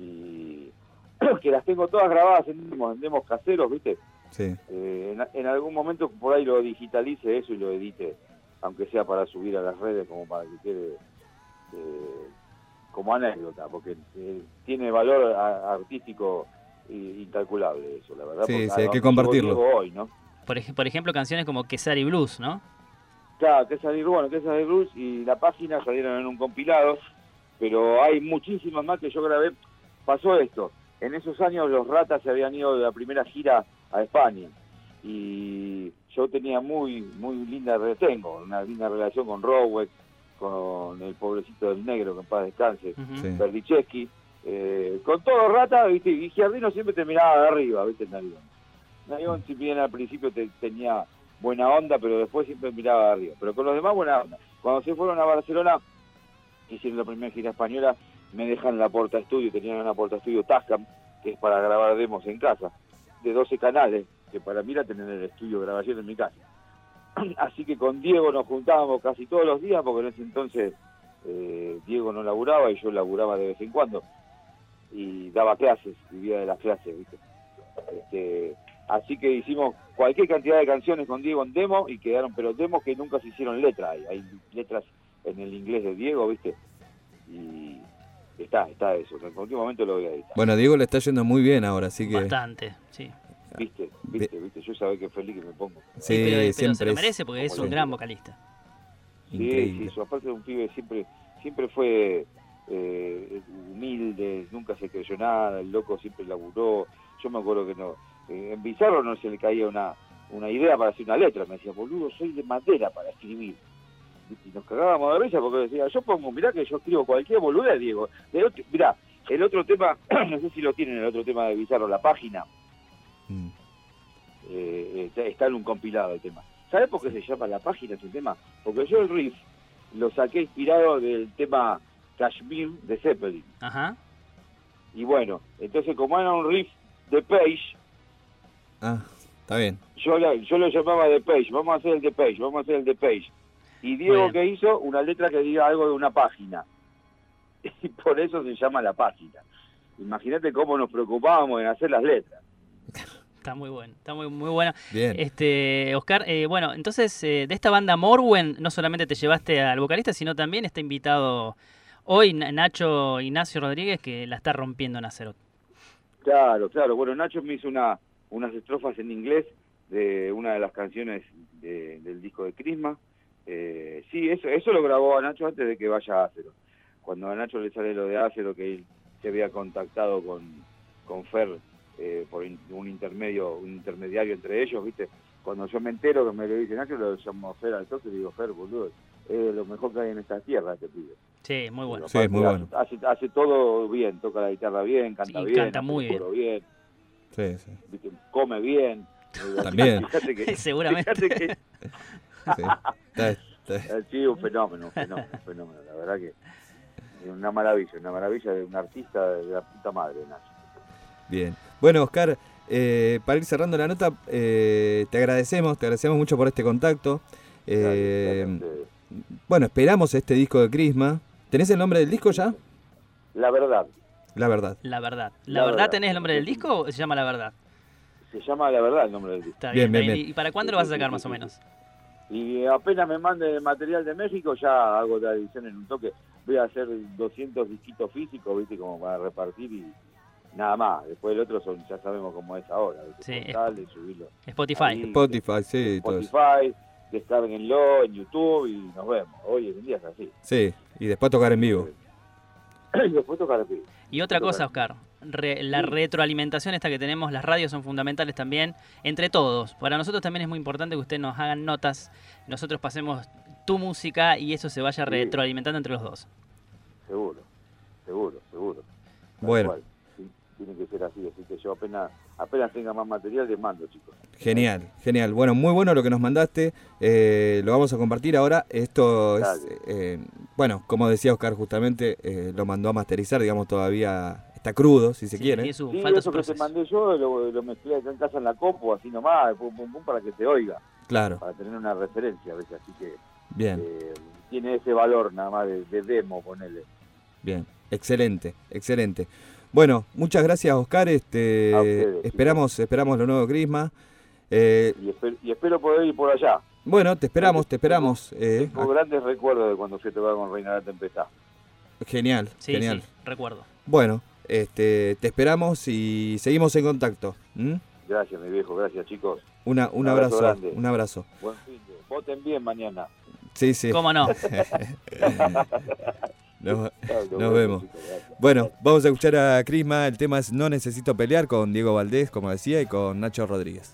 y que las tengo todas grabadas en demos, en demos caseros, ¿viste? Sí. Eh, en, en algún momento por ahí lo digitalice eso y lo edite, aunque sea para subir a las redes, como para que quede eh, como anécdota, porque eh, tiene valor a, artístico incalculable eso, la verdad. Sí, porque, sí, hay que compartirlo. Hoy, ¿no? Por, ej- por ejemplo, canciones como Quesari Blues, ¿no? Claro, Quesari Blues, bueno, Quesari Blues y la página salieron en un compilado, pero hay muchísimas más que yo grabé. Pasó esto, en esos años los Ratas se habían ido de la primera gira a España y yo tenía muy muy linda, tengo una linda relación con Rowek, con el pobrecito del negro, que en paz descanse, Uh-huh. Berdichevsky, eh, con todo Rata, ¿viste? Y Giardino siempre te miraba de arriba, ¿viste? Narigón. Narigón, si bien al principio te, tenía buena onda, pero después siempre miraba de arriba. Pero con los demás, buena onda. Cuando se fueron a Barcelona, hicieron la primera gira española, me dejan la porta estudio, tenían una porta estudio Tascam, que es para grabar demos en casa, de doce canales, que para mí era tener el estudio de grabación en mi casa. Así que con Diego nos juntábamos casi todos los días, porque en ese entonces eh, Diego no laburaba y yo laburaba de vez en cuando. Y daba clases, vivía de las clases, ¿viste? Este, así que hicimos cualquier cantidad de canciones con Diego en demo y quedaron, pero demos que nunca se hicieron letra. Hay, hay letras en el inglés de Diego, ¿viste? Y está, está eso. En cualquier momento lo voy a editar. Bueno, Diego le está yendo muy bien ahora, así que... Bastante, sí. ¿Viste? ¿Viste? ¿Viste? Yo sabía que feliz que me pongo. Sí, Sí, pero, pero siempre se lo es- merece porque es como un le gran digo. vocalista. Sí, Increíble. sí, su aparte de un pibe siempre siempre fue eh, humilde, nunca se creyó nada, el loco siempre laburó. Yo me acuerdo que no, eh, en Bizarro no se le caía una, una idea para hacer una letra, me decía, boludo, soy de madera para escribir. Y nos cagábamos de risa porque decía, yo pongo, mirá que yo escribo cualquier boludez, Diego. El otro, mirá, el otro tema, no sé si lo tienen, el otro tema de Bizarro, la página, Mm. eh, está, está en un compilado el tema. ¿Sabés por qué se llama la página ese tema? Porque yo el riff lo saqué inspirado del tema Kashmir de Zeppelin. Ajá. Y bueno, entonces como era un riff de Page, Ah, está bien. yo, la, yo lo llamaba de Page, vamos a hacer el de Page, vamos a hacer el de Page. Y Diego, ¿qué hizo? Una letra que diga algo de una página. Y por eso se llama La Página. Imagínate cómo nos preocupábamos en hacer las letras. Está muy bueno, está muy muy bueno. Bien. Este, Oscar, eh, bueno, entonces eh, de esta banda Morwen no solamente te llevaste al vocalista, sino también está invitado hoy Nacho Ignacio Rodríguez, que la está rompiendo en Azeroth. Claro, claro. Bueno, Nacho me hizo una, unas estrofas en inglés de una de las canciones de, del disco de Crisma. Eh, sí, eso, eso lo grabó a Nacho antes de que vaya a Azeroth. Cuando a Nacho le sale lo de Azeroth, que él se había contactado con, con Fer eh, por in, un intermedio un intermediario entre ellos, ¿viste? Cuando yo me entero que me lo dice Nacho, lo llamo Fer al toque y digo, Fer, boludo, es lo mejor que hay en esta tierra, este pibe. Sí, muy bueno. Sí, muy bueno. Hace, hace todo bien, toca la guitarra bien, canta Sí, bien, canta muy hace el coro bien, Sí, sí. ¿viste? Come bien. También. Fíjate que, Seguramente. Fíjate que Sí. Está, está- sí, un fenómeno, un fenómeno, un fenómeno. La verdad que es una maravilla, una maravilla de un artista de la puta madre, Nacho. Bien. Bueno, Oscar, eh, para ir cerrando la nota, eh, te agradecemos, te agradecemos mucho por este contacto. Eh, Gracias, gracias. bueno, esperamos este disco de Crisma. ¿Tenés el nombre del disco ya? La verdad, La verdad. La verdad. ¿La, La verdad verdad. tenés el nombre del disco o se llama La Verdad? se llama La Verdad el nombre del disco. Está Bien, bien, bien, está bien. ¿Y para cuándo lo vas a sacar más o menos? Y apenas me mande el material de México, ya hago la edición en un toque. Voy a hacer doscientos disquitos físicos, ¿viste? Como para repartir y nada más. Después el otro son, ya sabemos cómo es ahora, ¿viste? Sí, Cortarle, subirlo. Spotify. Ahí, Spotify, sí, todo eso. Spotify, descárguenlo en YouTube y nos vemos. Hoy en día es así. Sí, y después tocar en vivo. Y después tocar el pibe. Y otra cosa, Oscar, re- la retroalimentación esta que tenemos, las radios son fundamentales también, entre todos. Para nosotros también es muy importante que ustedes nos hagan notas, nosotros pasemos tu música y eso se vaya Sí. retroalimentando entre los dos. Seguro, seguro, seguro. Tal Bueno. cual. Sí, tiene que ser así, así que yo apenas, apenas tenga más material les mando, chicos. Genial, genial. Bueno, muy bueno lo que nos mandaste. Eh, lo vamos a compartir ahora. Esto es, Dale. eh, bueno, como decía Oscar, justamente eh, lo mandó a masterizar, digamos, todavía está crudo, si se Sí, quiere. tiene su- Sí, falta eso su que te proceso. mandé yo lo, lo mezclé acá en casa en la compu, así nomás, pum, pum, pum, para que se oiga, Claro, para tener una referencia, ¿ves? Así que bien, eh, tiene ese valor nada más de, de demo, ponele. bien. Excelente, excelente. Bueno, muchas gracias, Oscar. Este, A ustedes, esperamos, esperamos lo nuevo de Crisma. Eh, Y, esper- y espero poder ir por allá. bueno, te esperamos, te esperamos. Eh, Tengo grandes recuerdos de cuando fui a tocar con Reina de la Tempestad. genial, Sí, genial. sí, recuerdo. Bueno, este, te esperamos y seguimos en contacto. ¿Mm? Gracias, mi viejo, gracias, chicos. Una, un, Un abrazo, abrazo grande. un abrazo. Buen fin de... Voten bien mañana. Sí, sí. ¿Cómo no? Nos, Chao, nos bueno, vemos. chicos, gracias. Bueno, vamos a escuchar a Crisma. El tema es No Necesito Pelear con Diego Valdés, como decía, y con Nacho Rodríguez.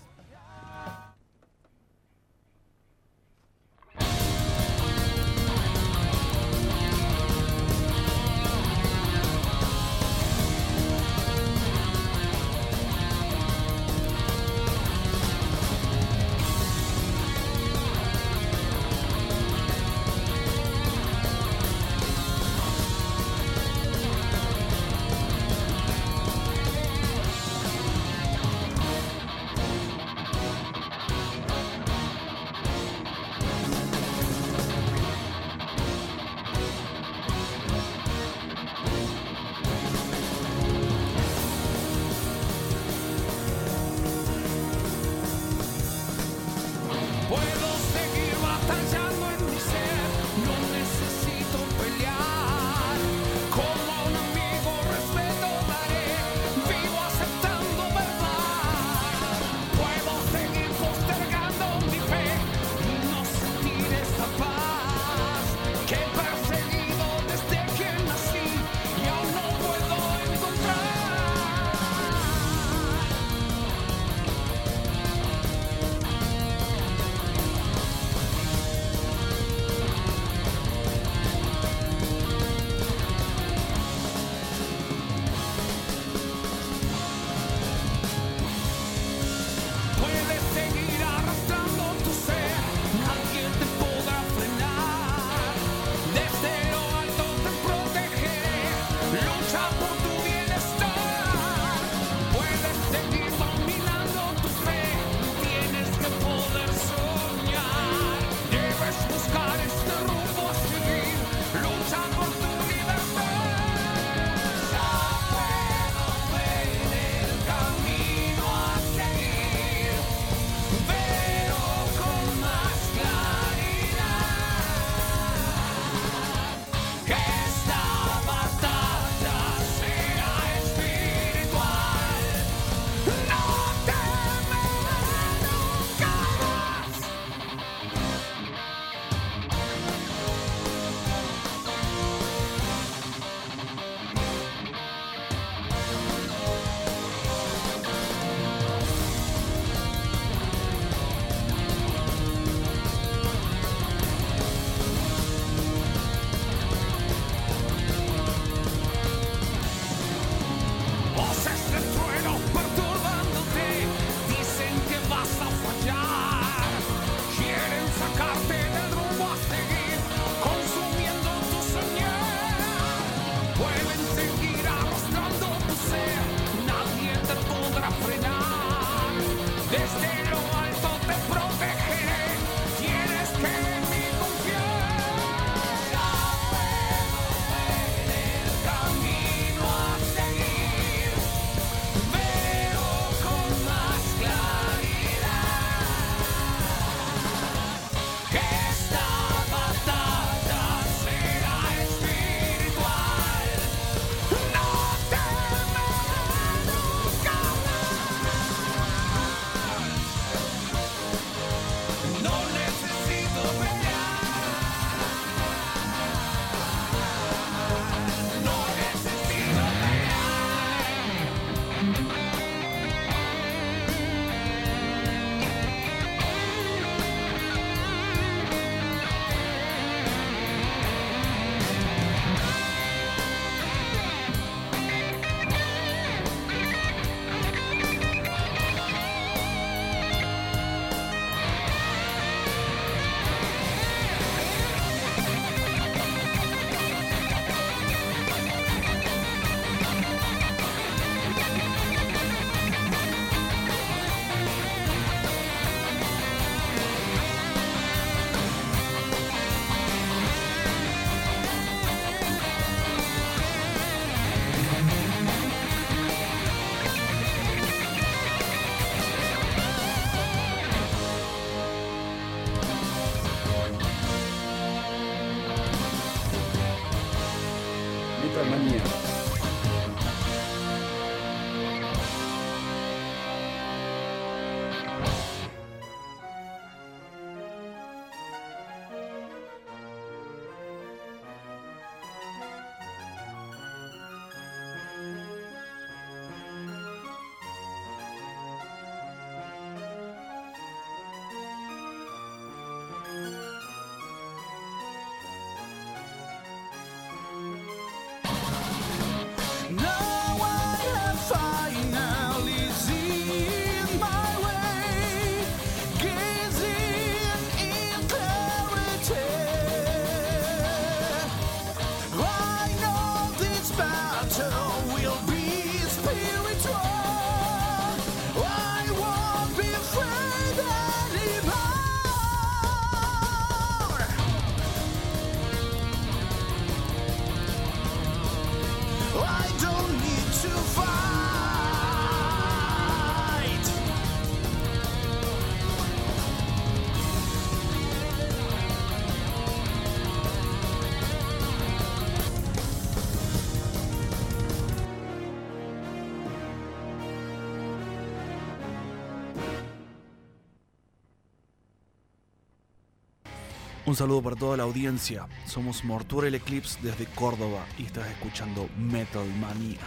Un saludo para toda la audiencia. Somos Mortuoral Eclipse desde Córdoba y estás escuchando Metal Manía.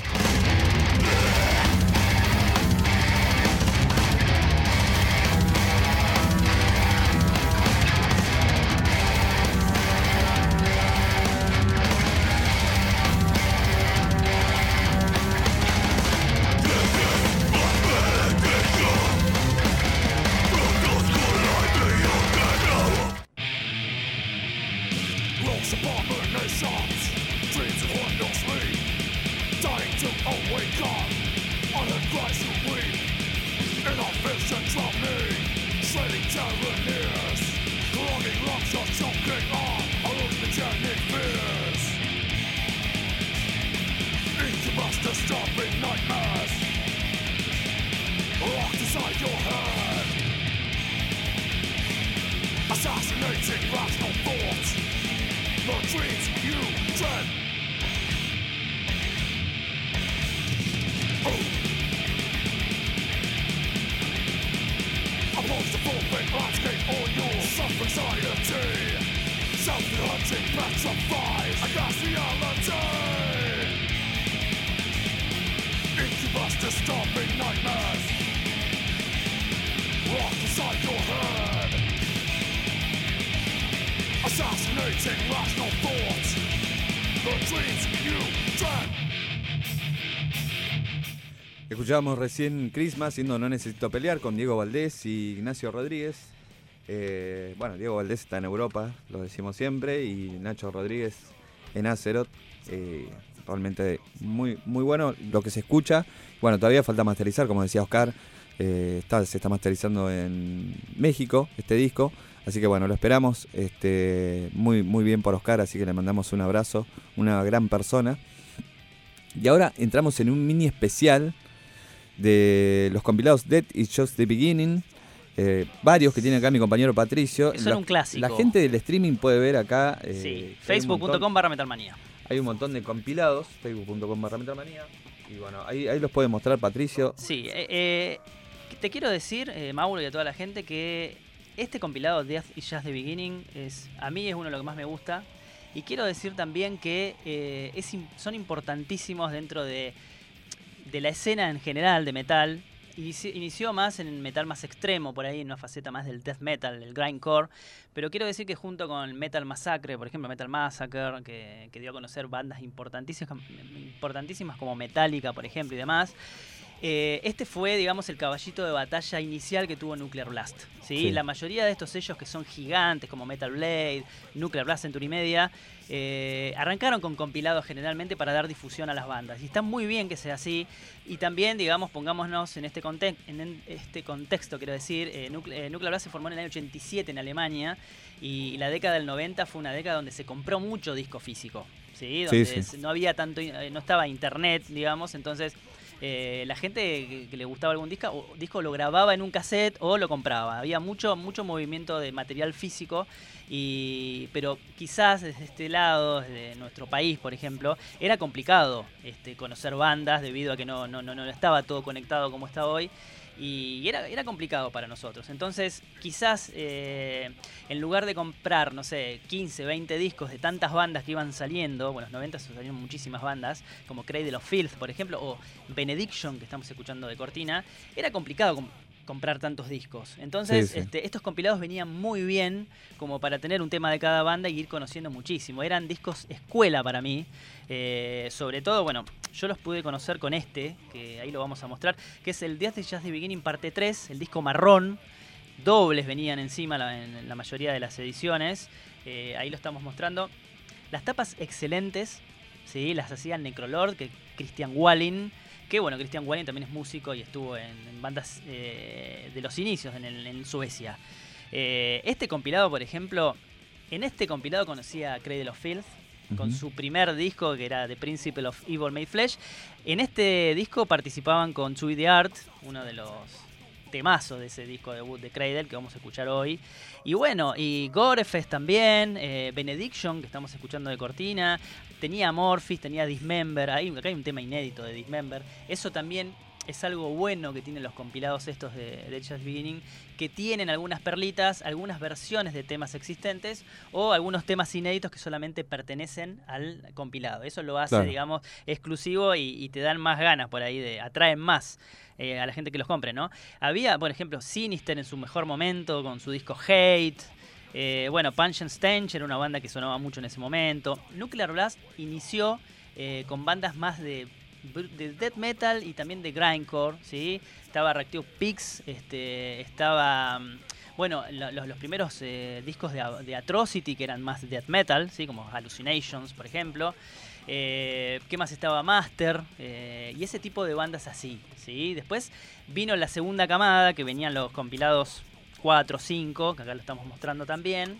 Escuchábamos recién Christmas, siendo No Necesito Pelear, con Diego Valdés y Ignacio Rodríguez. Eh, bueno, Diego Valdés está en Europa, lo decimos siempre, y Nacho Rodríguez en Azeroth. Eh, realmente muy, muy bueno lo que se escucha. Bueno, todavía falta masterizar, como decía Oscar. Eh, está, se está masterizando en México este disco. Así que bueno, lo esperamos. Este, muy, muy bien por Oscar, así que le mandamos un abrazo. Una gran persona. Y ahora entramos en un mini especial de los compilados Death is Just the Beginning. Eh, varios que tiene acá mi compañero Patricio. Eso era un clásico. La gente del streaming puede ver acá. Eh, sí, facebook punto com barra metalmanía. Hay un montón de compilados, facebook punto com barra metalmanía. Y bueno, ahí, ahí los puede mostrar Patricio. Sí, eh, eh, te quiero decir, eh, Mauro y a toda la gente, que este compilado Death is Just the Beginning es, a mí es uno de los que más me gusta. Y quiero decir también que eh, es, son importantísimos dentro de, de la escena en general de metal. Inició, inició más en metal más extremo, por ahí en una faceta más del death metal, del grindcore. Pero quiero decir que junto con Metal Massacre, por ejemplo, Metal Massacre, que, que dio a conocer bandas importantísimas, importantísimas como Metallica, por ejemplo, y demás. Eh, este fue, digamos, el caballito de batalla inicial que tuvo Nuclear Blast. ¿sí? Sí. La mayoría de estos sellos que son gigantes, como Metal Blade, Nuclear Blast, Century Media, eh, arrancaron con compilados generalmente para dar difusión a las bandas. Y está muy bien que sea así. Y también, digamos, pongámonos en este, conte en este contexto, quiero decir, eh, Nucle eh, Nuclear Blast se formó en el año ochenta y siete en Alemania. Y la década del noventa fue una década donde se compró mucho disco físico. ¿sí? Donde sí, sí. no había tanto, no estaba internet, digamos, entonces... Eh, la gente que, que le gustaba algún disco, o, disco lo grababa en un cassette o lo compraba. Había mucho, mucho movimiento de material físico, y, pero quizás desde este lado, desde nuestro país, por ejemplo, era complicado este, conocer bandas debido a que no, no, no, no estaba todo conectado como está hoy. Y era, era complicado para nosotros. Entonces, quizás eh, en lugar de comprar, no sé, quince, veinte discos de tantas bandas que iban saliendo, bueno, en los noventa salieron muchísimas bandas, como Cradle of Filth, por ejemplo, o Benediction, que estamos escuchando de cortina, era complicado comp comprar tantos discos. Entonces, sí, sí. Este, estos compilados venían muy bien como para tener un tema de cada banda y ir conociendo muchísimo. Eran discos escuela para mí. Eh, sobre todo, bueno, yo los pude conocer con este, que ahí lo vamos a mostrar, que es el Death is Just the Beginning parte tres, el disco marrón. Dobles venían encima la, en la mayoría de las ediciones. Eh, ahí lo estamos mostrando. Las tapas excelentes, ¿sí? Las hacía Necrolord, que Christian Wallin. Que bueno, Christian Wallin también es músico y estuvo en, en bandas eh, de los inicios en, el, en Suecia. Eh, este compilado, por ejemplo, en este compilado conocí a Cradle of Filth, uh-huh. con su primer disco, que era The Principle of Evil Made Flesh. En este disco participaban con To Be The Art, uno de los temazos de ese disco debut de Cradle que vamos a escuchar hoy. Y bueno, y Gorefest también, eh, Benediction, que estamos escuchando de cortina. Tenía Amorphis, tenía Dismember, ahí, acá hay un tema inédito de Dismember. Eso también es algo bueno que tienen los compilados estos de, de Just Beginning, que tienen algunas perlitas, algunas versiones de temas existentes o algunos temas inéditos que solamente pertenecen al compilado. Eso lo hace, claro, digamos, exclusivo y, y te dan más ganas por ahí, de atraen más eh, a la gente que los compre, ¿no? Había, por ejemplo, Sinister en su mejor momento con su disco Hate. Eh, bueno, Punch and Stench era una banda que sonaba mucho en ese momento. Nuclear Blast inició eh, con bandas más de de death metal y también de grindcore, ¿sí? Estaba Reactive Pigs, este, estaba, bueno, los, los primeros eh, discos de, de Atrocity, que eran más death metal, ¿sí? Como Hallucinations, por ejemplo. Eh, ¿Qué más estaba? Master, eh, y ese tipo de bandas así, ¿sí? Después vino la segunda camada, que venían los compilados cuatro, cinco, que acá lo estamos mostrando también.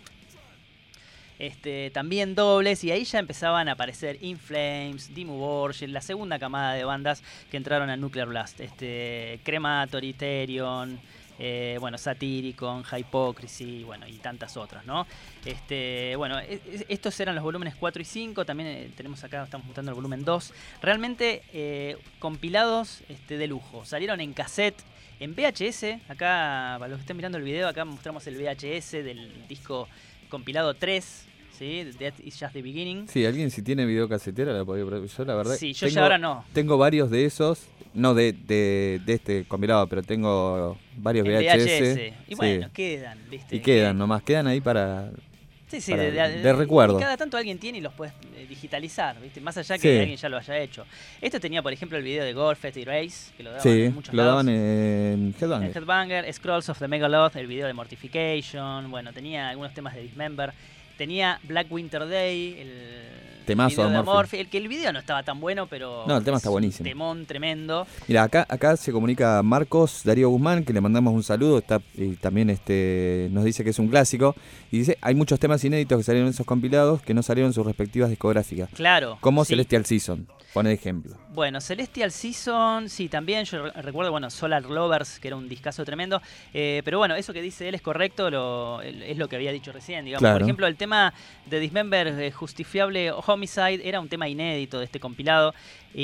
Este, también dobles, y ahí ya empezaban a aparecer In Flames, Dimmu Borgir, la segunda camada de bandas que entraron a Nuclear Blast. Este, Crematory, Therion, eh, bueno, Satyricon, Hypocrisy, bueno, y tantas otras, ¿no? Este, bueno, es, estos eran los volúmenes cuatro y cinco, también eh, tenemos acá, estamos mostrando el volumen dos. Realmente eh, compilados este, de lujo. Salieron en cassette, en V H S, acá, para los que estén mirando el video, acá mostramos el V H S del disco compilado tres, ¿sí? Death is Just the Beginning. Sí, alguien si tiene videocasetera la podría... Yo la verdad... Sí, yo tengo, ya ahora no. Tengo varios de esos, no de, de, de este compilado, pero tengo varios en V H S. V H S. Y bueno, sí, quedan, ¿viste? Y quedan nomás, quedan ahí para... Sí, sí, para, de, de, de recuerdo. Y cada tanto alguien tiene y los puedes eh, digitalizar, ¿viste? Más allá que sí, alguien ya lo haya hecho. Esto tenía, por ejemplo, el video de Gorefest y Race, que lo daban sí, en muchos lo lados. daban en Headbanger. En Headbanger, Scrolls of the Megaloth, el video de Mortification, bueno, tenía algunos temas de Dismember. Tenía Black Winter Day, el temazo video de Amorphy. Amorphy, el que el video no estaba tan bueno, pero no, el tema es está buenísimo. Un temón tremendo. Mira, acá acá se comunica Marcos Darío Guzmán, que le mandamos un saludo, está y también este nos dice que es un clásico y dice, hay muchos temas inéditos que salieron en esos compilados que no salieron en sus respectivas discográficas. Claro. Como sí. Celestial Season, pone de ejemplo. Bueno, Celestial Season, sí, también yo recuerdo, bueno, Solar Lovers, que era un discazo tremendo, eh, pero bueno, eso que dice él es correcto, lo, es lo que había dicho recién, digamos. Claro. Por ejemplo, el tema de Dismember, eh, Justifiable Homicide, era un tema inédito de este compilado,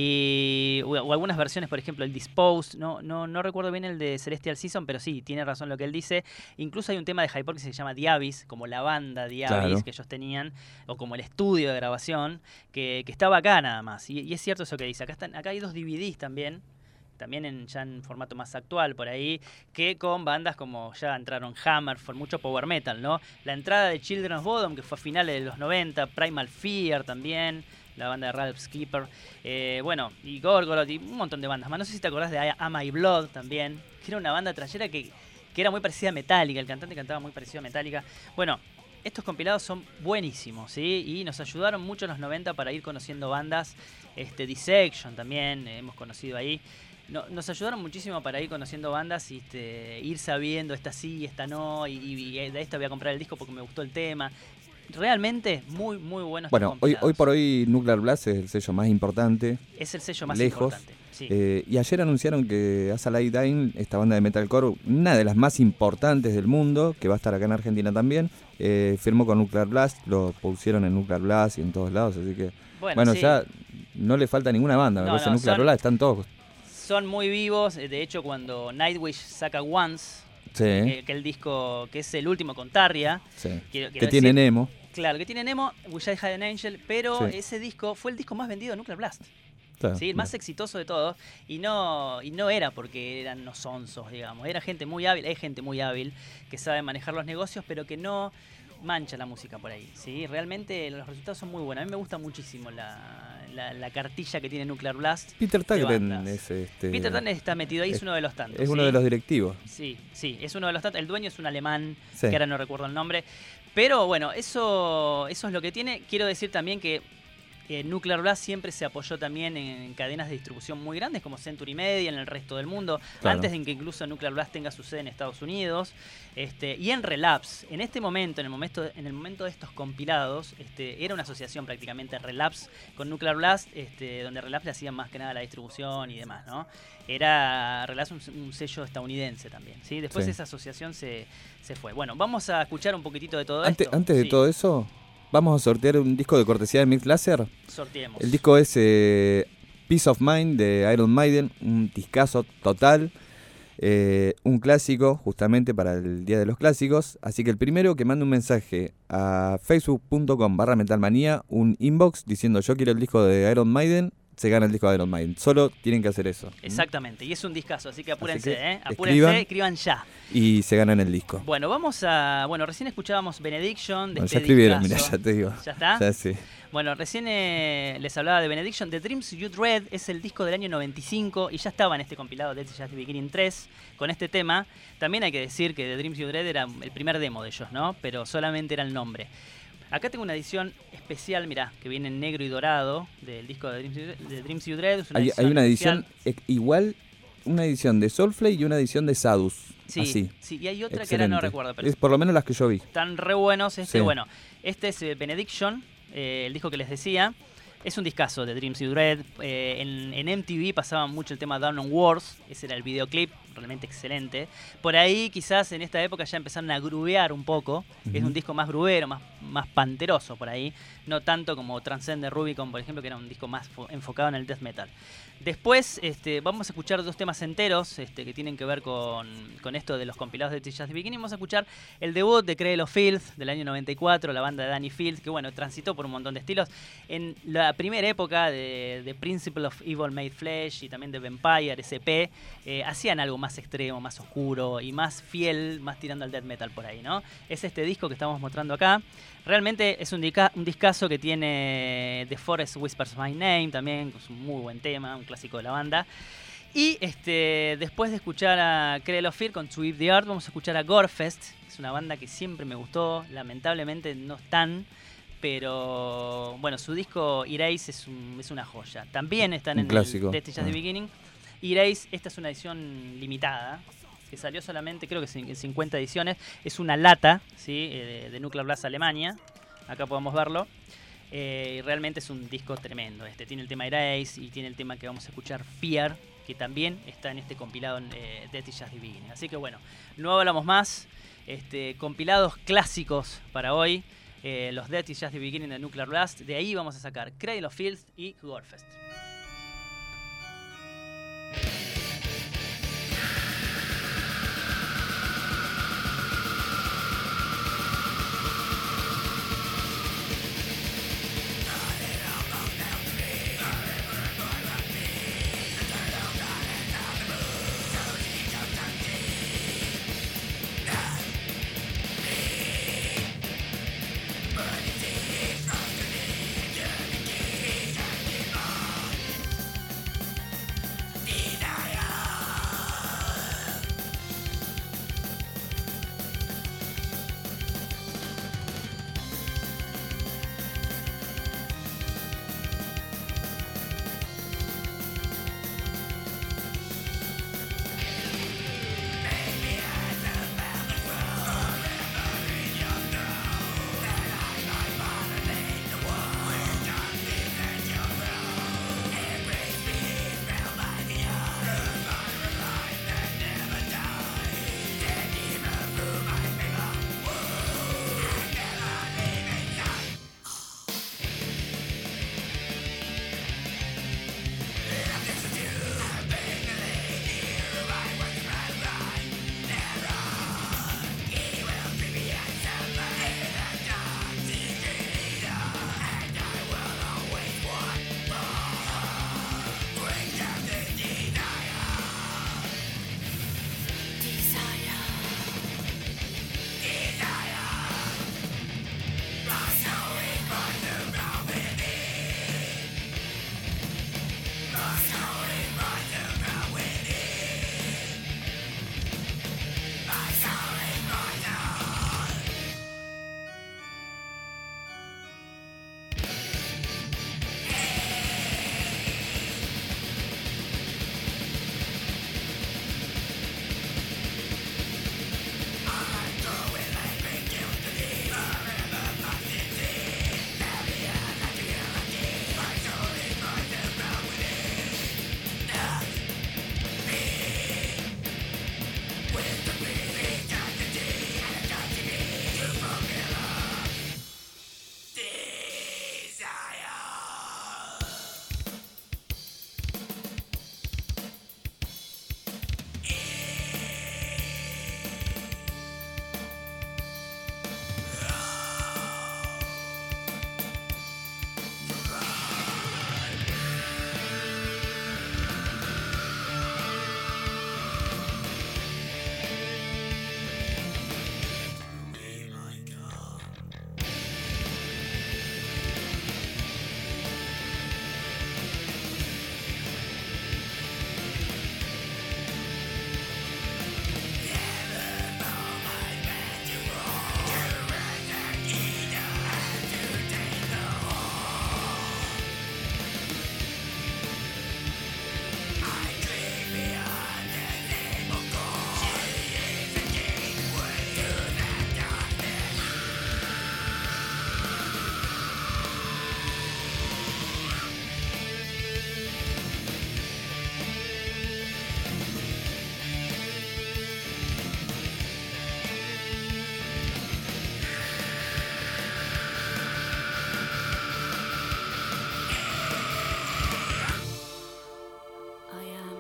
y, o, o algunas versiones, por ejemplo, el Disposed, no, no, no recuerdo bien el de Celestial Season, pero sí, tiene razón lo que él dice. Incluso hay un tema de Hypocrisy que se llama The Abyss, como la banda The Abyss, claro, que ellos tenían, o como el estudio de grabación, que, que estaba acá nada más, y, y es cierto eso que dice, acá están, acá hay dos D V Ds también, también en, ya en formato más actual por ahí, que con bandas como ya entraron Hammerfall, mucho power metal, ¿no? La entrada de Children of Bodom, que fue a finales de los noventa, Primal Fear también, la banda de Ralph Skipper, eh, bueno, y Gorgoroth y un montón de bandas más. No sé si te acordás de Am I Blood también, que era una banda trayera que, que era muy parecida a Metallica, el cantante cantaba muy parecido a Metallica. Bueno, estos compilados son buenísimos, ¿sí? Y nos ayudaron mucho en los noventa para ir conociendo bandas. Este, Dissection también eh, hemos conocido ahí. No, nos ayudaron muchísimo para ir conociendo bandas y este, ir sabiendo esta sí, esta no, y, y, y de esta voy a comprar el disco porque me gustó el tema. Realmente muy, muy buenos. Bueno, hoy, hoy por hoy Nuclear Blast es el sello más importante. Es el sello más lejos. importante. Sí. Eh, y ayer anunciaron que As a Light Dying, esta banda de metalcore, una de las más importantes del mundo, que va a estar acá en Argentina también, eh, firmó con Nuclear Blast, lo pusieron en Nuclear Blast y en todos lados, así que bueno, bueno sí, ya no le falta ninguna banda, me no, parece. No, Nuclear son, Blast están todos. Son muy vivos, de hecho cuando Nightwish saca Once, sí, que, que el disco que es el último con Tarja, sí, quiero, quiero que decir, tiene Nemo. Claro, que tiene Nemo, Wish I Had an Angel, pero sí, ese disco fue el disco más vendido de Nuclear Blast. Claro, ¿sí? El más no. exitoso de todos, y no y no era porque eran unos sonsos, digamos, era gente muy hábil, hay gente muy hábil que sabe manejar los negocios, pero que no mancha la música por ahí, ¿sí? Realmente los resultados son muy buenos, a mí me gusta muchísimo la, la, la cartilla que tiene Nuclear Blast. Peter Tägtgren es este... Peter Tägtgren está metido ahí, es, es uno de los tantos. Es ¿sí? uno de los directivos. Sí, sí, es uno de los tantos, el dueño es un alemán, sí, que ahora no recuerdo el nombre, pero bueno, eso, eso es lo que tiene. Quiero decir también que Eh, Nuclear Blast siempre se apoyó también en, en cadenas de distribución muy grandes como Century Media en el resto del mundo, claro, antes de que incluso Nuclear Blast tenga su sede en Estados Unidos, este, y en Relapse. En este momento, en el momento, en el momento de estos compilados, este, era una asociación prácticamente Relapse con Nuclear Blast, este, donde Relapse le hacían más que nada la distribución y demás, ¿no? Era Relapse un, un sello estadounidense también, ¿sí? Después sí, esa asociación se, se fue. Bueno, vamos a escuchar un poquitito de todo antes, esto. Antes de sí, todo eso, vamos a sortear un disco de cortesía de Mix Laser. Sorteemos. El disco es eh, Peace of Mind de Iron Maiden, un discazo total. Eh, un clásico justamente para el Día de los Clásicos, así que el primero que mande un mensaje a facebook punto com barra metalmanía, un inbox diciendo yo quiero el disco de Iron Maiden, se gana el disco de Iron Maiden. Solo tienen que hacer eso. Exactamente, y es un discazo, así que apúrense, así que ¿eh? Apúrense, escriban, escriban ya. Y se ganan el disco. Bueno, vamos a... Bueno, recién escuchábamos Benediction de Bueno, este ya escribieron, discazo. mira, ya te digo. ¿Ya está? Ya sí. Bueno, recién eh, les hablaba de Benediction. The Dreams You Dread es el disco del año noventa y cinco y ya estaba en este compilado Death is Just the Beginning tres con este tema. También hay que decir que The Dreams You Dread era el primer demo de ellos, ¿no? Pero solamente era el nombre. Acá tengo una edición especial, mirá, que viene en negro y dorado del disco de Dreams You Dread. The Dreams You Dread es una Hay, edición hay una especial. edición e- igual, una edición de Soulfly y una edición de Sadus. Sí, así. sí, y hay otra Excelente. que ahora no recuerdo. Pero es por lo menos las que yo vi. están re buenos. Este, Sí. bueno, este es eh, Benediction, eh, el disco que les decía. Es un discazo de Dreams You Dread. Eh, en, en M T V pasaban mucho el tema Down on Wars. Ese era el videoclip, realmente excelente. Por ahí quizás en esta época ya empezaron a grubear un poco. Ujú. Es un disco más grubero, más, más panteroso por ahí. No tanto como Transcend Rubicon, por ejemplo, que era un disco más fo- enfocado en el death metal. Después este, vamos a escuchar dos temas enteros este, que tienen que ver con, con esto de los compilados de Death is Just the Beginning. Vamos a escuchar el debut de Cradle of Filth del año noventa y cuatro, la banda de Danny Fields, que bueno, transitó por un montón de estilos. En la primera época de, de Principle of Evil Made Flesh y también de Vampire, S P, eh, hacían algo más extremo, más oscuro y más fiel, más tirando al death metal por ahí, ¿no? Es este disco que estamos mostrando acá. Realmente es un, dica, un discazo que tiene The Forest Whispers My Name también, que es un muy buen tema, un clásico de la banda. Y este, después de escuchar a Cradle of Fear con Sweep the Earth, vamos a escuchar a Gorefest, que es una banda que siempre me gustó, lamentablemente no están, pero bueno, su disco Erase es, un, es una joya. También están Un en clásico. el Death is Just the Ah. Beginning. Erase, esta es una edición limitada, que salió solamente, creo que en cincuenta ediciones. Es una lata, ¿sí? eh, de, de Nuclear Blast Alemania. Acá podemos verlo. Eh, y realmente es un disco tremendo. Este tiene el tema Erase y tiene el tema que vamos a escuchar, Fear, que también está en este compilado eh, Death is Just the Beginning. Así que bueno, no hablamos más. Este, compilados clásicos para hoy. Eh, los Death is Just the Beginning de Nuclear Blast. De ahí vamos a sacar Cradle of Filth y Gorefest. Burn it deep,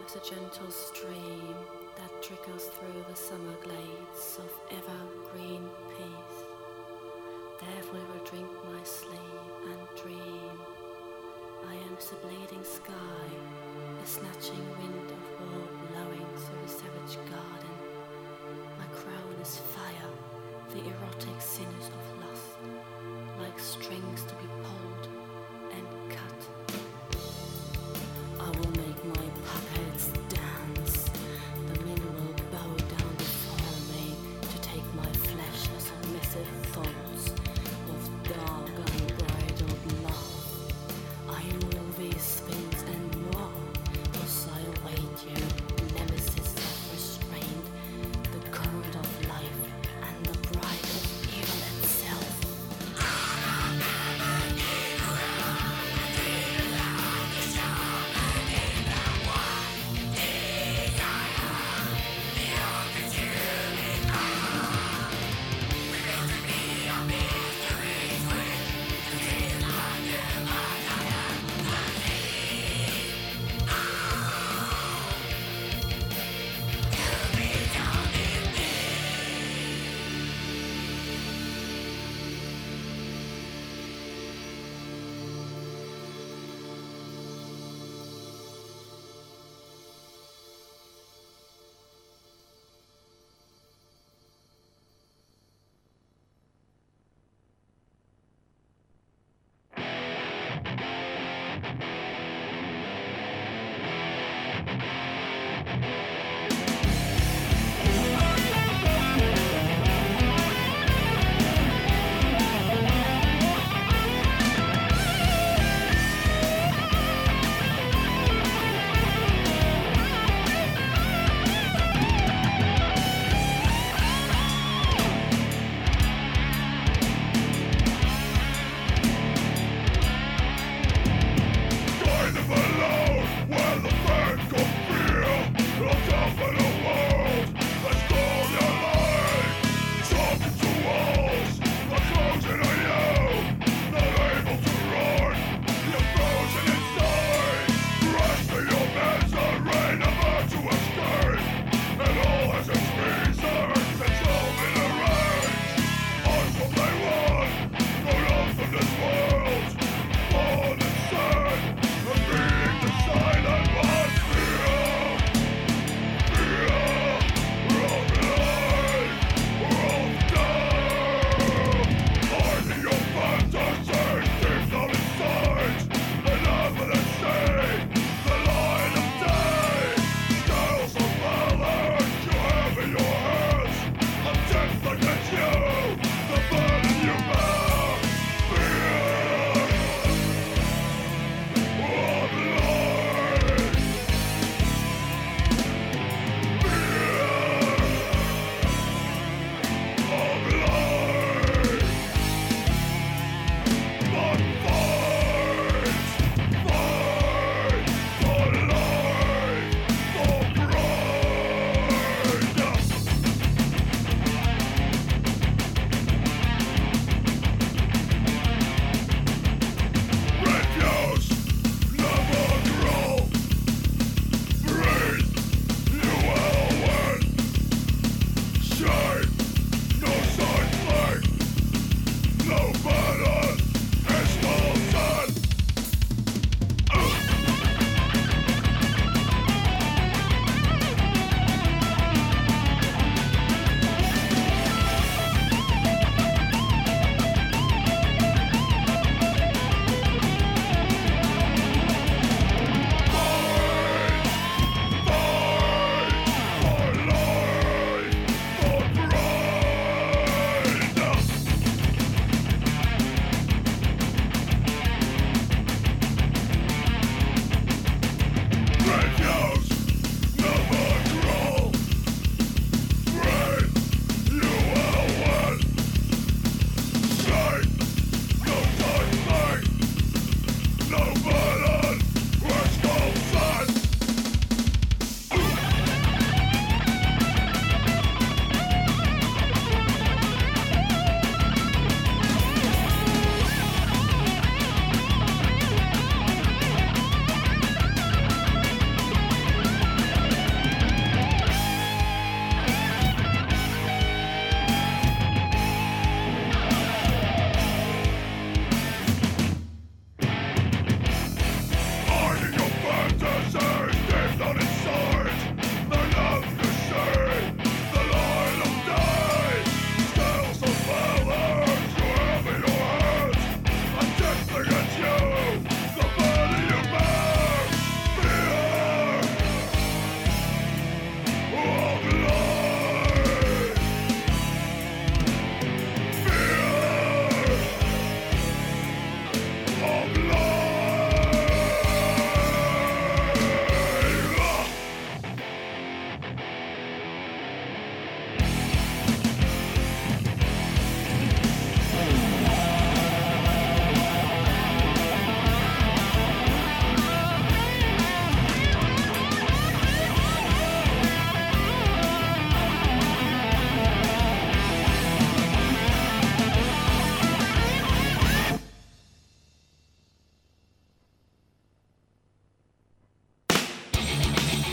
lives a gentle stream that trickles through the summer glades of evergreen peace. There we will drink my sleep and dream. I am the bleeding sky, a snatching wind of war blowing through the savage garden. My crown is fire, the erotic sinews of lust, like strings to be pulled and cut. I will make my puppets dance. The men will bow down before me to take my flesh as submissive thoughts of dark unbridled love. I know these things and more, cause I await you, nemesis self-restrained, the current of life and the bride of evil itself.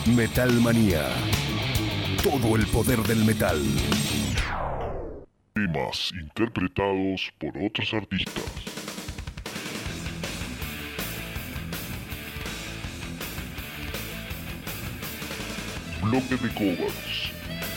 Metal Manía. Todo el poder del metal. Temas interpretados por otros artistas. Bloque de covers.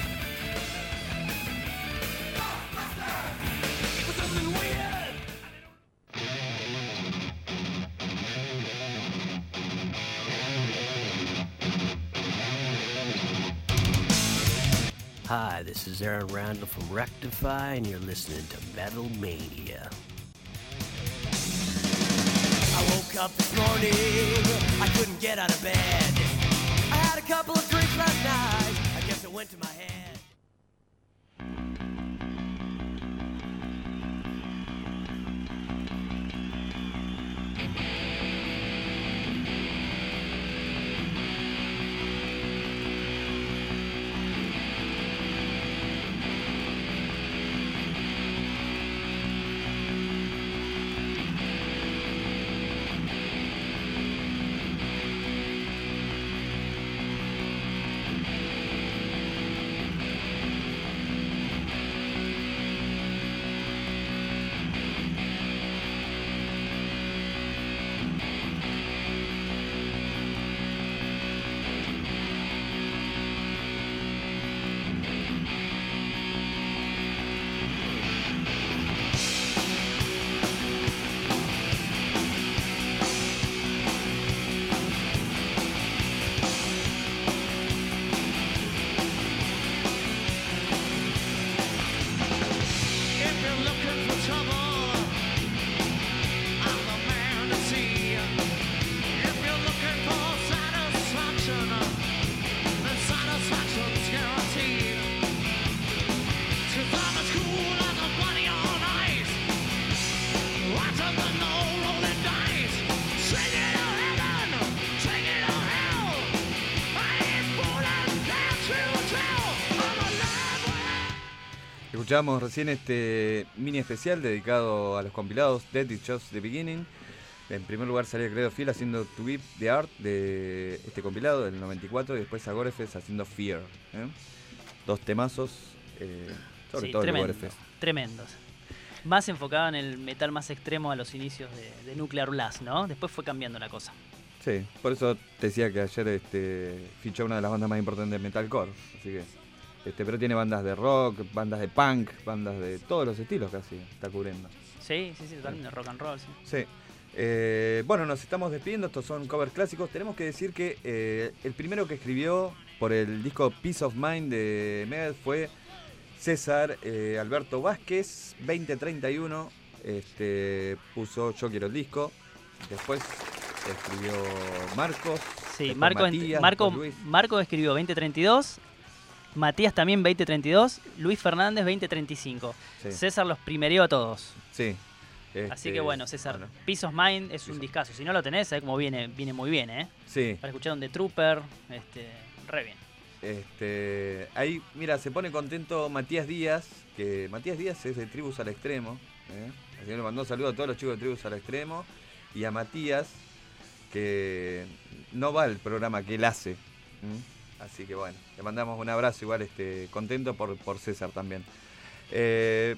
Hi, this is Aaron Randall from Rectify, and you're listening to Metal Mania. I woke up this morning, I couldn't get out of bed. I had a couple of drinks last night, I guess it went to my head. Escuchamos recién este mini especial dedicado a los compilados Dead Is Just the Beginning. En primer lugar salía Credo Field haciendo To Be the Art de este compilado del noventa y cuatro y después Agorefest haciendo Fear. ¿eh? Dos temazos, eh, sobre sí, todo tremendo, el Agorefest. Tremendos. Más enfocado en el metal más extremo a los inicios de, de Nuclear Blast, ¿no? Después fue cambiando la cosa. Sí, por eso te decía que ayer este, fichó una de las bandas más importantes de metalcore. Así que, este, pero tiene bandas de rock, bandas de punk, bandas de todos los estilos casi, está cubriendo. Sí, sí, sí, totalmente, rock and roll, sí. Sí. Eh, bueno, nos estamos despidiendo, estos son covers clásicos. Tenemos que decir que eh, el primero que escribió por el disco Peace of Mind de Megadeth fue César eh, Alberto Vázquez, veinte treinta y uno, este, puso Yo quiero el disco. Después escribió Marcos. Sí, Marco, Matías, Marco, Luis. Marco escribió veinte treinta y dos, Matías también veinte treinta y dos, Luis Fernández veinte treinta y cinco. Sí. César los primerió a todos. Sí. Así Este, que bueno, César, bueno. Peace of Mind es un discazo. Si no lo tenés, sabés cómo viene, viene muy bien, ¿eh? Sí. Para escuchar un The Trooper, este, re bien. Este, ahí, mira, se pone contento Matías Díaz, que Matías Díaz es de Tribus al Extremo. ¿eh? Así que le mandó un saludo a todos los chicos de Tribus al Extremo. Y a Matías, que no va al programa que él hace. ¿Mm? Así que bueno, le mandamos un abrazo igual, este, contento por, por César también. Eh,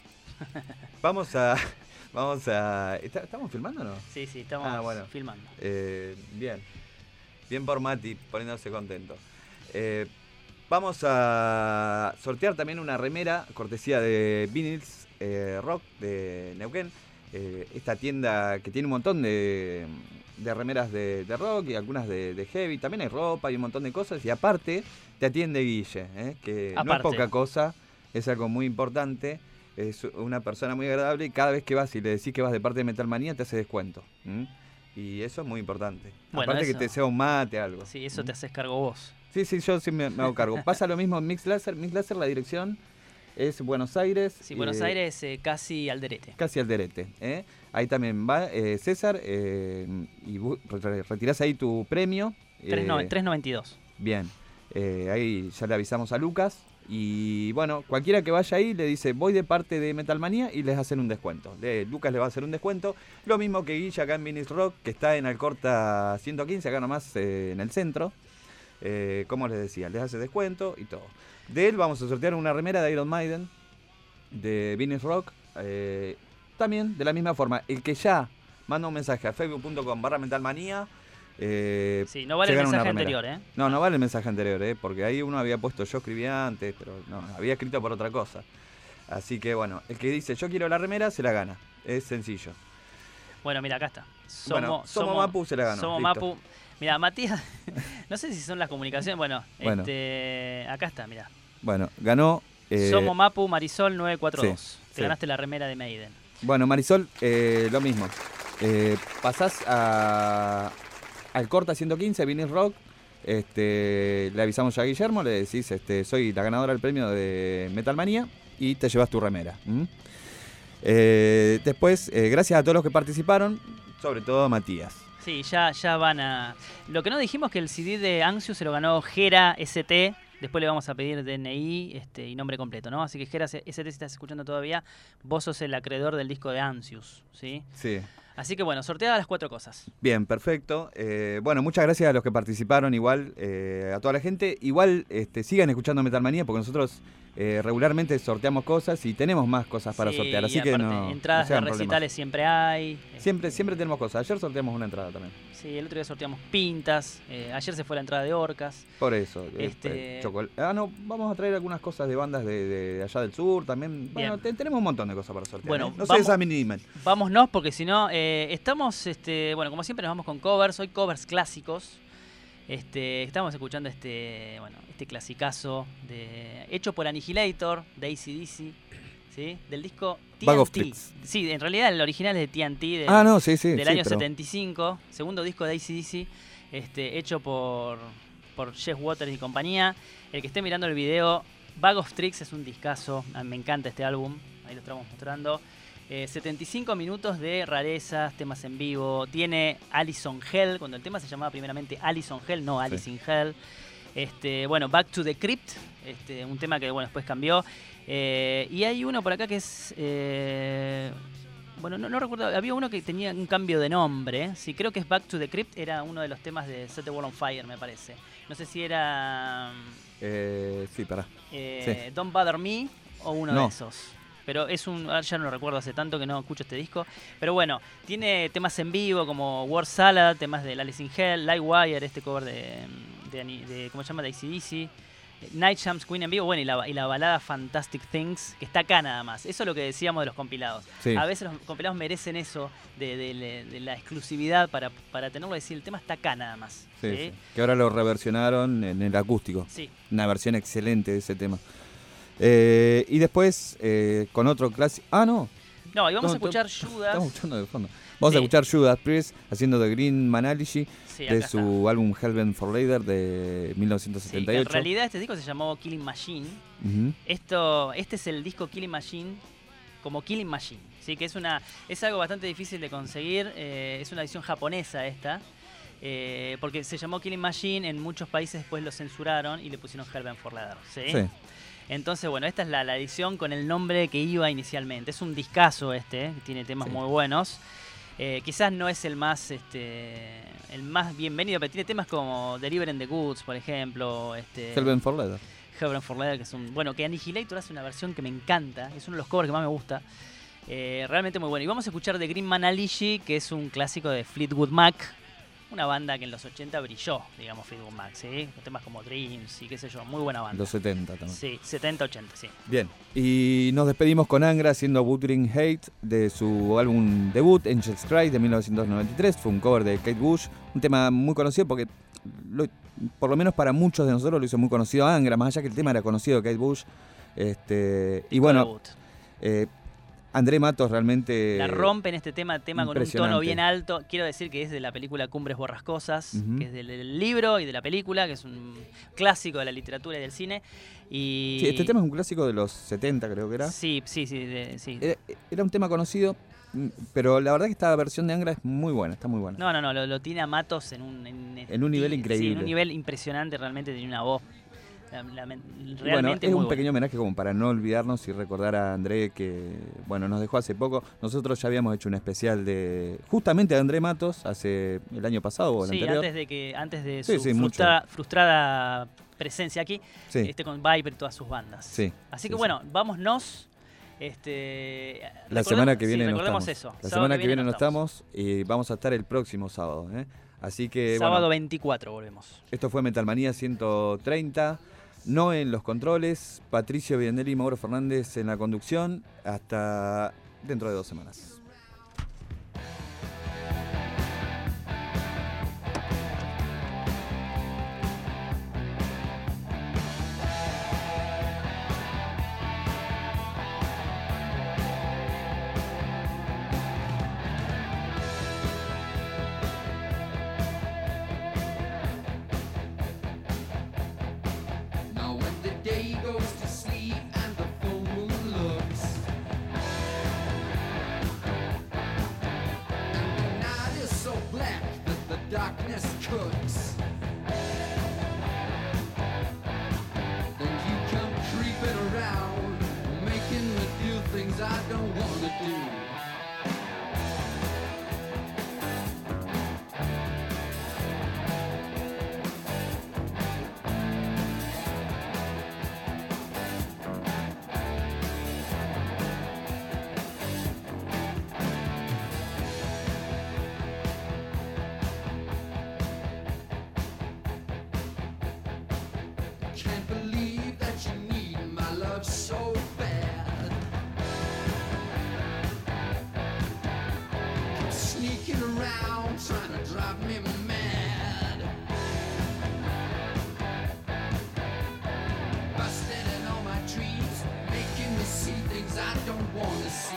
vamos a... Vamos a... ¿está- ¿Estamos filmando o no? Sí, sí, estamos Ah, bueno. filmando. Eh, bien. Bien por Mati, poniéndose contento. Eh, vamos a sortear también una remera, cortesía de Vinyls eh, Rock de Neuquén. Eh, esta tienda que tiene un montón de, de remeras de, de rock y algunas de, de heavy. También hay ropa y un montón de cosas. Y aparte, te atiende Guille, ¿eh? que no es Aparte. poca cosa, es algo muy importante. Es una persona muy agradable y cada vez que vas y le decís que vas de parte de Metal Manía te hace descuento. ¿m? Y eso es muy importante. Bueno, Aparte eso- que te sea un mate, algo. Sí, eso te haces cargo vos. Sí, sí, yo sí me, me hago cargo. Pasa lo mismo en Mix Láser. Mix Láser, la dirección es Buenos Aires. Sí, Buenos eh, Aires eh, casi al derete. Casi al derete. ¿eh? Ahí también va eh, César eh, y bu- re- retirás ahí tu premio. tres no- eh, tres noventa y dos. Bien, eh, ahí ya le avisamos a Lucas. Y bueno, cualquiera que vaya ahí le dice voy de parte de Metal Manía y les hacen un descuento. Le- Lucas le va a hacer un descuento. Lo mismo que Guilla acá en Vinyls Rock, que está en Alcorta ciento quince, acá nomás eh, en el centro. Eh, como les decía, les hace descuento y todo. De él vamos a sortear una remera de Iron Maiden, de Vinyl Rock. Eh, también de la misma forma, el que ya manda un mensaje a facebook punto com barra mentalmanía. Eh, sí, no vale el mensaje anterior, ¿eh? No, no vale el mensaje anterior, ¿eh? Porque ahí uno había puesto yo escribía antes, pero no, había escrito por otra cosa. Así que bueno, el que dice yo quiero la remera, se la gana. Es sencillo. Bueno, mira, acá está. Somos, bueno, Somo somos, Mapu se la ganó. Somos listo. Mapu. Mira, Matías, no sé si son las comunicaciones. Bueno, bueno. Este, acá está, mira. Bueno, ganó. Eh, Somos Mapu Marisol nueve cuatro dos. Sí, Te sí. ganaste la remera de Maiden. Bueno, Marisol, eh, lo mismo. Eh, pasás a, al Corta ciento quince, Vinyl Rock. Este, le avisamos ya a Guillermo, le decís, este, soy la ganadora del premio de Metalmanía y te llevas tu remera. ¿Mm? Eh, después, eh, gracias a todos los que participaron, sobre todo a Matías. Sí, ya, ya van a... Lo que no dijimos es que el C D de Anxious se lo ganó Gera S T. Después le vamos a pedir D N I este, y nombre completo, ¿no? Así que Gera S T, si estás escuchando todavía, vos sos el acreedor del disco de Anxious, ¿sí? Sí. Así que bueno, sorteadas las cuatro cosas. Bien, perfecto. Eh, bueno, muchas gracias a los que participaron, igual, eh, a toda la gente. Igual este, sigan escuchando Metalmanía porque nosotros eh, regularmente sorteamos cosas y tenemos más cosas para Sí, sortear. Así y que aparte, no. entradas no se hagan de recitales problemas. siempre hay. Siempre, siempre tenemos cosas. Ayer sorteamos una entrada también. Sí, el otro día sorteamos pintas. Eh, ayer se fue la entrada de Orcas. Por eso. Este... Eh, chocol... Ah, no, vamos a traer algunas cosas de bandas de, de allá del sur también. Bueno, te, tenemos un montón de cosas para sortear. Bueno, ¿eh? No vamos, se desanimen. Vámonos porque si no, eh, estamos, este, bueno, como siempre nos vamos con covers. Hoy covers clásicos. Este, estamos escuchando este, bueno, este clasicazo de, hecho por Annihilator de A C D C, ¿sí? Del disco T N T. Bag of Tricks. Sí, en realidad el original es de T N T del, ah, no, sí, sí, del sí, año pero... setenta y cinco, segundo disco de A C D C, este, hecho por, por Jeff Waters y compañía. El que esté mirando el video, Bag of Tricks es un discazo, a mí me encanta este álbum, ahí lo estamos mostrando. Eh, setenta y cinco minutos de rarezas, temas en vivo. Tiene Alice on Hell, cuando el tema se llamaba primeramente Alice on Hell, no Alice sí. in Hell. Este, bueno, Back to the Crypt, este, un tema que bueno después cambió. Eh, y hay uno por acá que es... Eh, bueno, no, no recuerdo, había uno que tenía un cambio de nombre. Sí, creo que es Back to the Crypt, era uno de los temas de Set the World on Fire, me parece. No sé si era... Eh, sí, pará. Eh, sí. Don't Bother Me o uno no. de esos. Pero es un... Ya no lo recuerdo, hace tanto que no escucho este disco. Pero bueno, tiene temas en vivo como Word Salad, temas de Alice in Hell, Lightwire, este cover de... de, de, de ¿cómo se llama? De A C D C. Night Jams Queen en vivo, bueno, y la, y la balada Fantastic Things, que está acá nada más. Eso es lo que decíamos de los compilados. Sí. A veces los compilados merecen eso, de, de, de, de la exclusividad para, para tenerlo, decir, el tema está acá nada más. Sí, ¿sí? sí. Que ahora lo reversionaron en el acústico. Sí. Una versión excelente de ese tema. Eh, y después, eh, con otro clásico... Ah, no. No, y vamos no, a escuchar to- Judas. Estamos escuchando de fondo. Vamos Sí. a escuchar Judas Priest haciendo The Green Manalogy Sí, de acá su está. álbum Hellbent for Later de mil novecientos Sí, setenta y ocho. en realidad este disco se llamó Killing Machine. Uh-huh. Esto, este es el disco Killing Machine como Killing Machine, ¿sí? Que es una es algo bastante difícil de conseguir. Eh, es una edición japonesa esta, eh, porque se llamó Killing Machine, en muchos países después lo censuraron y le pusieron Hellbent for Leather, ¿sí? Sí. Entonces, bueno, esta es la, la edición con el nombre que iba inicialmente. Es un discazo este, eh, que tiene temas Sí. muy buenos. Eh, quizás no es el más este el más bienvenido, pero tiene temas como Deliver the Goods, por ejemplo. Este, Hellbent for Later. Hellbent for Leather, que es un... Bueno, que Annihilator hace una versión que me encanta. Es uno de los covers que más me gusta. Eh, realmente muy bueno. Y vamos a escuchar The Green Manalogy, que es un clásico de Fleetwood Mac. Una banda que en los ochenta brilló, digamos, Fleetwood Mac, ¿sí? Con temas como Dreams y qué sé yo. Muy buena banda. Los setenta también. Sí, setenta, ochenta, sí. Bien. Y nos despedimos con Angra haciendo Wuthering Hate de su álbum debut, Angels Cry, de mil novecientos noventa y tres. Fue un cover de Kate Bush. Un tema muy conocido porque, lo, por lo menos para muchos de nosotros, lo hizo muy conocido Angra, más allá que el tema era conocido de Kate Bush. Este, y bueno, eh, André Matos realmente... La rompe en este tema, tema con un tono impresionante. bien alto. Quiero decir que es de la película Cumbres Borrascosas, Ujú. que es del, del libro y de la película, que es un clásico de la literatura y del cine. Y... Sí, este tema es un clásico de los setenta, creo que era. Sí, sí, sí. de- sí. Era, era un tema conocido, mm, pero la verdad que esta versión de Angra es muy buena, está muy buena. No, no, no, lo, lo tiene a Matos en un... En, En un nivel sí, increíble. en un nivel impresionante, realmente tiene una voz La- la- realmente Bueno, es muy un bueno. pequeño homenaje como para no olvidarnos y recordar a André que, bueno, nos dejó hace poco. Nosotros ya habíamos hecho un especial de justamente de André Matos hace el año pasado o el Sí, anterior. antes de que antes de Sí, su sí, mucho. frustra- frustrada presencia aquí, Sí. este con Viper y todas sus bandas. Sí, Así sí, que sí. bueno, vámonos. Este, La recordemos- semana que viene sí, no recordemos estamos. eso. La sábado semana que viene no estamos y vamos a estar el próximo sábado. ¿eh? Así que Sábado bueno, veinticuatro volvemos. esto fue Metalmanía ciento treinta. No en los controles, Patricio Biendelli y Mauro Fernández en la conducción. Hasta dentro de dos semanas. Now when the day goes to sleep and the full moon looks, and the night is so black that the darkness cooks, then you come creeping around, making me do things I don't wanna do. Can't believe that you need my love so bad. Keep sneaking around, trying to drive me mad. Busted in all my dreams, making me see things I don't wanna see.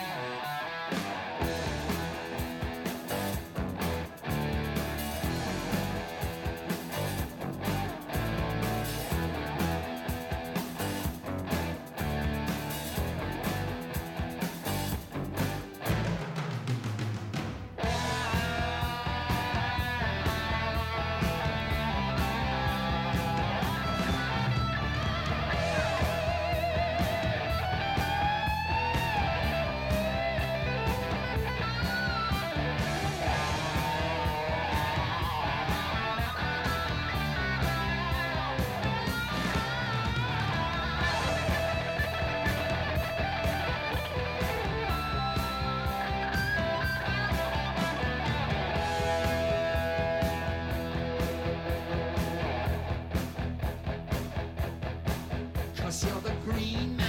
Cause you're the green man.